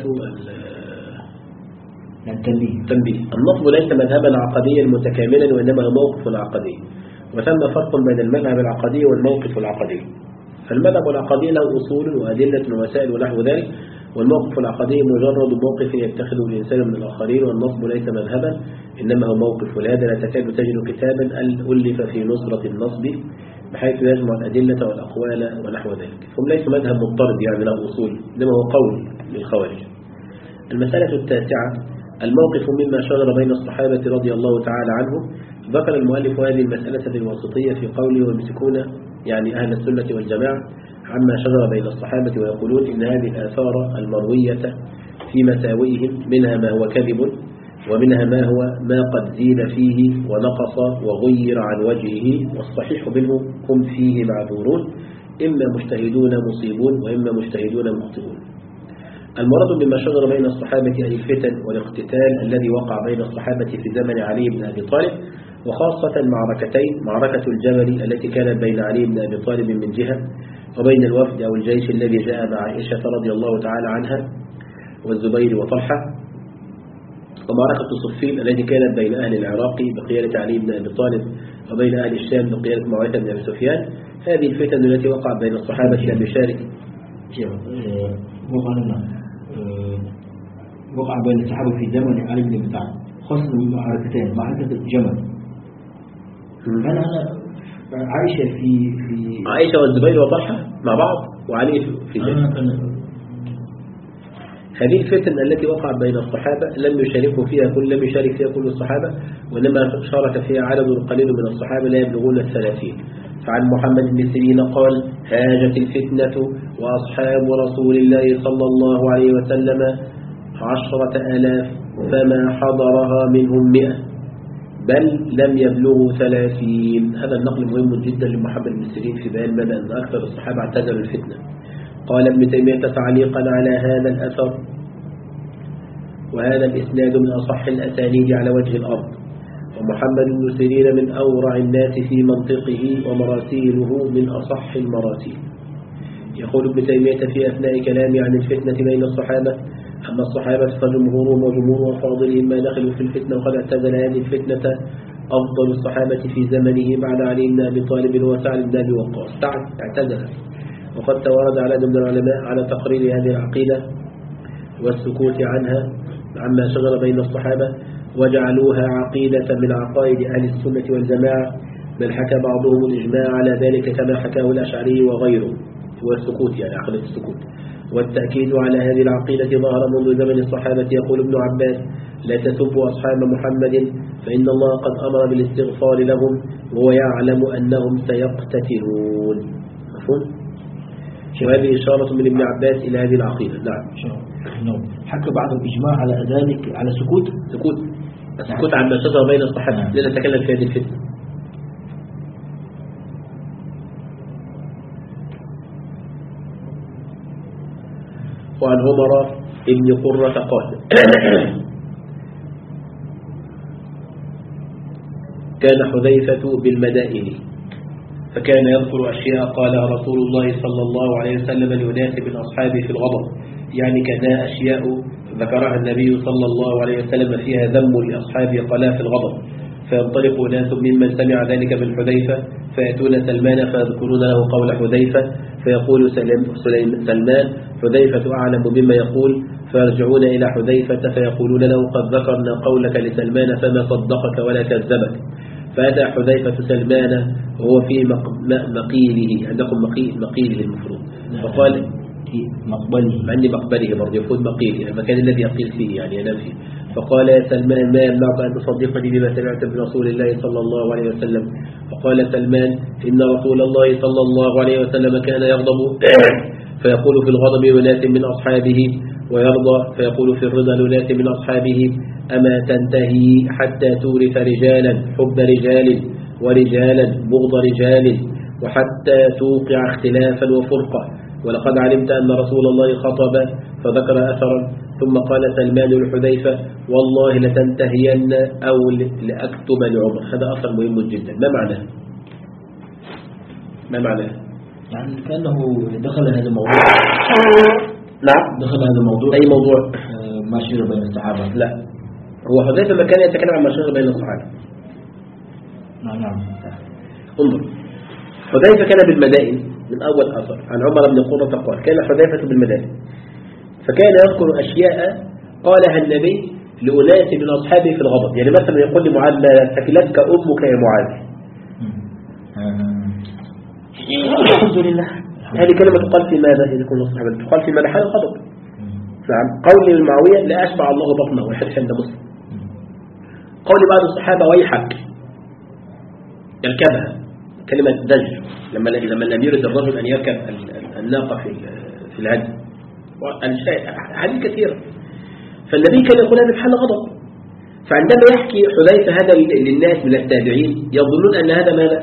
التنبيه. تنبيه: النصب ليس مذهبا عقديا متكاملا، وإنما هو موقف عقدي، وثم فرق بين المذهب العقدي والموقف العقدي. فالمذهب العقدي له أصول وأدلة ووسائل ونحو ذلك، والموقف العقدي مجرد موقف يتخذه الإنسان من الآخرين، والنصب ليس مذهبا إنما هو موقف. ولهذا لا تكاد تجد كتابا ألف في نصرة النصب بحيث يجمع الأدلة والأقوال ونحو ذلك. هم ليسوا مذهب مضطرد يعني له أصول، إنما هو قول للخوارج. المسألة التاسعة: الموقف مما شجر بين الصحابة رضي الله تعالى عنهم. ذكر المؤلف هذه المسألة الواسطية في قوله: ويمسكون يعني أهل السنة والجماعة عما شجر بين الصحابة ويقولون إن هذه الآثار المروية في مساوئهم منها ما هو كذب ومنها ما هو ما قد زيد فيه ونقص وغير عن وجهه، والصحيح منه هم فيه معذورون، إما مجتهدون مصيبون وإما مجتهدون مخطئون. المراد بما شجر بين الصحابة أي الفتن والاقتتال الذي وقع بين الصحابة في زمن علي بن أبي طالب، وخاصة معركتين: معركة الجمل التي كانت بين علي بن أبي طالب من جهة وبين الوفد أو الجيش الذي جاء مع عائشة رضي الله تعالى عنها والزبير وطلحة، ومعركة صفين التي كانت بين أهل العراق بقيادة علي بن أبي طالب وبين أهل الشام بقيادة معاوية بن أبي سفيان. هذه الفتن التي وقعت بين الصحابة لم يشارك وقع بين الصحابة في زمن علي بن أبي طالب، خاصة معركتين: معركة الجمل. أنا أنا عائشة في في عائشة والزبير وطلحة مع بعض وعلي في جمل. هذه الفتن التي وقعت بين الصحابة لم يشاركوا فيها كل لم يشارك فيها كل الصحابة، وإنما شارك فيها عدد قليل من الصحابة لا يبلغون الثلاثين. فعن محمد بن سيرين قال: هاجت الفتنة وأصحاب رسول الله صلى الله عليه وسلم عشرة آلاف فما حضرها منهم مئة بل لم يبلغوا ثلاثين. هذا النقل مهم جدا لمحمد بن سيرين في بيان مدى أن أكثر الصحابة اعتزلوا الفتنة. قال ابن تيمية تعليقا على هذا الأثر: وهذا الإسناد من أصح الأسانيد على وجه الأرض، ومحمد بن سيرين من أورع الناس في منطقه ومراسيله من أصح المراسيل. يقول ابن تيمية في أثناء كلامه عن الفتنة بين الصحابة: أما الصحابة فجمهورهم وجمهور فاضلهم ما دخلوا في الفتنة، وقد اعتزل هذه الفتنة أفضل الصحابة في زمنه بعد علي بن أبي طالب وسعد بن أبي وقاص. سعد اعتزل، وقد توارد على من العلماء على تقرير هذه العقيدة والسكوت عنها عما شجر بين الصحابة، وجعلوها عقيدة من عقائد أهل السنة والجماعة، بل حكى بعضهم الإجماع على ذلك كما حكاه الأشعري وغيره، والسكوت يعني عقيدة السكوت. والتأكيد على هذه العقيدة ظهر منذ زمن الصحابة. يقول ابن عباس: لا تسبوا أصحاب محمد فإن الله قد أمر بالاستغفار لهم وهو يعلم أنهم سيقتتلون. مفهوم؟ وهذه إشارة من ابن عباس إلى هذه العقيدة. نعم. نعم. حكى بعض الإجماع على ذلك، على سكوت سكوت السكوت عن ما شجر بين الصحابة. لا نتكلم في هذه الفتنة. وعن عمر ابن قرة قال: كان حذيفة بالمدائن فكان يذكر أشياء قالها رسول الله صلى الله عليه وسلم لأناس من أصحابه في الغضب، يعني كذا أشياء ذكرها النبي صلى الله عليه وسلم فيها ذم لأصحابه قالها في الغضب، فينطلق ناس ممن سمع ذلك من حذيفة فيأتون سلمان فيذكرون له قول حذيفة، فيقول سلمان: حذيفة أعلم بما يقول، فيرجعون إلى حذيفة فيقولون له: قد ذكرنا قولك لسلمان فما صدقك ولا كذبك. فأتى حذيفة سلمان وهو في مقيله، عندكم مقيل مقيله المفروض، فقال مقبله، عندي مقبله برضه يفوت مقيله، المكان الذي يقيل فيه يعني ينام فيه. فقال: يا سلمان ما يمنعك أن تصدقني بما سمعت من رسول الله صلى الله عليه وسلم؟ فقال سلمان: إن رسول الله صلى الله عليه وسلم كان يغضب فيقول في الغضب لناس من أصحابه، ويرضى فيقول في الرضا لناس من أصحابه: أما تنتهي حتى تورث رجالا حب رجال ورجالا بغض رجال، وحتى توقع اختلافا وفرقة. ولقد علمت أن رسول الله خطب، فذكر أثرا، ثم قال سلمان لحذيفة: والله لتنتهين أو لأكتب لعمر. هذا أثر مهم جدا. ما معناه؟ ما معناه؟ يعني كأنه دخل هذا الموضوع. نعم، دخل هذا الموضوع. أي موضوع؟ ما شجر بين الصحابة. لا، هو حذيفة ما كان يتكلم عن ما شجر بين الصحابة. نعم نعم. انظر، حذيفة كان بالمدائن من أول أثر. عن عمر بن قرة قال: كان حذيفة بالمدائن فكان يذكر أشياء قالها النبي لأناس من أصحابه في الغضب. يعني مثلا يقول لمعاذ: لا تكلتك أمك يا معاذ. الحمد لله. هذه كلمة تقال في ماذا؟ إذا كنا الصحابة تقال في ماذا؟ حال الغضب. نعم. قول للمعاوية: لا أشبع الله بطنه، وحديث عند مسلم. قول بعض الصحابة: ويحك، يركبها، كلمة دج. لما لما النبي يريد الرجل أن يركب الناقة في في الهدي، حديث كثير. فالنبي كان يقول هذا بحال غضب. فعندما يحكي حذيفة هذا للناس من التابعين يظنون أن هذا ماذا؟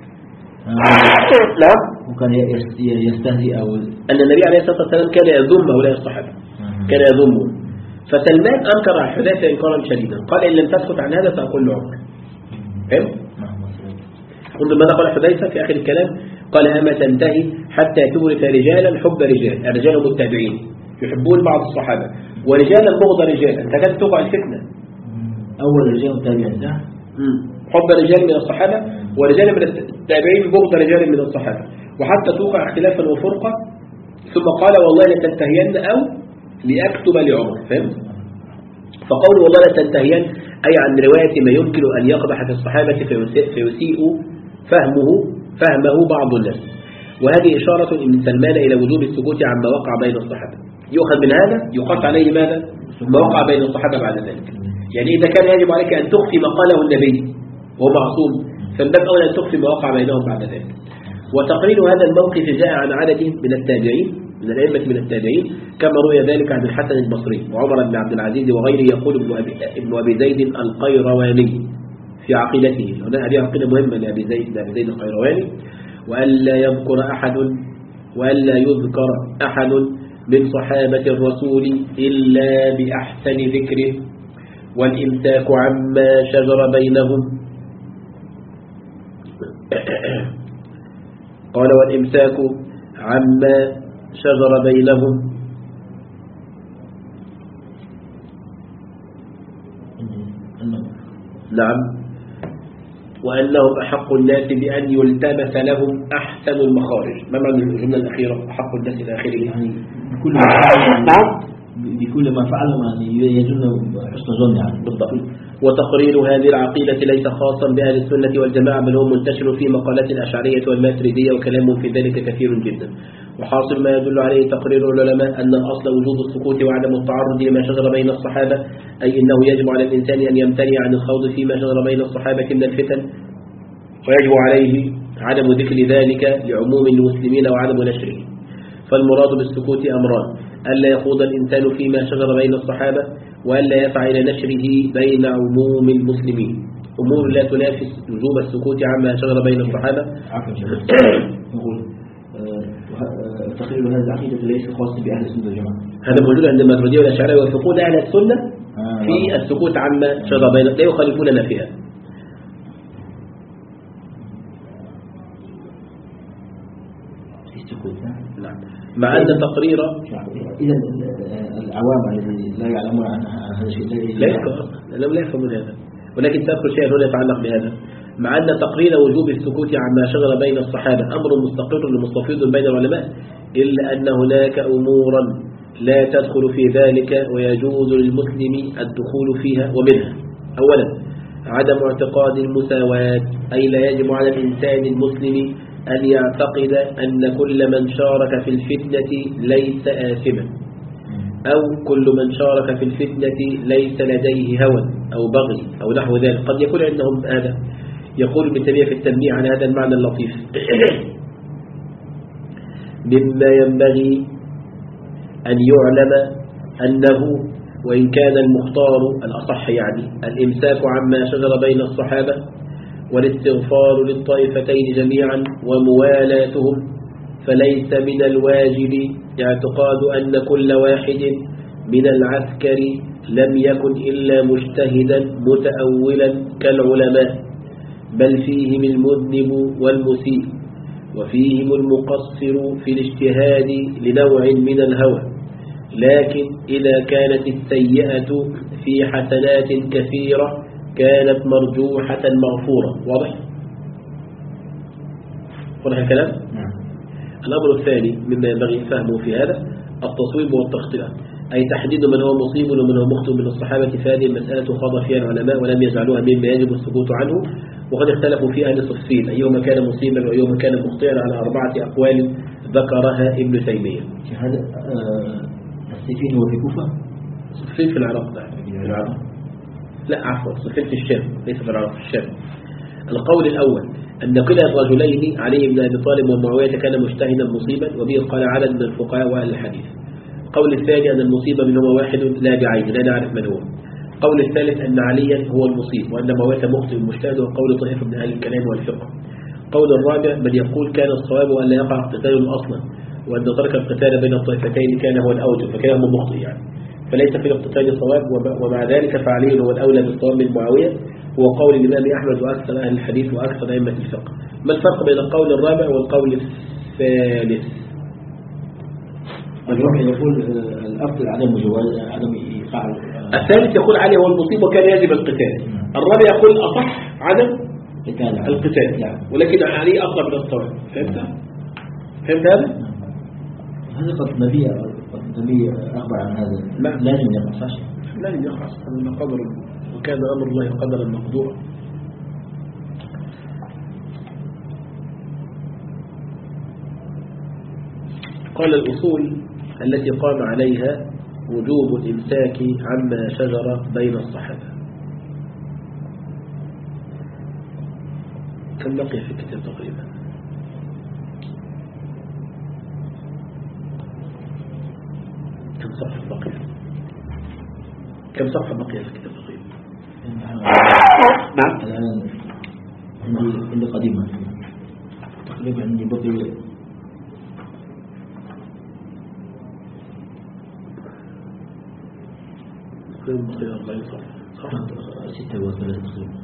لا، وكان يستهزئ أو أن النبي عليه الصلاة والسلام كان يذم هؤلاء الصحابة، كان يذمهم. فسلمان أنكر على حذيفة إنكارا شديدا، قال إن لم تسكت عن هذا سأقول له عمر. فهم؟ انظر ماذا قال حذيفة في آخر الكلام، قال أما تنتهي حتى تورث رجالا حب رجال، الرجال هم التابعين يحبون بعض الصحابة، ورجالا بغض رجال، أنت كانت توقع الفتنة. أول رجال التابعين ده حب رجال من الصحابة ورجال من التابعين بغض رجال من الصحابة، وحتى توقع اختلافا وفرقة. ثم قال والله لتنتهين أو لأكتب لعمر. فهمت؟ فقول والله لتنتهين أي عن رواية ما يمكن أن يقضح في الصحابة فيسيء فهمه فهمه بعض الناس. وهذه إشارة من سلمان إلى وجوب السكوت عما وقع بين الصحابة. يؤخذ من هذا يقاس عليه ماذا؟ ما وقع بين الصحابة بعد ذلك. يعني إذا كان يجب عليك أن تخفي ما قاله النبي وهو معصوم، فالباب أولا أن تخفي ما وقع بينهم بعد ذلك. وتقرير هذا الموقف جاء عن عدد من التابعين من الأئمة من التابعين، كما روي ذلك عن الحسن البصري وعمر بن عبد العزيز وغيره. يقول ابن أبي, ابن أبي زيد القيرواني في عقيدته، هنا هذه عقيدة مهمة لأبي زيد, لأبي زيد القيرواني، وألا يذكر أحد وألا يذكر أحد من صحابة الرسول إلا بأحسن ذكره، والإمساك عما شجر بينهم. قال والإمساك عما شجر بينهم نعم، وأنهم أحق الناس بأن يلتمس لهم أحسن المخارج. ما معنى الجملة الأخيرة أحق الناس إلى آخره؟ يعني بكل ما فعل نعم بكل ما فعل يعني يجن حسن ظن يعني بالضبط. وتقرير هذه العقيدة ليس خاصا بأهل السنة والجماعة، بل هو منتشر في مقالات الأشعرية والماتريدية، وكلامهم في ذلك كثير جدا. وحاصل ما يدل عليه تقرير العلماء أن الأصل وجوب السكوت وعدم التعرض لما شجر بين الصحابة، أي إنه يجب على الإنسان أن يمتنع عن الخوض فيما شجر بين الصحابة من الفتن، ويجب عليه عدم ذكر ذلك لعموم المسلمين وعدم نشره. فالمراد بالسكوت أمران: ألا يخوض الإنسان فيما شجر بين الصحابة، وألا يسعى إلى نشره بين عموم المسلمين. أمور لا تنافس وجوب السكوت عما شجر بين الصحابة. تقرير هذه العقيدة ليس خاص بأهل السنة والجماعة، هذا موجود عند الماتريدية والأشعرية، ويوافقون أهل السنة في السكوت عما شجر بين، لا يخالفوننا فيها. نعم. مع أن تقرير إذا العوام الذي لا يعلمون عن هذا الشيء لا يفهم، لم لا يفهمون هذا، ولكن تذكر شيئا هنا يتعلق بهذا. مع أن تقرير وجوب السكوت عما شغل بين الصحابة أمر مستقر مستفيض بين العلماء، إلا أن هناك أمورا لا تدخل في ذلك ويجوز للمسلم الدخول فيها. ومنها أولا عدم اعتقاد المساواة، أي لا يجب على الإنسان المسلم أن يعتقد أن كل من شارك في الفتنة ليس آثما، أو كل من شارك في الفتنة ليس لديه هوى أو بغي أو نحو ذلك. قد يكون عندهم هذا. يقول ابن تيمية في التنبيه عن هذا المعنى اللطيف: مما ينبغي أن يعلم أنه وإن كان المختار الأصح يعني الإمساك عما شجر بين الصحابة والاستغفار للطائفتين جميعا وموالاتهم، فليس من الواجب اعتقاد أن كل واحد من العسكر لم يكن إلا مجتهدا متأولا كالعلماء، بل فيهم المذنب والمسيء، وفيهم المقصر في الاجتهاد لنوع من الهوى، لكن إذا كانت السيئة في حسنات كثيرة كانت مرجوحة مغفورة. واضح؟ واضح الكلام؟ نعم. الأمر الثاني مما ينبغي فهمه في هذا التصويب والتخطئة، أي تحديد من هو مصيب ومن هو مخطئ من الصحابة. في هذه المسألة خاض فيها العلماء ولم يجعلوها مما يجب السكوت عنه، وقد اختلفوا في أهل التفصيل أيهما كان مصيبا وأيهما كان مخطئا على أربعة أقوال ذكرها ابن تيمية. هذا السفين هو في كوفة؟ السفين في العراق. في العراق لا عفوا، السفين في الشام، ليس في العراق، في الشام. القول الأول أن كلا الرجلين علي بن أبي طالب ومعاوية كان مجتهدا مصيبا، وبه قال عدد من الفقهاء وأهل الحديث. القول الثاني أن المصيب منهما واحد لا بعين لا نعرف من هو. القول الثالث أن عليا هو المصيب وأن معاوية مخطئ مجتهد، وقول طائفة من أهل الكلام والفقه. القول الرابع من يقول كان الصواب أن لا يقع قتال أصلا، وأن ترك القتال بين الطائفتين كان هو الأوجه، فكان هو مخطئ يعني، فليس في الاقتتال صواب، ومع ذلك فعلي هو الأولى بالصواب من معاوية، هو قول الإمام أحمد وأكثر أهل الحديث وأكثر أئمة الفقه. ما الفرق بين القول الرابع والقول الثالث؟ الرابع يقول الأفضل عدم جواز عدم إيقاع. الثالث يقول علي هو المصيب وكان يجب القتال. الرابع يقول أصح عدم القتال، ولكن علي أقرب إلى الصواب. فهمت؟ فهمت هذا؟ هذا قد النبي قد النبي أخبر عن هذا. لا لازم يقع صح. لازم يقع هذا قدر، وكان أمر الله قدرا مقدورا. قال الأصول التي قام عليها وجوب الإمساك عما شجر بين الصحابة. كم بقي في الكتاب تقريبا؟ كم صفحة بقي؟ كم صفحة بقي في الكتاب تقريبا؟ نعم. الآن عندي عندي قديمة تقريبا، عندي بقي بقي أربعين صفحة ستة وثلاثين تقريبا.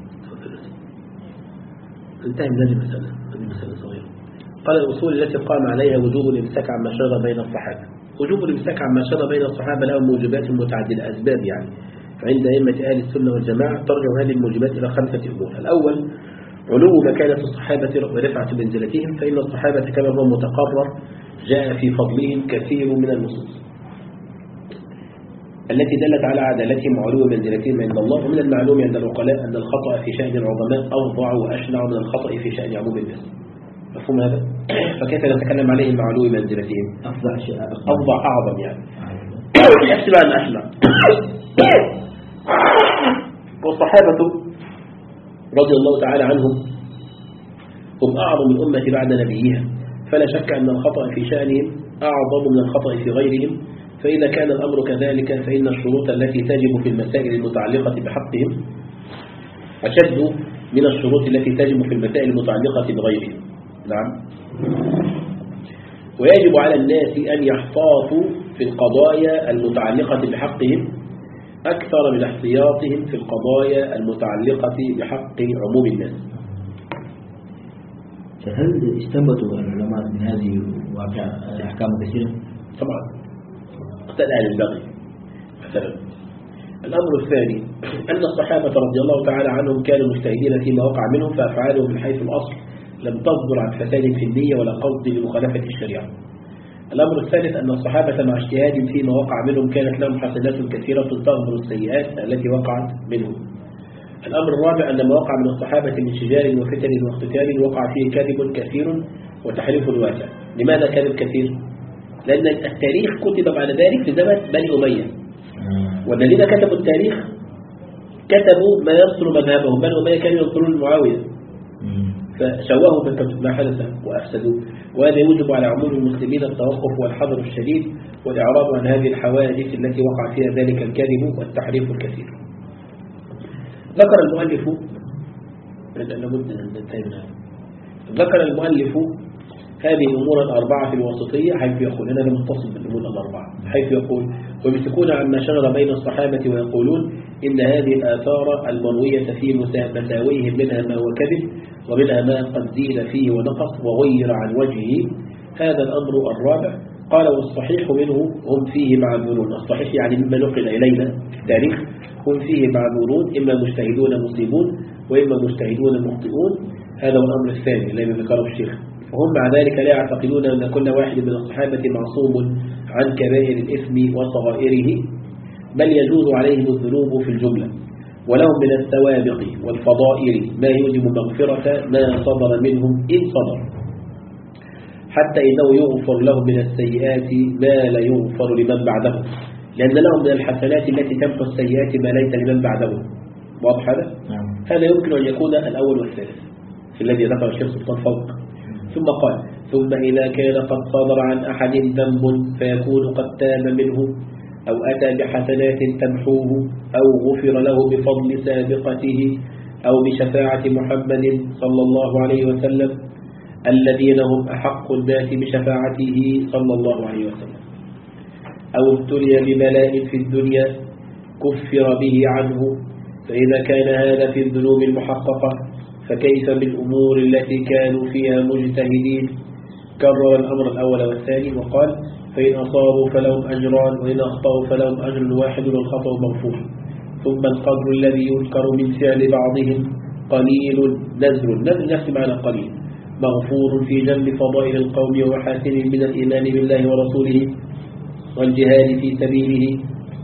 انتهي من هذه المسألة، هذه مسألة صغيرة. قال الأصول التي قام عليها وجوب الإمساك عما شجر بين الصحابة. وجوب الإمساك عما شجر بين الصحابة له موجبات متعددة أسباب يعني، فعند أئمة أهل السنة والجماعة ترجع هذه الموجبات إلى خمسة أمور. الأول علو مكانة الصحابة ورفعة منزلتهم، فإن الصحابة كما هو متقرر جاء في فضلهم كثير من النصوص التي دلت على عدالتهم وعلو منزلتهم عند الله. ومن المعلوم عند العقلاء أن الخطأ في شأن العظماء أفظع وأشنع من الخطأ في شأن عموم الناس. مفهوم هذا؟ فكيف نتكلم عليهم مع علو منزلتهم؟ أفظع شيء أفظع أعظم يعني يحسب أن أشنع. والصحابة رضي الله تعالى عنهم هم أعظم الأمة بعد نبيها، فلا شك أن الخطأ في شأنهم أعظم من الخطأ في غيرهم. فإذا كان الأمر كذلك فإن الشروط التي تجب في المسائل المتعلقة بحقهم أشد من الشروط التي تجب في المسائل المتعلقة بغيرهم. نعم. ويجب على الناس أن يحتاطوا في القضايا المتعلقة بحقهم أكثر من احتياطهم في القضايا المتعلقة بحق عموم الناس. هل استنبطوا العلماء من هذه الواقع أحكام كثيرة؟ طبعا قتل أهل البغي مثلا. الأمر الثاني أن الصحابة رضي الله تعالى عنهم كانوا مجتهدين فيما وقع منهم، فأفعالهم من حيث الأصل لم تصدر عن فساد في النية ولا قصد لمخالفة الشريعة. الأمر الثالث أن الصحابة مع اجتهاد فيما وقع منهم كانت لهم حسنات كثيرة تغفر السيئات التي وقعت منهم. الأمر الرابع أن ما وقع من الصحابة من شجار وفتن واقتتال وقع فيه كذب كثير وتحريف واسع. لماذا كذب كثير؟ لأن التاريخ كتب بعد ذلك في زمن بني أمية، والذين كتبوا التاريخ كتبوا ما ينصر مذهبهم. بني أمية كانوا ينصرون معاوية فشوهوا ما حدث وأفسدوا، وهذا يوجب على عموم المسلمين التوقف والحذر الشديد والإعراض عن هذه الحوادث التي وقع فيها ذلك الكذب والتحريف الكثير. ذكر المؤلف ذكر المؤلف هذه الأمور الأربعة في الوسطية، حيث يقول هذا متصل بالأمور الأربعة، حيث يقول ويمسكون عما شغل بين الصحابة ويقولون إن هذه الآثار المروية في مساويهم منها ما هو كذب ومنها ما قد زيد فيه ونقص وغير عن وجهه. هذا الأمر الرابع. قال والصحيح منه هم فيه معذورون. الصحيح يعني مما نقل إلينا في التاريخ هم فيه معذورون، إما مجتهدون مصيبون وإما مجتهدون مخطئون. هذا هو الأمر الثاني الذي ذكره الشيخ. وهم مع ذلك لا يعتقدون أن كل واحد من الصحابة معصوم عن كبائر الإثم وصغائره، بل يجوز عليهم الذنوب في الجملة، ولهم من السوابق والفضائل ما يوجب مغفرة ما صدر منهم إن صدر، حتى إنه يغفر لهم من السيئات ما لا يغفر لمن بعدهم، لأن لهم من الحسنات التي تمحو السيئات ما ليس لمن بعدهم. واضح هذا؟ نعم. هذا يمكن أن يكون الأول والثالث. الذي ذكر الشيخ سلطان فوق. ثم قال ثم إذا كان قد صدر عن أحد ذنب فيكون قد تاب منه أو أتى بحسنات تمحوه أو غفر له بفضل سابقته أو بشفاعة محمد صلى الله عليه وسلم الذين هم أحق الناس بشفاعته صلى الله عليه وسلم، أو ابتلي ببلاء في الدنيا كفر به عنه، فإذا كان هذا في الذنوب المحققة فكيف بالأمور التي كانوا فيها مجتهدين. كرر الأمر الأول والثاني وقال فإن أصابوا فلهم أجران وإن أخطأوا فلهم أجر واحد والخطأ مغفور. ثم القدر الذي يذكر من فعل بعضهم قليل نزل نزل نفس معنى قليل مغفور في جنب فضائل القوم ومحاسن من الإيمان بالله ورسوله والجهاد في سبيله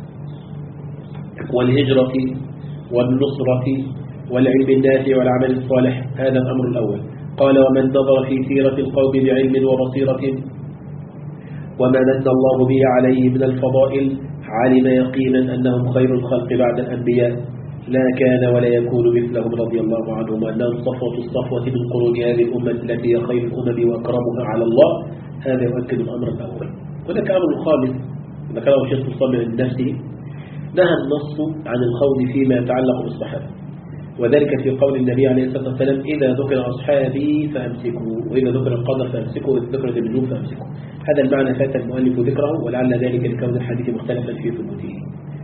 والهجرة والنصرة والعلم النافع والعمل الصالح. هذا الأمر الأول. قال ومن نظر في سيرة القوم بعلم وبصيرة وما من الله به عليه من الفضائل علم يقينا أنهم خير الخلق بعد الأنبياء لا كان ولا يكون مثلهم رضي الله عنهم، وأنهم صفوة الصفوة من قرون هذه الأمة التي هي خير الأمم وأكرمها على الله. هذا يؤكد الأمر الأول. هناك أمر خامس ذكره الشيخ الصابر من نفسه، نهى النص عن الخوض فيما يتعلق بالصحابة، وذلك في قول النبي عليه الصلاة والسلام إذا ذكر أصحابي فأمسكوا وإذا ذكر القدر فأمسكوا وإذا ذكر النجوم فأمسكوا. هذا المعنى فات المؤلف ذكره ولعل ذلك لكون الحديث مختلفا في ثبوته.